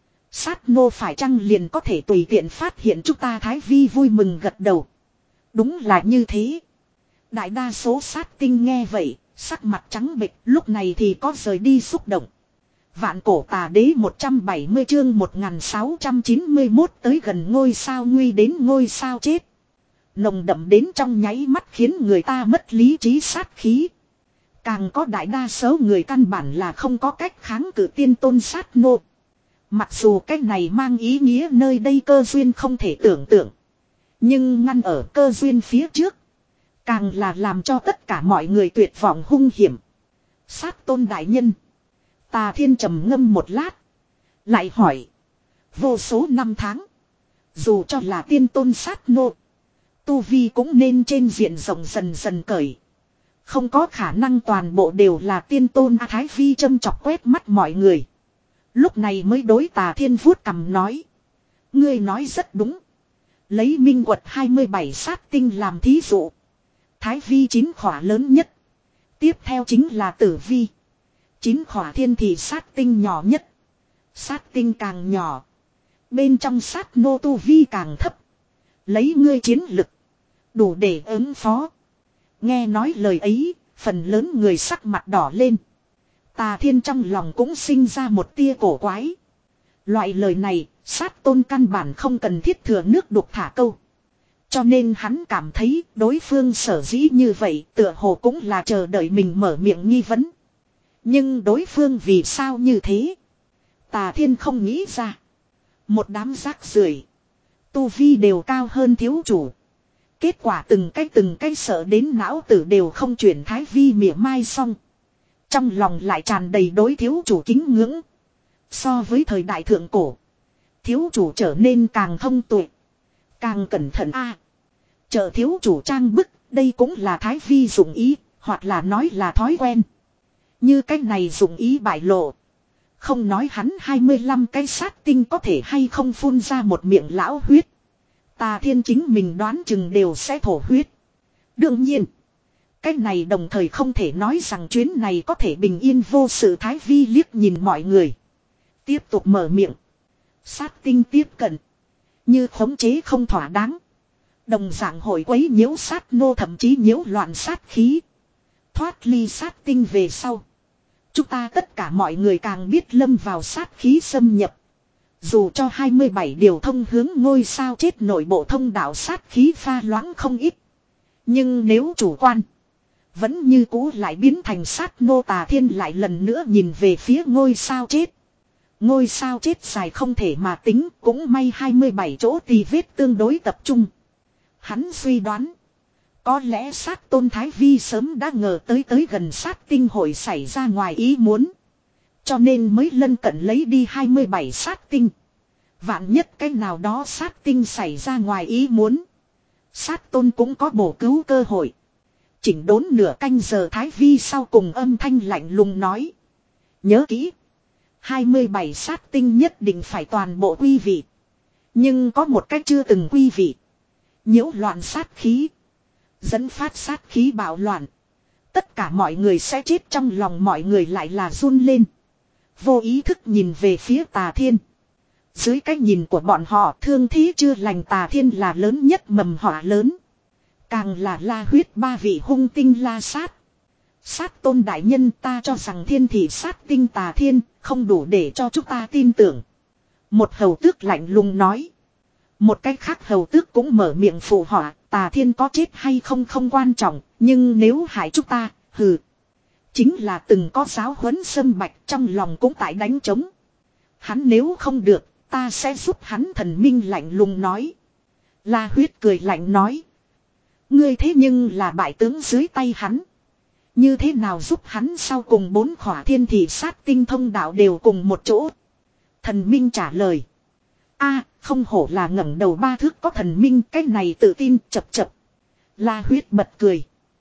sát nô phải chăng liền có thể tùy tiện phát hiện chúng ta? Thái Vi vui mừng gật đầu. Đúng là như thế. Đại đa số sát tinh nghe vậy, sắc mặt trắng bệch, lúc này thì có rời đi xúc động. Vạn cổ tà đế một trăm bảy mươi chương một nghìn sáu trăm chín mươi mốt tới gần ngôi sao nguy đến ngôi sao chết. Nồng đậm đến trong nháy mắt khiến người ta mất lý trí sát khí. Càng có đại đa số người căn bản là không có cách kháng cự tiên tôn sát nô. Mặc dù cách này mang ý nghĩa nơi đây cơ duyên không thể tưởng tượng, nhưng ngăn ở cơ duyên phía trước, càng là làm cho tất cả mọi người tuyệt vọng hung hiểm. Sát tôn đại nhân. Tà Thiên trầm ngâm một lát, lại hỏi. Vô số năm tháng, dù cho là tiên tôn sát nô, tu vi cũng nên trên diện rộng dần dần cởi. Không có khả năng toàn bộ đều là tiên tôn. A Thái Vi châm chọc quét mắt mọi người, lúc này mới đối Tà Thiên vuốt cằm nói. Ngươi nói rất đúng. Lấy minh quật hai mươi bảy sát tinh làm thí dụ, Thái Vi chín khỏa lớn nhất, tiếp theo chính là Tử Vi. Chín khỏa thiên thì sát tinh nhỏ nhất. Sát tinh càng nhỏ, bên trong sát nô tu vi càng thấp. Lấy ngươi chiến lực, đủ để ứng phó. Nghe nói lời ấy, phần lớn người sắc mặt đỏ lên. Tà Thiên trong lòng cũng sinh ra một tia cổ quái. Loại lời này, sát tôn căn bản không cần thiết thừa nước đục thả câu. Cho nên hắn cảm thấy đối phương sở dĩ như vậy tựa hồ cũng là chờ đợi mình mở miệng nghi vấn. Nhưng đối phương vì sao như thế? Tà Thiên không nghĩ ra. Một đám rác rưởi, tu vi đều cao hơn thiếu chủ. Kết quả từng cái từng cái sợ đến não tử đều không chuyển. Thái Vi mỉa mai xong, trong lòng lại tràn đầy đối thiếu chủ kính ngưỡng. So với thời đại thượng cổ, thiếu chủ trở nên càng thông tuệ, càng cẩn thận a. À, chờ thiếu chủ trang bức, đây cũng là Thái Vi dụng ý, hoặc là nói là thói quen. Như cái này dụng ý bại lộ. Không nói hắn hai mươi lăm cái sát tinh có thể hay không phun ra một miệng lão huyết. Tà Thiên chính mình đoán chừng đều sẽ thổ huyết. Đương nhiên. Cái này đồng thời không thể nói rằng chuyến này có thể bình yên vô sự. Thái Vi liếc nhìn mọi người. Tiếp tục mở miệng. Sát tinh tiếp cận. Như khống chế không thỏa đáng. Đồng dạng hội quấy nhiễu sát nô, thậm chí nhiễu loạn sát khí. Thoát ly sát tinh về sau. Chúng ta tất cả mọi người càng biết lâm vào sát khí xâm nhập. Dù cho hai mươi bảy điều thông hướng ngôi sao chết nội bộ thông đạo sát khí pha loãng không ít. Nhưng nếu chủ quan. Vẫn như cũ lại biến thành sát nô. Tà Thiên lại lần nữa nhìn về phía ngôi sao chết. Ngôi sao chết dài không thể mà tính. Cũng may hai mươi bảy chỗ tì vết tương đối tập trung. Hắn suy đoán. Có lẽ sát tôn Thái Vi sớm đã ngờ tới tới gần sát tinh hội xảy ra ngoài ý muốn. Cho nên mới lân cận lấy đi hai mươi bảy sát tinh. Vạn nhất cái nào đó sát tinh xảy ra ngoài ý muốn. Sát tôn cũng có bổ cứu cơ hội. Chỉnh đốn nửa canh giờ Thái Vi sau cùng âm thanh lạnh lùng nói. Nhớ kỹ. hai mươi bảy sát tinh nhất định phải toàn bộ quy vị. Nhưng có một cách chưa từng quy vị. Nhiễu loạn sát khí. Dẫn phát sát khí bạo loạn. Tất cả mọi người sẽ chết, trong lòng mọi người lại là run lên. Vô ý thức nhìn về phía Tà Thiên. Dưới cái nhìn của bọn họ, thương thế chưa lành Tà Thiên là lớn nhất mầm họa lớn. Càng là la huyết ba vị hung tinh la sát. Sát tôn đại nhân, ta cho rằng thiên thị sát tinh Tà Thiên không đủ để cho chúng ta tin tưởng. Một hầu tước lạnh lùng nói. Một cái khác hầu tước cũng mở miệng phụ họa. Tà Thiên có chết hay không không quan trọng. Nhưng nếu hại chúng ta, hừ. Chính là từng có giáo huấn sâm bạch, trong lòng cũng tại đánh trống. Hắn nếu không được, ta sẽ giúp hắn. Thần minh lạnh lùng nói. La huyết cười lạnh nói. Ngươi thế nhưng là bại tướng dưới tay hắn. Như thế nào giúp hắn sau cùng bốn khỏa thiên thị sát tinh thông đạo đều cùng một chỗ. Thần minh trả lời. A, không hổ là ngẩng đầu ba thước có thần minh, cái này tự tin chập chập. La huyết bật cười.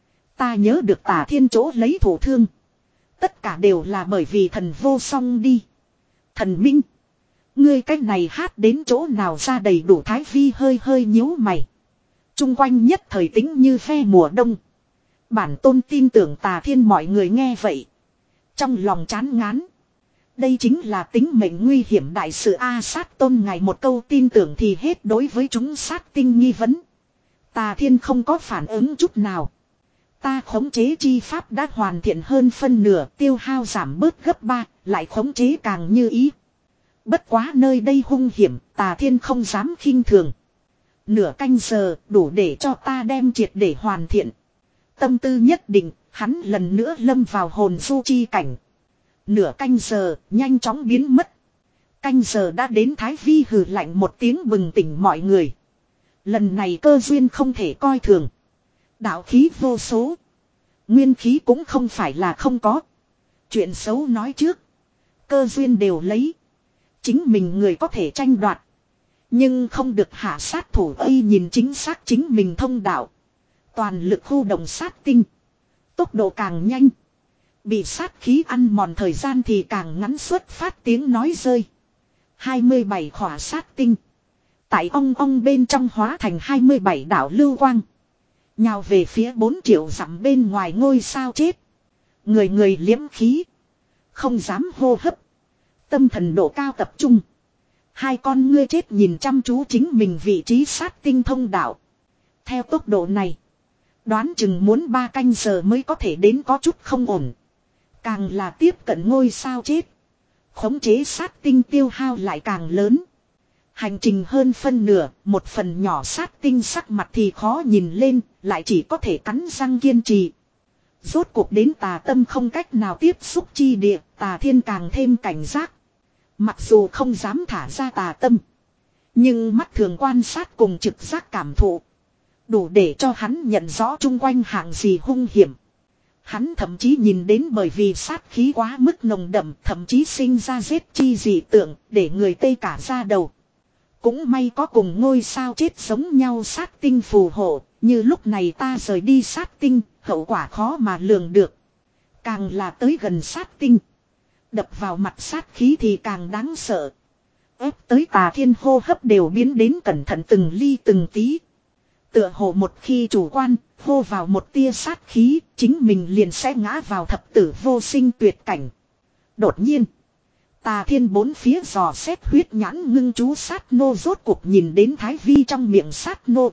Ta nhớ được Tà Thiên chỗ lấy thủ thương. Tất cả đều là bởi vì thần vô song đi. Thần minh. Ngươi cái này hát đến chỗ nào ra đầy đủ. Thái Vi hơi hơi nhíu mày. Trung quanh nhất thời tĩnh như phe mùa đông. Bản tôn tin tưởng Tà Thiên. Mọi người nghe vậy. Trong lòng chán ngán. Đây chính là tính mệnh nguy hiểm đại sự A. Sát tôn ngài một câu tin tưởng thì hết đối với chúng sát tinh nghi vấn. Tà Thiên không có phản ứng chút nào. Ta khống chế chi pháp đã hoàn thiện hơn phân nửa, tiêu hao giảm bớt gấp ba, lại khống chế càng như ý. Bất quá nơi đây hung hiểm, Tà Thiên không dám khinh thường. Nửa canh giờ đủ để cho ta đem triệt để hoàn thiện. Tâm tư nhất định, hắn lần nữa lâm vào hồn du chi cảnh. Nửa canh giờ, nhanh chóng biến mất. Canh giờ đã đến. Thái Vi hừ lạnh một tiếng bừng tỉnh mọi người. Lần này cơ duyên không thể coi thường. Đạo khí vô số. Nguyên khí cũng không phải là không có. Chuyện xấu nói trước. Cơ duyên đều lấy. Chính mình người có thể tranh đoạt. Nhưng không được hạ sát thủ ấy, nhìn chính xác chính mình thông đạo. Toàn lực khu động sát tinh. Tốc độ càng nhanh. Bị sát khí ăn mòn thời gian thì càng ngắn, xuất phát tiếng nói rơi. hai mươi bảy khỏa sát tinh. Tại ong ong bên trong hóa thành hai mươi bảy đảo lưu quang. Nhào về phía bốn triệu dặm bên ngoài ngôi sao chết. Người người liếm khí. Không dám hô hấp. Tâm thần độ cao tập trung. Hai con ngươi chết nhìn chăm chú chính mình vị trí sát tinh thông đạo. Theo tốc độ này. Đoán chừng muốn ba canh giờ mới có thể đến, có chút không ổn. Càng là tiếp cận ngôi sao chết. Khống chế sát tinh tiêu hao lại càng lớn. Hành trình hơn phân nửa, một phần nhỏ sát tinh sắc mặt thì khó nhìn lên, lại chỉ có thể cắn răng kiên trì. Rốt cuộc đến tà tâm không cách nào tiếp xúc chi địa, Tà Thiên càng thêm cảnh giác. Mặc dù không dám thả ra tà tâm, nhưng mắt thường quan sát cùng trực giác cảm thụ. Đủ để cho hắn nhận rõ chung quanh hạng gì hung hiểm. Hắn thậm chí nhìn đến bởi vì sát khí quá mức nồng đậm, thậm chí sinh ra giết chi dị tượng, để người tê cả da đầu. Cũng may có cùng ngôi sao chết giống nhau sát tinh phù hộ, như lúc này ta rời đi sát tinh, hậu quả khó mà lường được. Càng là tới gần sát tinh. Đập vào mặt sát khí thì càng đáng sợ. Ép tới Tà Thiên hô hấp đều biến đến cẩn thận từng ly từng tí. Tựa hồ một khi chủ quan, hô vào một tia sát khí, chính mình liền sẽ ngã vào thập tử vô sinh tuyệt cảnh. Đột nhiên, Tà Thiên bốn phía dò xét huyết nhãn ngưng chú sát nô rốt cuộc nhìn đến Thái Vi trong miệng sát nô.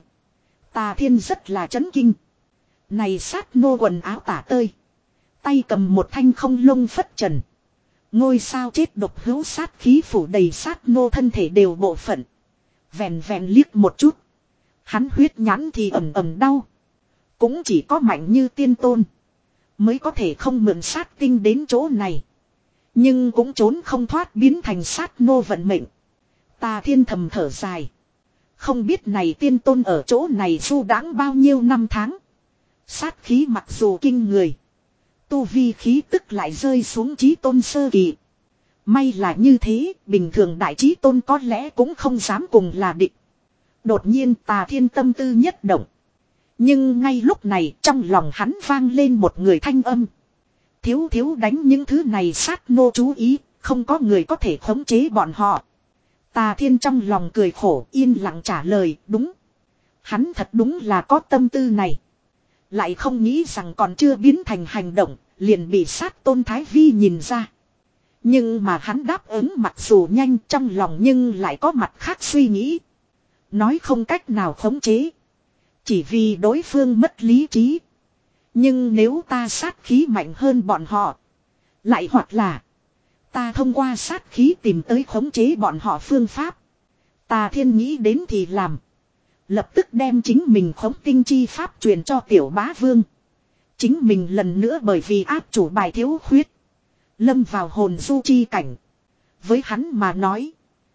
Tà Thiên rất là chấn kinh. Này sát nô quần áo tả tơi. Tay cầm một thanh không lông phất trần. Ngôi sao chết độc hữu sát khí phủ đầy sát nô thân thể đều bộ phận. Vèn vèn liếc một chút. Hắn huyết nhãn thì ẩm ẩm đau. Cũng chỉ có mạnh như tiên tôn. Mới có thể không mượn sát tinh đến chỗ này. Nhưng cũng trốn không thoát biến thành sát nô vận mệnh. Tà Thiên thầm thở dài. Không biết này tiên tôn ở chỗ này du đãng bao nhiêu năm tháng. Sát khí mặc dù kinh người. Tu vi khí tức lại rơi xuống chí tôn sơ kỳ. May là như thế, bình thường đại chí tôn có lẽ cũng không dám cùng là địch. Đột nhiên Tà Thiên tâm tư nhất động. Nhưng ngay lúc này trong lòng hắn vang lên một người thanh âm. Thiếu thiếu đánh những thứ này sát nô chú ý, không có người có thể khống chế bọn họ. Tà Thiên trong lòng cười khổ yên lặng trả lời đúng. Hắn thật đúng là có tâm tư này. Lại không nghĩ rằng còn chưa biến thành hành động, liền bị sát tôn Thái Vi nhìn ra. Nhưng mà hắn đáp ứng mặc dù nhanh trong lòng nhưng lại có mặt khác suy nghĩ. Nói không cách nào khống chế. Chỉ vì đối phương mất lý trí. Nhưng nếu ta sát khí mạnh hơn bọn họ. Lại hoặc là ta thông qua sát khí tìm tới khống chế bọn họ phương pháp. Tà Thiên nghĩ đến thì làm. Lập tức đem chính mình khống tinh chi pháp truyền cho tiểu bá vương. Chính mình lần nữa bởi vì áp chủ bài thiếu khuyết. Lâm vào hồn du chi cảnh. Với hắn mà nói.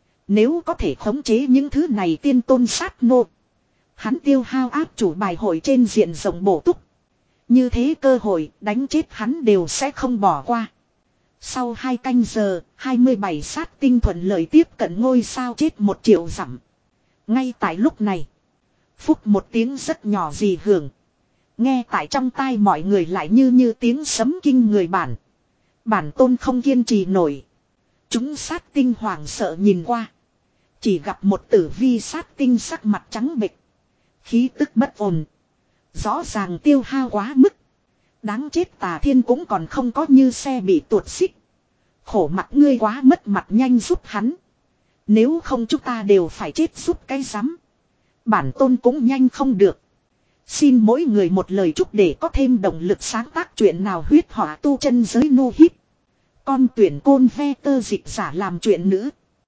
Nếu có thể khống chế những thứ này tiên tôn sát nô. Hắn tiêu hao áp chủ bài hội trên diện rộng bổ túc. Như thế cơ hội đánh chết hắn đều sẽ không bỏ qua. Sau hai canh giờ, hai mươi bảy sát tinh thuận lợi tiếp cận ngôi sao chết một triệu dặm. Ngay tại lúc này. Phúc một tiếng rất nhỏ gì hưởng. Nghe tại trong tai mọi người lại như như tiếng sấm kinh người bản. Bản tôn không kiên trì nổi. Chúng sát tinh hoảng sợ nhìn qua. Chỉ gặp một tử vi sát tinh sắc mặt trắng bệch. Khí tức bất ổn. Rõ ràng tiêu hao quá mức. Đáng chết Tà Thiên cũng còn không có như xe bị tuột xích. Khổ mặt ngươi quá mất mặt nhanh giúp hắn. Nếu không chúng ta đều phải chết giúp cái rắm. Bản tôn cũng nhanh không được. Xin mỗi người một lời chúc để có thêm động lực sáng tác chuyện nào huyết hỏa tu chân giới nu hít. Con tuyển côn ve tơ dịch giả làm chuyện nữ.